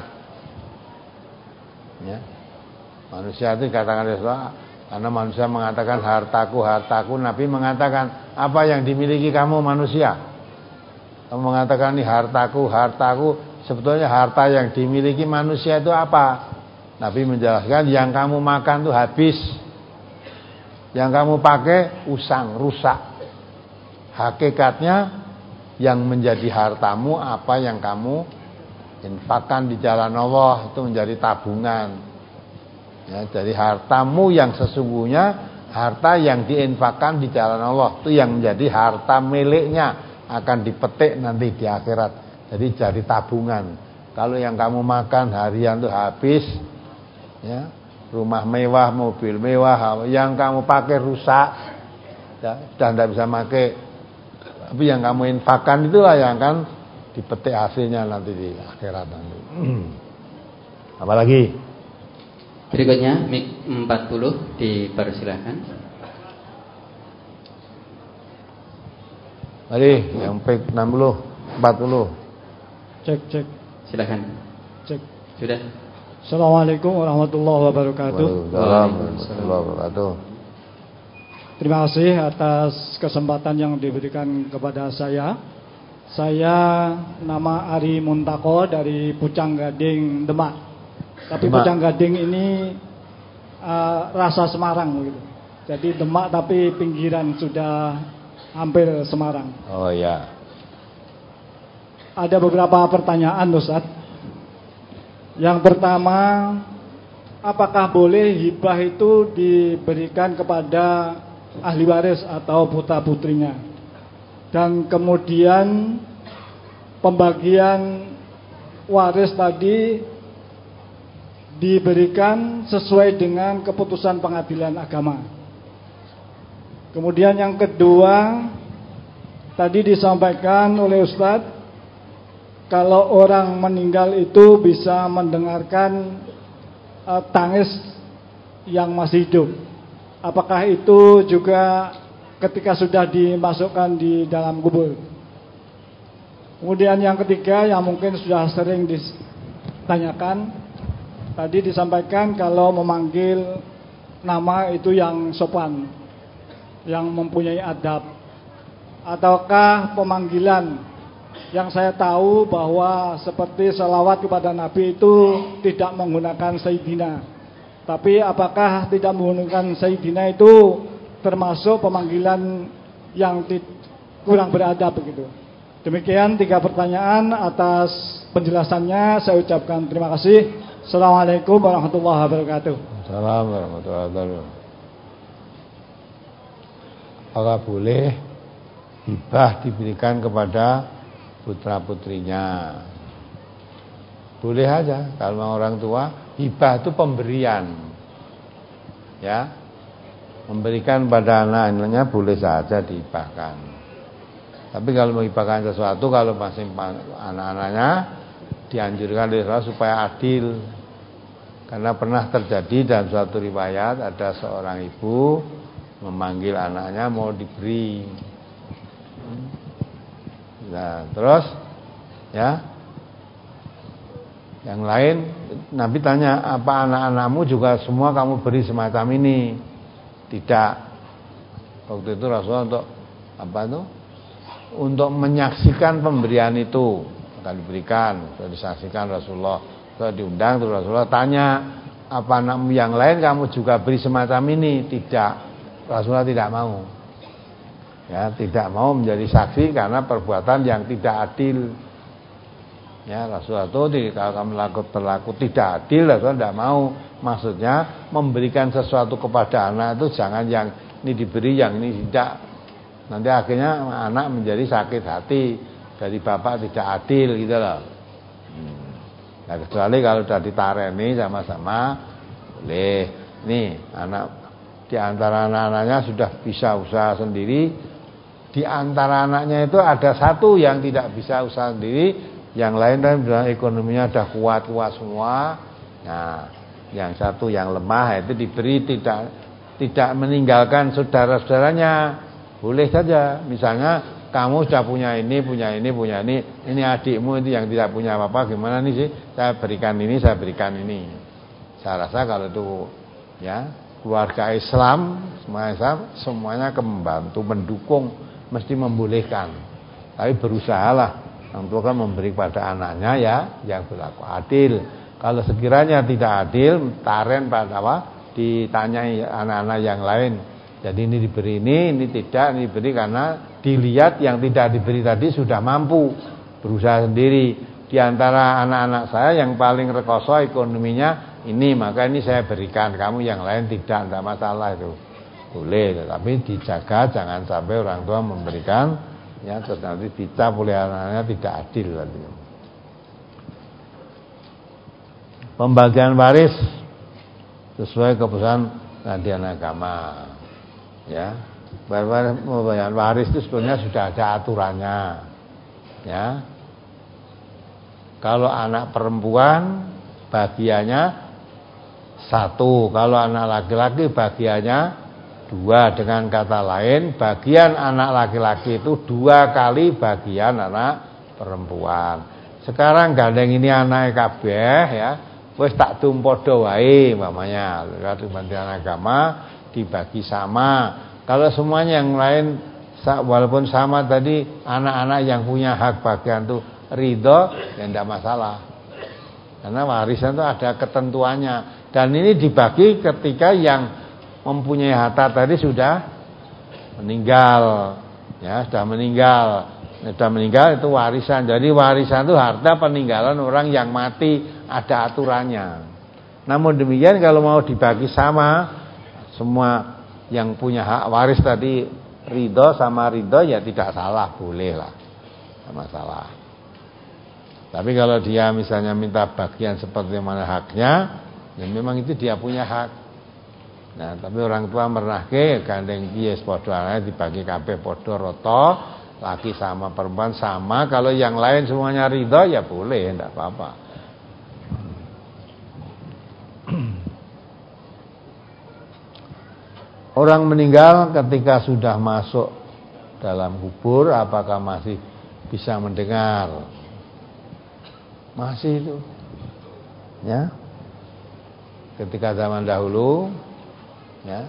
Ya. Manusia itu dikatakan Rasulullah, karena manusia mengatakan hartaku, hartaku. Nabi mengatakan, apa yang dimiliki kamu manusia? Kamu mengatakan ini hartaku, hartaku. Sebetulnya harta yang dimiliki manusia itu apa? Nabi menjelaskan, yang kamu makan itu habis, yang kamu pakai usang, rusak. Hakikatnya yang menjadi hartamu apa yang kamu infakkan di jalan Allah, itu menjadi tabungan. Ya, jadi hartamu yang sesungguhnya, harta yang diinfakkan di jalan Allah, itu yang menjadi harta miliknya, akan dipetik nanti di akhirat. Jadi jadi tabungan. Kalau yang kamu makan harian itu habis, ya, rumah mewah, mobil mewah, yang kamu pakai rusak, ya, sudah tidak bisa pakai. Tapi yang kamu infakkan itulah yang akan dipetik hasilnya nanti di akhirat nanti. Apalagi? Berikutnya mik empat puluh dipersilakan. Mari yang mik enam puluh, empat puluh. Cek cek. Silakan. Cek. Sudah. Assalamualaikum warahmatullahi wabarakatuh. Waalaikumsalam warahmatullahi wabarakatuh. Terima kasih atas kesempatan yang diberikan kepada saya. Saya nama Ari Muntako dari Pucang Gading, Demak. Tapi Demak. Pucang Gading ini uh, rasa Semarang gitu. Jadi Demak tapi pinggiran sudah hampir Semarang. Oh ya. Ada beberapa pertanyaan Ustaz. Yang pertama, apakah boleh hibah itu diberikan kepada ahli waris atau putra putrinya? Dan kemudian pembagian waris tadi diberikan sesuai dengan keputusan pengadilan agama. Kemudian yang kedua, tadi disampaikan oleh Ustadz, kalau orang meninggal itu bisa mendengarkan uh, tangis yang masih hidup. Apakah itu juga ketika sudah dimasukkan di dalam kubur? Kemudian yang ketiga yang mungkin sudah sering ditanyakan, tadi disampaikan kalau memanggil nama itu yang sopan, yang mempunyai adab. Ataukah pemanggilan yang saya tahu bahwa seperti selawat kepada Nabi itu tidak menggunakan Sayyidina. Tapi apakah tidak menggunakan Sayyidina itu termasuk pemanggilan yang kurang beradab begitu? Demikian tiga pertanyaan, atas penjelasannya saya ucapkan terima kasih. Assalamualaikum warahmatullahi wabarakatuh. Assalamualaikum warahmatullahi wabarakatuh. Apakah boleh hibah diberikan kepada putra putrinya? Boleh aja. Kalau orang tua, hibah itu pemberian, ya, memberikan pada anak-anaknya boleh saja dihibahkan. Tapi kalau menghibahkan sesuatu, kalau masih anak-anaknya, dianjurkan oleh Rasul supaya adil. Karena pernah terjadi dalam suatu riwayat, ada seorang ibu memanggil anaknya mau diberi. Nah, terus ya, yang lain Nabi tanya, apa anak-anakmu juga semua kamu beri semacam ini? Tidak. Waktu itu Rasulullah untuk apa itu? Untuk menyaksikan pemberian itu akan diberikan, sudah disaksikan Rasulullah, sudah diundang, terus Rasulullah tanya, apa anakmu yang lain kamu juga beri semacam ini? Tidak. Rasulullah tidak mau. Ya, tidak mau menjadi saksi karena perbuatan yang tidak adil. Ya, Rasulullah itu kalau kamu berlaku, berlaku tidak adil, Rasulullah tidak mau. Maksudnya memberikan sesuatu kepada anak itu jangan yang ini diberi, yang ini tidak. Nanti akhirnya anak menjadi sakit hati, dari bapak tidak adil gitu loh. Hmm. Nah, kecuali kalau sudah ditareni sama-sama boleh. Nih anak di antara anak-anaknya sudah bisa usaha sendiri. Di antara anaknya itu ada satu yang tidak bisa usaha sendiri, yang lain kan bilang ekonominya sudah kuat-kuat semua. Nah, yang satu yang lemah itu diberi, tidak tidak meninggalkan saudara-saudaranya. Boleh saja. Misalnya kamu sudah punya ini, punya ini, punya ini, ini adikmu itu yang tidak punya apa-apa, gimana nih sih? Saya berikan ini, saya berikan ini. Saya rasa kalau itu ya, keluarga Islam, semua Islam semuanya membantu, mendukung, mesti membolehkan. Tapi berusahalah orang tua kan memberi pada anaknya ya yang berlaku adil. Kalau sekiranya tidak adil, taren pada apa? Ditanyai anak-anak yang lain. Jadi ini diberi ini, ini tidak, ini diberi karena dilihat yang tidak diberi tadi sudah mampu berusaha sendiri. Di antara anak-anak saya yang paling rekoso ekonominya ini, maka ini saya berikan, kamu yang lain tidak, tidak masalah itu. Boleh, tapi dijaga jangan sampai orang tua memberikan ya terus nanti dicap oleh anaknya tidak adil tadi. Pembagian waris sesuai keputusan pengadilan agama. Ya, pembagian waris itu sebenarnya sudah ada aturannya. Ya, kalau anak perempuan bagiannya satu, kalau anak laki-laki bagiannya dua. Dengan kata lain, bagian anak laki-laki itu dua kali bagian anak perempuan. Sekarang gandeng ini anak kabeh ya, wis tak tumpodo wae mamanya. Kementerian Agama dibagi sama. Kalau semuanya yang lain walaupun sama tadi, anak-anak yang punya hak bagian itu ridho, ya tidak masalah. Karena warisan itu ada ketentuannya. Dan ini dibagi ketika yang mempunyai harta tadi sudah meninggal, ya sudah meninggal, sudah meninggal itu warisan. Jadi warisan itu harta peninggalan orang yang mati, ada aturannya. Namun demikian kalau mau dibagi sama, semua yang punya hak waris tadi ridho sama ridho ya tidak salah, boleh lah, tidak masalah. Tapi kalau dia misalnya minta bagian seperti mana haknya, ya memang itu dia punya hak. Nah, tapi orang tua merahke gandeng piye padha anake dibagi kabeh padha rata, laki sama perempuan sama. Kalau yang lain semuanya ridho ya boleh, enggak apa-apa. Orang meninggal ketika sudah masuk dalam kubur apakah masih bisa mendengar? Masih itu. Ya. Ketika zaman dahulu ya,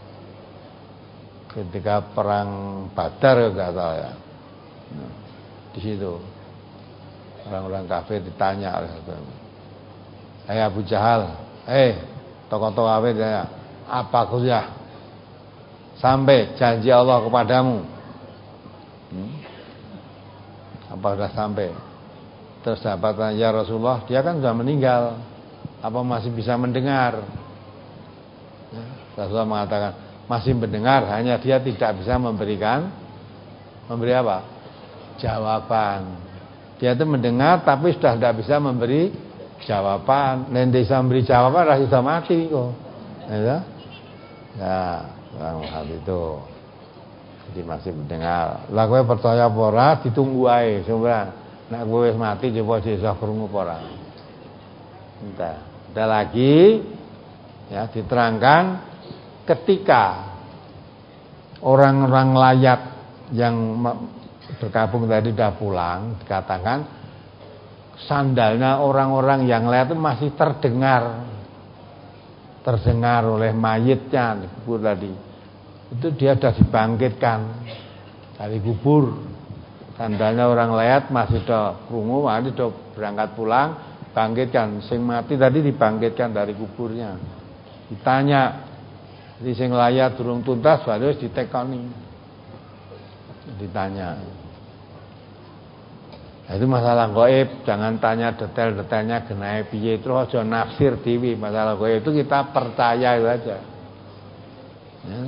ketika perang Badar enggak tahu ya, nah, di situ orang-orang kafir ditanya oleh Hai Abu Jahal, eh tokoh-tokoh kafir ditanya, apa kuliah sampai janji Allah kepadamu? Hmm? Apa sudah sampai? Terus sahabatnya, ya Rasulullah, dia kan sudah meninggal, apa masih bisa mendengar? Ya, Rasulullah mengatakan masih mendengar, hanya dia tidak bisa memberikan memberi apa? Jawaban. Dia itu mendengar tapi sudah tidak bisa memberi jawaban. Nek bisa memberi jawaban rasa sudah mati kok. Ya. Ya, hal itu. Jadi masih mendengar. Lah kowe percaya apa ora ditunggu ae, coba. Nek kowe wis mati coba iso krungu apa ora. Entah. Ada lagi ya diterangkan ketika orang-orang layat yang berkabung tadi sudah pulang, dikatakan sandalnya orang-orang yang layat itu masih terdengar terdengar oleh mayitnya di kubur tadi. Itu dia sudah dibangkitkan dari kubur. Sandalnya orang layat masih sudah krungu, masih sudah berangkat pulang, bangkitkan. Sing mati tadi dibangkitkan dari kuburnya. Ditanya, di sing layat durung tuntas, baru ditekoni. Ditanya. Nah, itu masalah gaib, jangan tanya detail-detailnya genahe piye, terus aja nafsir dhewe. Masalah gaib itu kita percaya itu aja. Ya.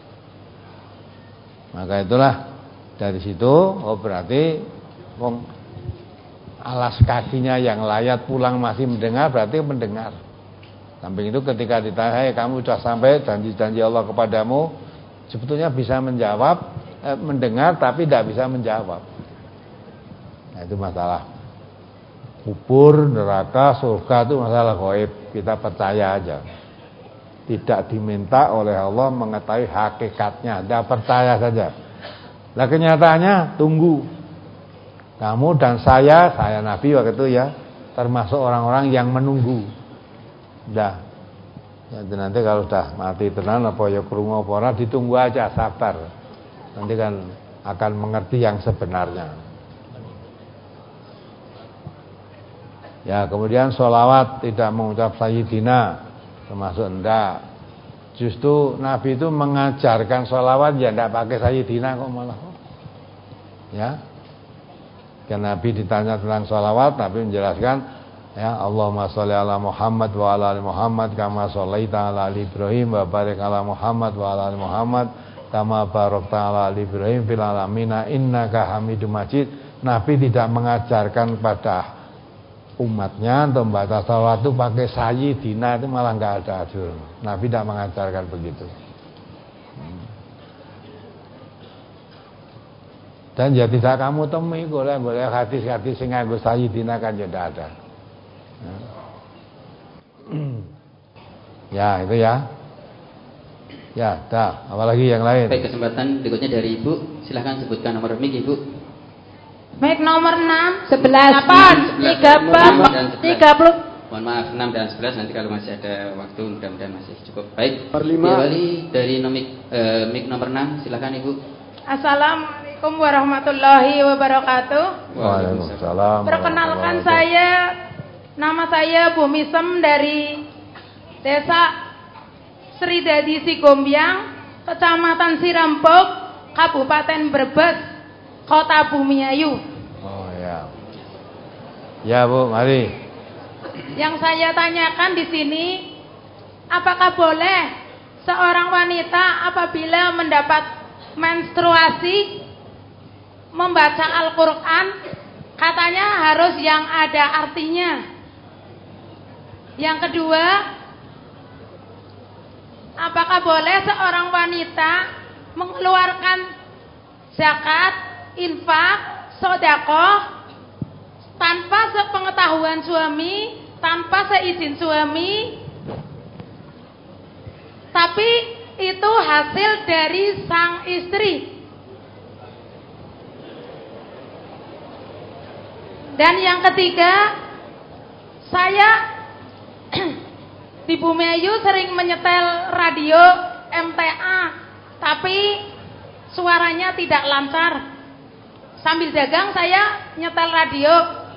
Maka itulah dari situ, oh berarti wong alas kakinya yang layat pulang masih mendengar, berarti mendengar. Samping itu ketika ditanya, hey, kamu sudah sampai janji-janji Allah kepadamu, sebetulnya bisa menjawab, eh, mendengar tapi tidak bisa menjawab. Nah, itu masalah kubur, neraka, surga itu masalah gaib. Kita percaya aja. Tidak diminta oleh Allah mengetahui hakikatnya, tidak percaya saja. Nah kenyataannya tunggu. Kamu dan saya, saya Nabi waktu itu ya, termasuk orang-orang yang menunggu. Dah. Nanti nanti kalau sudah mati tenan apa ya krungu apa ora, ditunggu aja, sabar. Nanti kan akan mengerti yang sebenarnya. Ya, kemudian sholawat tidak mengucap sayyidina, termasuk enggak. Justru Nabi itu mengajarkan sholawat ya enggak pakai sayyidina kok malah. Ya. Karena Nabi ditanya tentang sholawat, Nabi menjelaskan ya, Allahumma sholli ala Muhammad wa ala ali Muhammad kama shollaita ala ali Ibrahim wa barik ala Muhammad wa ala ali Muhammad kama barakta ala ali Ibrahim fil alamin innaka Hamidum Majid. Nabi tidak mengajarkan pada umatnya untuk membaca sholawat itu pakai sayyidina, itu malah enggak ada aturan. Nabi tidak mengajarkan begitu. Dan ya tidak kamu temui golek-golek hadis-hadis sing nganggo sayyidina kan ya tidak ada. Ya itu ya. Ya, dah. Apalagi yang lain? Baik, kesempatan berikutnya dari Ibu. Silahkan sebutkan nomor mic Ibu. Mic nomor enam, sebelas, delapan, tiga puluh, tiga puluh. Mohon maaf, enam dan sebelas, nanti kalau masih ada waktu mudah-mudahan masih cukup. Baik. Perlima. Diawali dari nomik, eh, mic nomor enam, silahkan Ibu. Assalamualaikum warahmatullahi wabarakatuh. Waalaikumsalam. Perkenalkan saya, nama saya Bu Misem dari Desa Sridadi Sigombyang, Kecamatan Sirempok, Kabupaten Brebes, Kota Bumiayu. Oh ya. Ya Bu, mari. Yang saya tanyakan di sini, apakah boleh seorang wanita apabila mendapat menstruasi membaca Al-Quran? Katanya harus yang ada artinya. Yang kedua, apakah boleh seorang wanita mengeluarkan zakat, infak, sedekah tanpa sepengetahuan suami, tanpa seizin suami, tapi itu hasil dari sang istri? Dan yang ketiga, saya di Bumiayu sering menyetel radio M T A, tapi suaranya tidak lancar. Sambil dagang saya nyetel radio.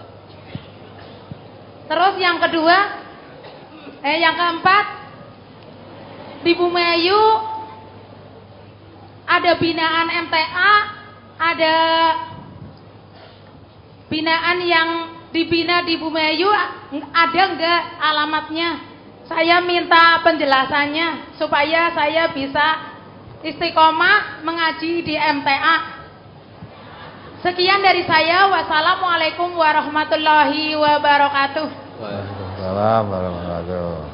Terus yang kedua, eh yang keempat, di Bumiayu ada binaan M T A, ada binaan yang dibina di Bumiayu, ada enggak alamatnya? Saya minta penjelasannya supaya saya bisa istiqomah mengaji di M T A. Sekian dari saya. Wassalamualaikum warahmatullahi wabarakatuh. Waalaikumsalam warahmatullahi wabarakatuh.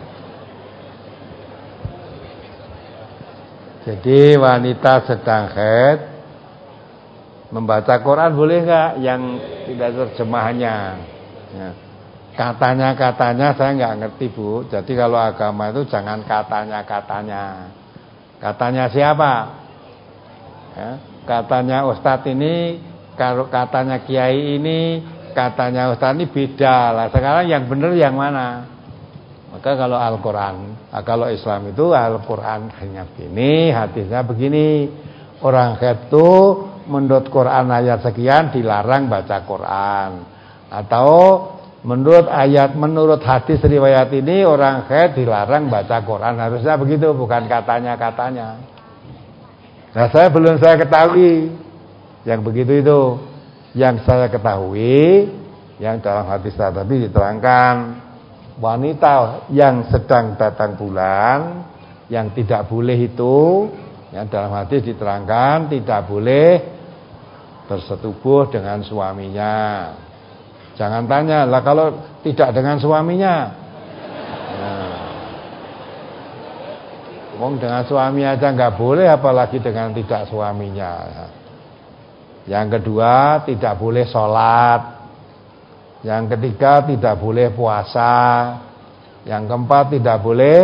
Jadi wanita sedang haid membaca Quran boleh enggak yang tidak terjemahannya? Ya. Katanya-katanya saya enggak ngerti Bu. Jadi kalau agama itu jangan katanya-katanya. Katanya siapa? Ya, katanya Ustadz ini, kalau katanya Kiai ini, katanya Ustadz ini beda lah. Sekarang yang benar yang mana? Maka kalau Al-Quran, kalau Islam itu Al-Quran hanya begini, hadisnya begini. Orang khaid itu menurut Quran ayat sekian dilarang baca Quran. Atau menurut ayat, menurut hadis riwayat ini orang khaid dilarang baca Quran. Harusnya begitu, bukan katanya-katanya. Nah, saya belum saya ketahui yang begitu itu. Yang saya ketahui, yang dalam hadis tadi diterangkan, wanita yang sedang datang bulan, yang tidak boleh itu, yang dalam hadis diterangkan tidak boleh bersetubuh dengan suaminya. Jangan tanya, lah kalau tidak dengan suaminya, nah, ngomong dengan suami aja nggak boleh, apalagi dengan tidak suaminya. Yang kedua, tidak boleh sholat. Yang ketiga, tidak boleh puasa. Yang keempat, tidak boleh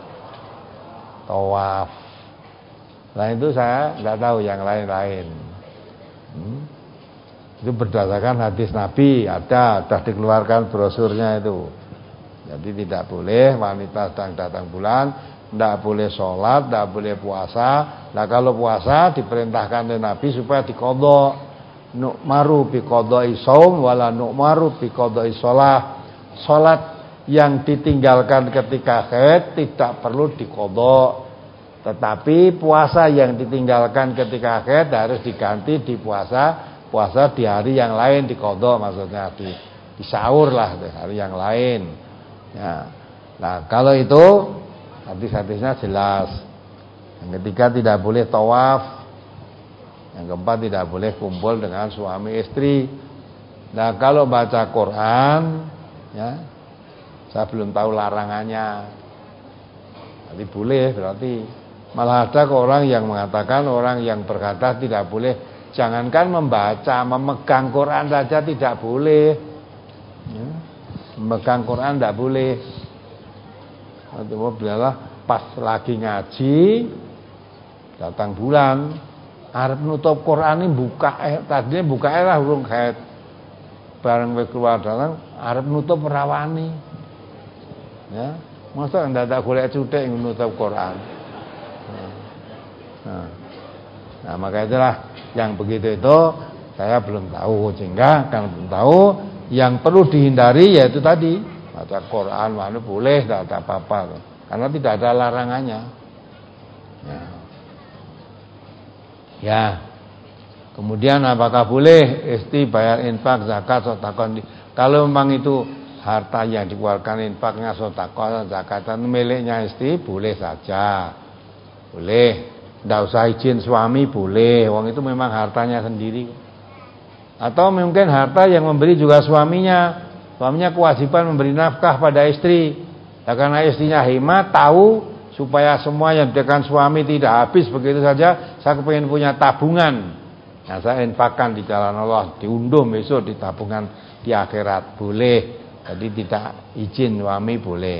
tawaf. Nah itu saya nggak tahu yang lain-lain. hmm. Itu berdasarkan hadis Nabi, ada, sudah dikeluarkan brosurnya itu. Jadi tidak boleh wanita sedang datang bulan, tidak boleh sholat, tidak boleh puasa. Nah kalau puasa diperintahkan oleh Nabi supaya diqadha. Nu'maru biqadha'i shaum wala nu'maru biqadha'i shalah. Salat yang ditinggalkan ketika haid tidak perlu diqadha. Tetapi puasa yang ditinggalkan ketika haid harus diganti di puasa puasa di hari yang lain, diqadha maksudnya, di, di sahur lah di hari yang lain. Ya. Nah, kalau itu hadis-hadisnya jelas. Yang ketiga tidak boleh tawaf. Yang keempat tidak boleh kumpul dengan suami istri. Nah kalau baca Quran, ya, saya belum tahu larangannya. Jadi boleh berarti. Malah ada orang yang mengatakan, orang yang berkata tidak boleh. Jangankan membaca, memegang Quran saja tidak boleh. Ya, memegang Quran tidak boleh. Nanti mau bilang pas lagi ngaji, datang bulan, arep nutup Quran ini buka eh tadinya buka eh lah urung haid. Bareng wis keluar datang arep nutup rawani. Ya, masa ndak tak golek cuthik nutup Quran. Nah, nah maka itulah yang begitu itu saya belum tahu, sehingga kan belum tahu. Yang perlu dihindari yaitu tadi baca Quran, mana boleh, tidak ada apa-apa, karena tidak ada larangannya. Ya. Ya, kemudian apakah boleh istri bayar infak, zakat, sedekah? Kalau memang itu harta yang dikeluarkan infaknya, sedekah, zakat miliknya istri, boleh saja, boleh. Tidak usah izin suami, boleh. Wong itu memang hartanya sendiri. Atau mungkin harta yang memberi juga suaminya, suaminya kewajiban memberi nafkah pada istri. Ya, karena istrinya hemat, tahu supaya semua yang diberikan suami tidak habis begitu saja, saya kepengen punya tabungan. Nah, saya infakkan di jalan Allah, diunduh besok di tabungan di akhirat, boleh. Jadi tidak izin suami, boleh.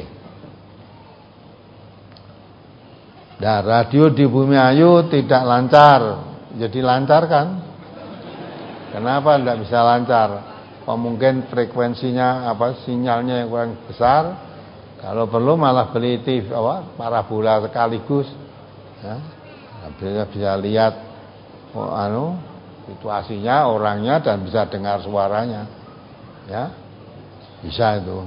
Nah, radio di Bumi Ayu tidak lancar. Jadi lancar kan? Kenapa tidak bisa lancar? Oh, mungkin frekuensinya apa, sinyalnya yang kurang besar. Kalau perlu malah beli T V apa, parabola sekaligus, ya, bisa bisa lihat oh, anu situasinya, orangnya, dan bisa dengar suaranya, ya, bisa itu.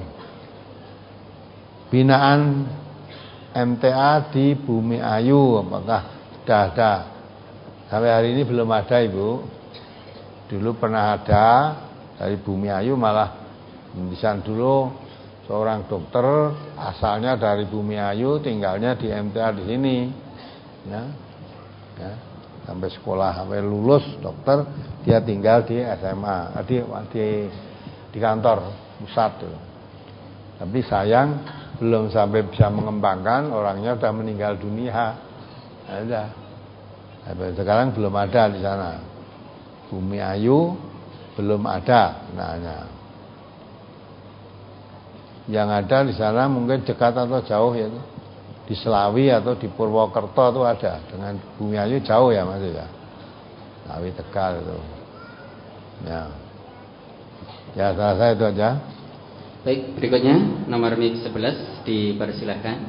Binaan M T A di Bumi Ayu, apakah sudah ada? Sampai hari ini belum ada, Ibu. Dulu pernah ada dari Bumi Ayu, malah di sana dulu. Seorang dokter asalnya dari Bumi Ayu, tinggalnya di M T A di sini, ya, ya, sampai sekolah, sampai lulus dokter, dia tinggal di S M A, di di, di kantor pusat. Tapi sayang belum sampai bisa mengembangkan, orangnya sudah meninggal dunia. Ada, sampai sekarang belum ada di sana. Bumi Ayu belum ada, namanya. Yang ada di sana mungkin dekat atau jauh, ya, di Selawi atau di Purwokerto itu ada. Dengan Bumi Ayu jauh ya Mas ya. Ngawi Tegal itu. Ya. Ya, salah saya itu aja. Baik, berikutnya nomor mic sebelas dipersilahkan.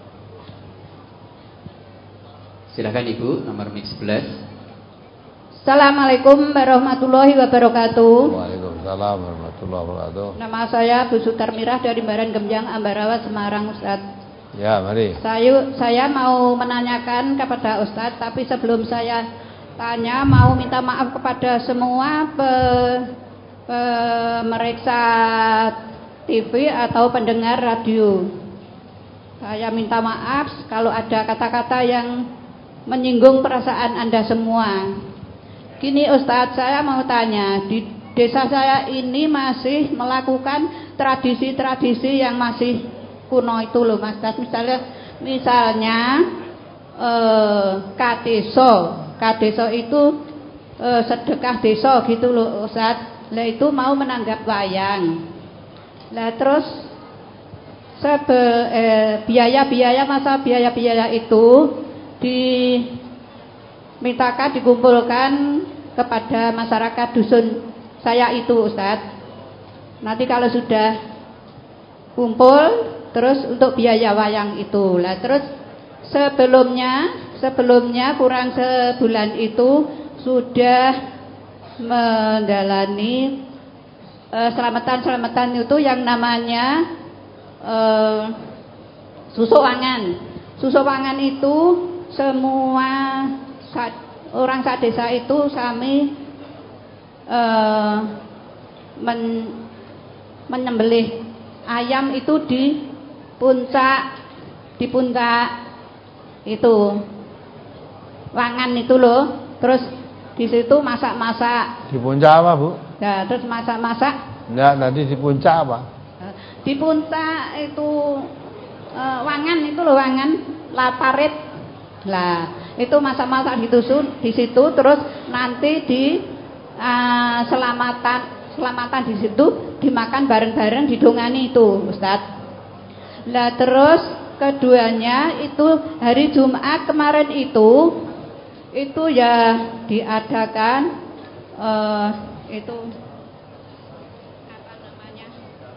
Silakan Ibu, nomor mic sebelas. Assalamualaikum warahmatullahi wabarakatuh. Waalaikumsalam warahmatullahi wabarakatuh. Nama saya Bu Sutarmirah dari Baran Gemjang, Ambarawa, Semarang, Ustadz. Ya, mari. Saya, saya mau menanyakan kepada Ustadz, tapi sebelum saya tanya mau minta maaf kepada semua pemeriksa T V atau pendengar radio. Saya minta maaf kalau ada kata-kata yang menyinggung perasaan Anda semua. Gini Ustadz, saya mau tanya, di desa saya ini masih melakukan tradisi-tradisi yang masih kuno itu loh Mas Ustadz. Misalnya, misalnya eh, kadeso, kadeso itu eh, sedekah desa gitu loh Ustadz. Lah itu mau menanggap wayang. Lah terus sebe, eh, biaya-biaya masa biaya-biaya itu dimintakan dikumpulkan kepada masyarakat dusun saya itu Ustadz. Nanti kalau sudah kumpul terus untuk biaya wayang itu. Lah terus sebelumnya sebelumnya kurang sebulan itu sudah menjalani eh, selamatan-selamatan itu yang namanya eh, susuwangan. Susuwangan itu semua orang sadesa itu kami eh, men, menyembelih ayam itu di puncak di puncak itu wangan itu loh. Terus di situ masak-masak. Di puncak apa Bu? Ya, terus masak-masak. Enggak, nanti di puncak apa? Di puncak itu eh, wangan itu loh, wangan laparit. Lah, itu masak-masak di dusun di situ, terus nanti di uh, selamatan selamatan di situ dimakan bareng-bareng didongani itu, Ustadz. Lah terus keduanya itu hari Jumat kemarin itu itu ya diadakan uh, itu apa namanya?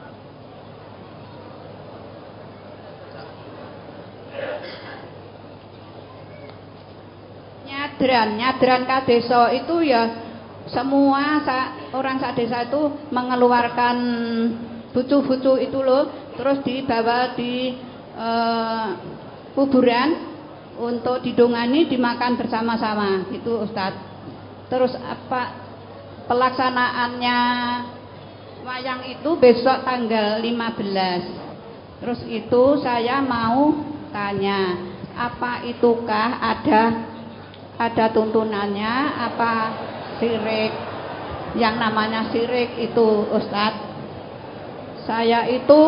Nyadran, nyadran kadeso itu ya semua orang sak desa itu mengeluarkan bucu-bucu itu loh, terus dibawa di eh, kuburan untuk didongani dimakan bersama-sama itu Ustadz. Terus apa pelaksanaannya wayang itu besok tanggal lima belas. Terus itu saya mau tanya, apa itukah ada ada tuntunannya, apa sirik, yang namanya sirik itu Ustadz? Saya itu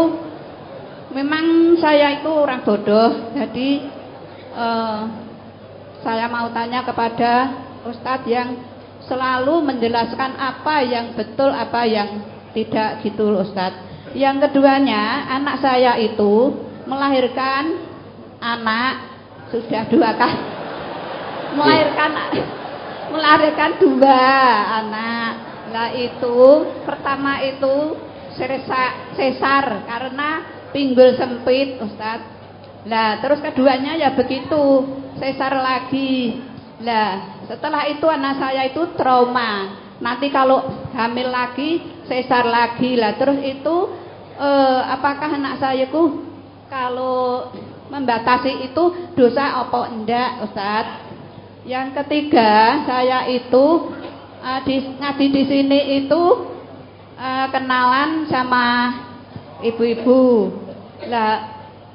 memang saya itu orang bodoh, jadi eh, saya mau tanya kepada Ustadz yang selalu menjelaskan apa yang betul, apa yang tidak gitu Ustadz. Yang keduanya, anak saya itu melahirkan anak sudah dua kali, melahirkan melahirkan dua anak. Lah itu pertama itu sesar karena pinggul sempit Ustadz. Lah terus keduanya ya begitu, sesar lagi. Lah setelah itu anak saya itu trauma. Nanti kalau hamil lagi sesar lagi. Lah terus itu eh, apakah anak saya ku kalau membatasi itu dosa apa enggak Ustadz? Yang ketiga, saya itu uh, di, ngaji di sini itu uh, kenalan sama ibu-ibu. Lah,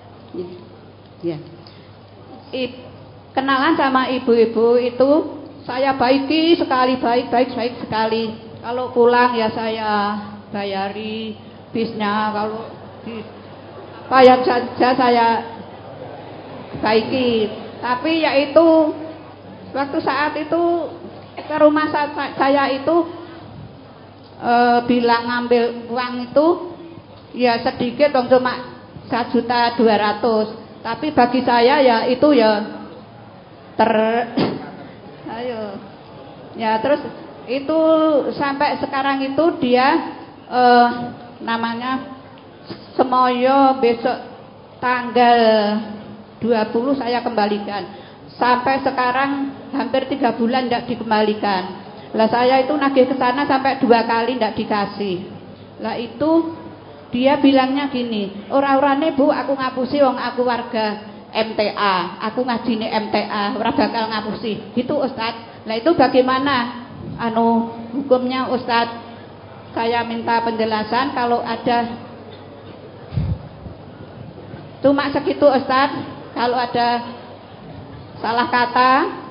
ya, I, kenalan sama ibu-ibu itu saya baiki sekali, baik, baik, baik sekali. Kalau pulang ya saya bayari bisnya, kalau di, bayar saja saya baiki. Tapi ya itu waktu saat itu ke rumah saya itu e, bilang ngambil uang itu ya sedikit dong, cuma satu juta dua ratus. Tapi bagi saya ya itu ya ter ayo Ya, terus itu sampai sekarang itu dia eh, namanya Semoyo besok tanggal dua puluh saya kembalikan. Sampai sekarang hampir tiga bulan tidak dikembalikan. Lah saya itu nagih ke sana sampai dua kali tidak dikasih. Lah itu dia bilangnya gini, ora-orane Bu aku ngapusi wong aku warga M T A, aku ngajine M T A, ora bakal ngapusi. Gitu Ustaz. Lah itu bagaimana anu hukumnya Ustaz? Saya minta penjelasan kalau ada. Cuma segitu Ustaz. Kalau ada salah kata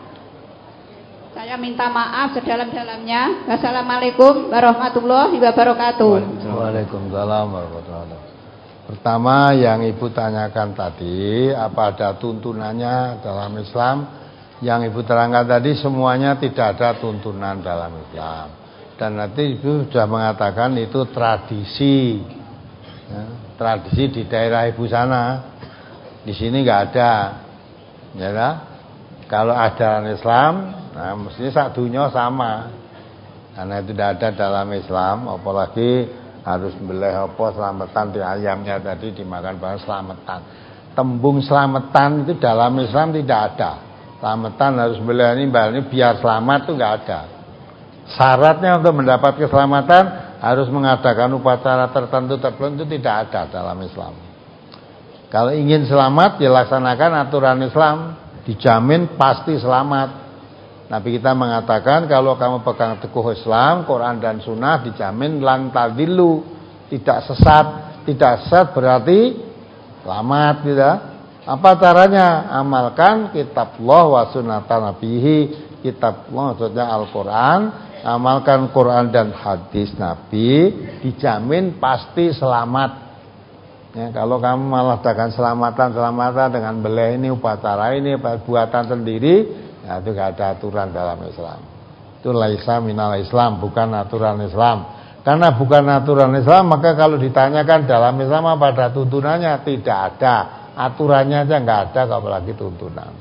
saya minta maaf sedalam-dalamnya. Wassalamualaikum warahmatullahi wabarakatuh. Waalaikumsalam warahmatullahi wabarakatuh. Pertama yang Ibu tanyakan tadi, apa ada tuntunannya dalam Islam? Yang Ibu terangkan tadi semuanya tidak ada tuntunan dalam Islam. Dan nanti Ibu sudah mengatakan itu tradisi, ya, tradisi di daerah Ibu sana. Di sini nggak ada, ya kan? Kalau ada Islam, nah mestinya sak dunia sama. Karena itu tidak ada dalam Islam, apalagi harus beli apa selamatan di ayamnya tadi dimakan barang selamatan. Tembung selamatan itu dalam Islam tidak ada. Selamatan harus beli ini, ini biar selamat itu nggak ada. Syaratnya untuk mendapat keselamatan harus mengadakan upacara tertentu tertentu tidak ada dalam Islam. Kalau ingin selamat ya laksanakan aturan Islam, dijamin pasti selamat. Nabi kita mengatakan kalau kamu pegang teguh Islam, Quran dan Sunnah dijamin lan tadillu, tidak sesat. Tidak sesat berarti selamat, tidak. Apa caranya? Amalkan kitab Allah wa sunnatan nabihi. Kitab Allah maksudnya Al-Quran. Amalkan Quran dan hadis Nabi, dijamin pasti selamat. Ya, kalau kamu malah dengan selamatan-selamatan dengan beli ini upacara ini buatan sendiri, ya, itu gak ada aturan dalam Islam. Itu laisa minal Islam, bukan aturan Islam. Karena bukan aturan Islam, maka kalau ditanyakan dalam Islam apa ada tuntunannya? Tidak ada. Aturannya aja nggak ada, apalagi tuntunan.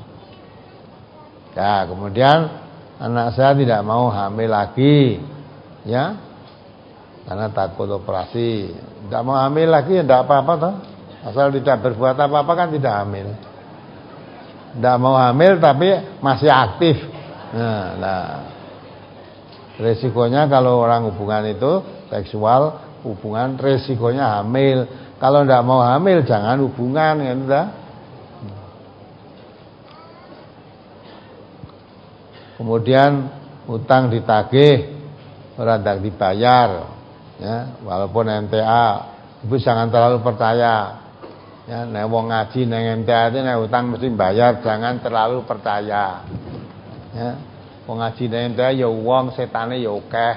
Ya, kemudian anak saya tidak mau hamil lagi, ya, karena takut operasi. Tidak mau hamil lagi, ya tidak apa-apa toh. Asal tidak berbuat apa-apa kan tidak hamil. Tidak mau hamil tapi masih aktif. Nah, nah, resikonya kalau orang hubungan itu seksual, hubungan resikonya hamil. Kalau tidak mau hamil jangan hubungan, ya udah. Kemudian utang ditagih, orang tidak dibayar, ya, walaupun M T A, Ibu jangan terlalu percaya. Ya, nek wong ngaji nang M T A itu nek utang mesti bayar, jangan terlalu percaya. Ya, wong ngaji nang M T A ya wong, setane ya akeh.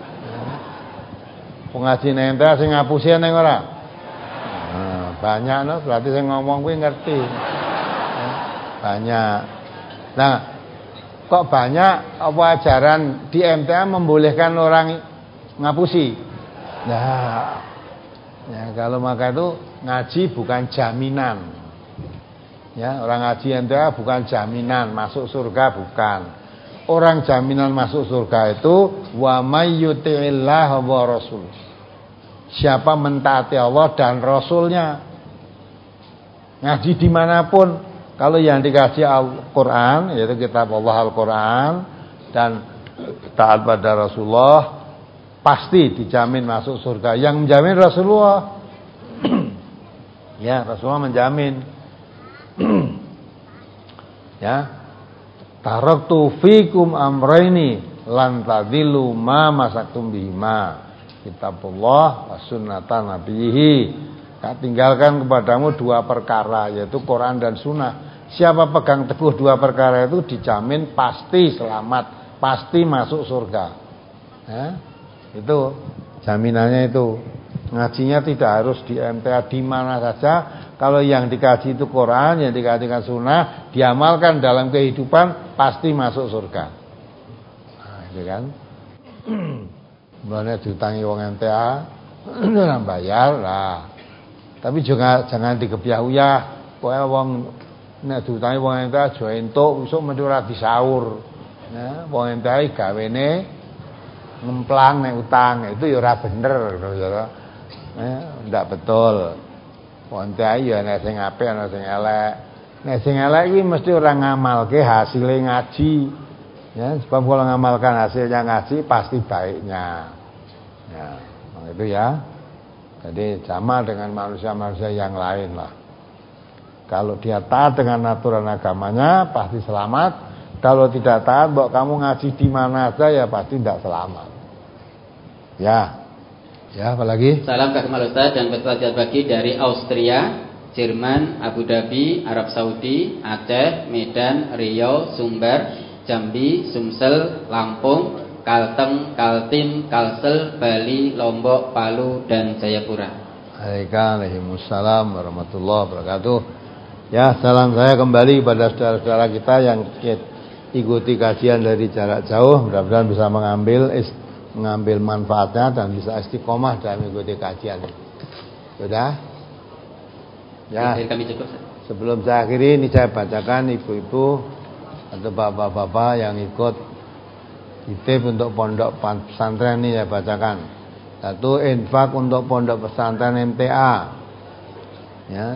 Wong ngaji nang M T A sing ngapusi ning ora? Nah, banyak no, berarti sing ngomong kuwi ngerti. Ya, banyak. Nah, kok banyak apa ajaran di M T A membolehkan orang ngapusi? Nah, ya kalau maka itu ngaji bukan jaminan. Ya, orang ngaji M T A bukan jaminan masuk surga, bukan. Orang jaminan masuk surga itu wa may yuti'illah wa rasul. Siapa mentaati Allah dan Rasulnya. Ngaji dimanapun, kalau yang dikaji Al-Quran, yaitu kitab Allah Al-Quran, dan taat pada Rasulullah, pasti dijamin masuk surga. Yang menjamin Rasulullah. Ya, Rasulullah menjamin. Ya, taraktu fikum amraini lan tadillu ma masaktum bihima, kitabullah wa sunnatan nabihi. Saya tinggalkan kepadamu dua perkara, yaitu Quran dan Sunnah. Siapa pegang teguh dua perkara itu dijamin pasti selamat, pasti masuk surga. Ya, itu jaminannya itu. Ngajinya tidak harus di M T A, di mana saja. Kalau yang dikaji itu Quran, yang dikajikan Sunnah, diamalkan dalam kehidupan, pasti masuk surga. Nah, itu kan. Mulanya diutangi wong M T A, jangan bayar lah. Tapi juga jangan digebyah-uyah. Pokoke wong nek diutangi wong M T A aja entuk, besok mesti ora disaur. Nah, wong ente gawene ngemplang nek utang, itu ya ora bener, Saudara. Eh, ndak betul. Wong ente ya ana sing apik ana sing elek. Nek sing elek iki mesti ora ngamalke hasilnya ngaji. Ya, sebab kalau ngamalkan hasilnya ngaji pasti baiknya. Ya, itu ya. Jadi sama dengan manusia-manusia yang lain lah. Kalau dia taat dengan aturan agamanya pasti selamat. Kalau tidak taat, mbok kamu ngaji di mana aja ya pasti tidak selamat. Ya. Ya, apalagi? Salam Kak Kemal Ustaz dan bertanya bagi dari Austria, Jerman, Abu Dhabi, Arab Saudi, Aceh, Medan, Riau, Sumber, Jambi, Sumsel, Lampung, Kalteng, Kaltim, Kalsel, Bali, Lombok, Palu, dan Jayapura. Waalaikumsalam warahmatullahi wabarakatuh. Ya, salam saya kembali kepada saudara-saudara kita yang ikuti kajian dari jarak jauh. Mudah-mudahan bisa mengambil mengambil manfaatnya dan bisa istiqomah dalam mengikuti kajian. Sudah? Ya. Kami cukup. Sebelum saya akhiri, ini saya bacakan ibu-ibu atau bapak-bapak yang ikut titip untuk pondok pesantren ini saya bacakan. Satu, infak untuk pondok pesantren M T A, ya,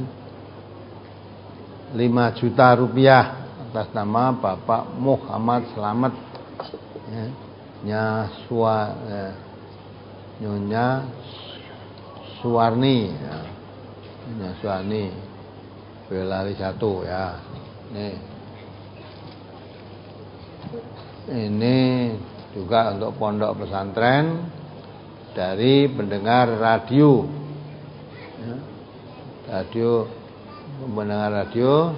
lima juta rupiah atas nama Bapak Muhammad Slamet, ya, Nyaswa, ya, Nyonya Suwarni, ya, Nyonya Suwarni, Belali satu, ya, nih. Ini juga untuk pondok pesantren dari pendengar radio, ya, radio pendengar radio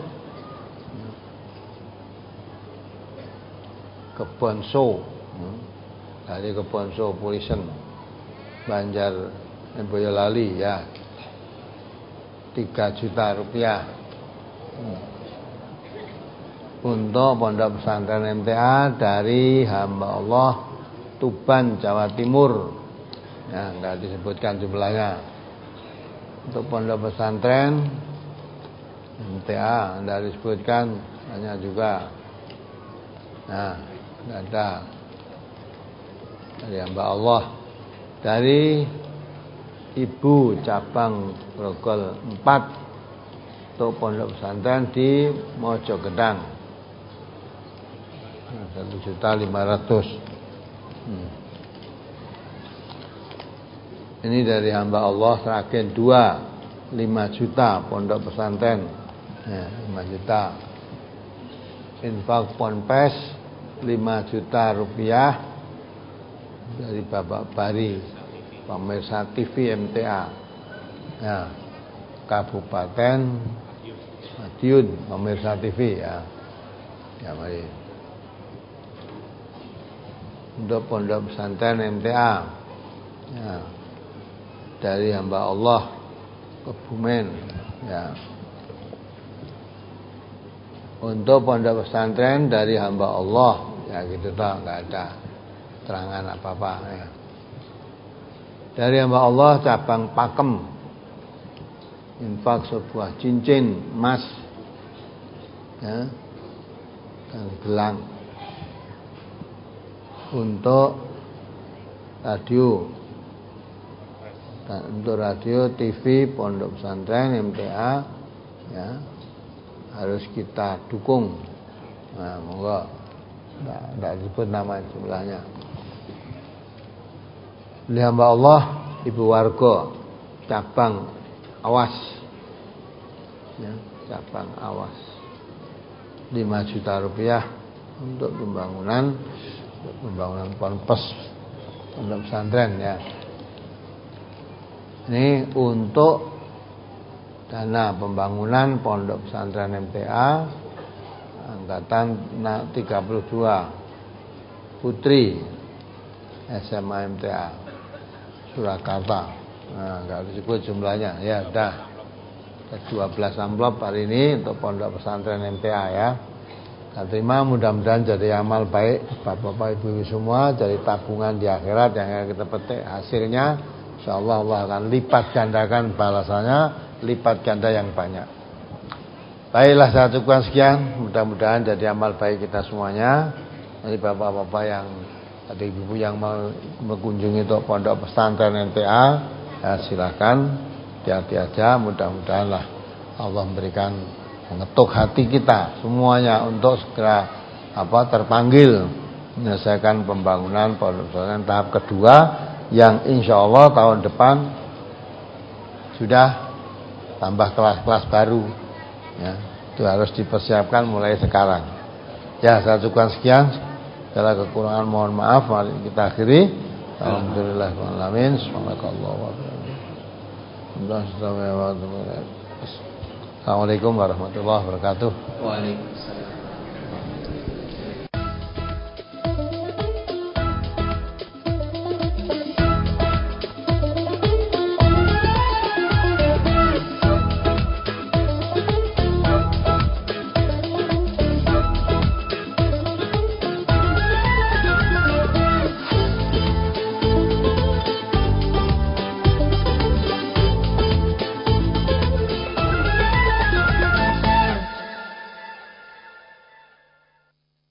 Kebonso, ya, dari Kebonso Pulisen Banjar Boyolali, ya, tiga juta rupiah. Hmm. Untuk pondok pesantren M T A dari hamba Allah Tuban, Jawa Timur, ya, enggak disebutkan jumlahnya. Untuk pondok pesantren M T A enggak disebutkan, hanya juga. Nah, enggak ada. Dari hamba Allah, dari Ibu cabang Grogol empat untuk pondok pesantren di Mojokedang, satu juta lima ratus. Hmm. Ini dari hamba Allah terakhir dua, lima juta pondok pesantren, ya, lima juta. Infak ponpes lima juta rupiah dari Bapak Bari, pemirsa T V M T A, ya, Kabupaten Madiun, pemirsa T V, ya, ya, mari. Untuk pondok pesantren M T A, ya, dari hamba Allah Kebumen, ya. Untuk pondok pesantren dari hamba Allah, ya gitu toh, nggak ada terangan apa-apa, ya. Dari hamba Allah cabang Pakem, infak sebuah cincin emas, ya, dan gelang. Untuk radio, dan untuk radio T V pondok pesantren M T A, ya, harus kita dukung. Nah, monggo, tidak disebut nama jumlahnya. Oleh hamba Allah Ibu Wargo cabang Awas, ya, cabang Awas, lima juta rupiah untuk pembangunan untuk pembangunan ponpes pondok pesantren, ya. Ini untuk dana pembangunan pondok pesantren M T A angkatan tiga puluh dua Putri S M A M T A Surakarta. Nah, enggak disebut jumlahnya, ya, dah. dua belas amplop hari ini untuk pondok pesantren M T A, ya. Kita terima, mudah-mudahan jadi amal baik Bapak-bapak Ibu semua, jadi tabungan di akhirat yang akan kita petik hasilnya. Insyaallah Allah akan lipat gandakan balasannya, lipat ganda yang banyak. Baiklah, saya cukupkan sekian. Mudah-mudahan jadi amal baik kita semuanya. Nanti bapak-bapak yang ada ibu-ibu yang mau mengunjungi untuk pondok pesantren N T A, ya silakan, hati-hati aja. Mudah-mudahan lah Allah memberikan mengetuk hati kita semuanya untuk segera apa terpanggil menyelesaikan pembangunan pondok pesantren tahap kedua yang insya Allah tahun depan sudah tambah kelas-kelas baru. Ya, itu harus dipersiapkan mulai sekarang. Ya, saya cukupkan sekian. Segala kekurangan mohon maaf. Mari kita akhiri. Alhamdulillah alamin. Assalamualaikum warahmatullahi wabarakatuh. Waalaikumsalam.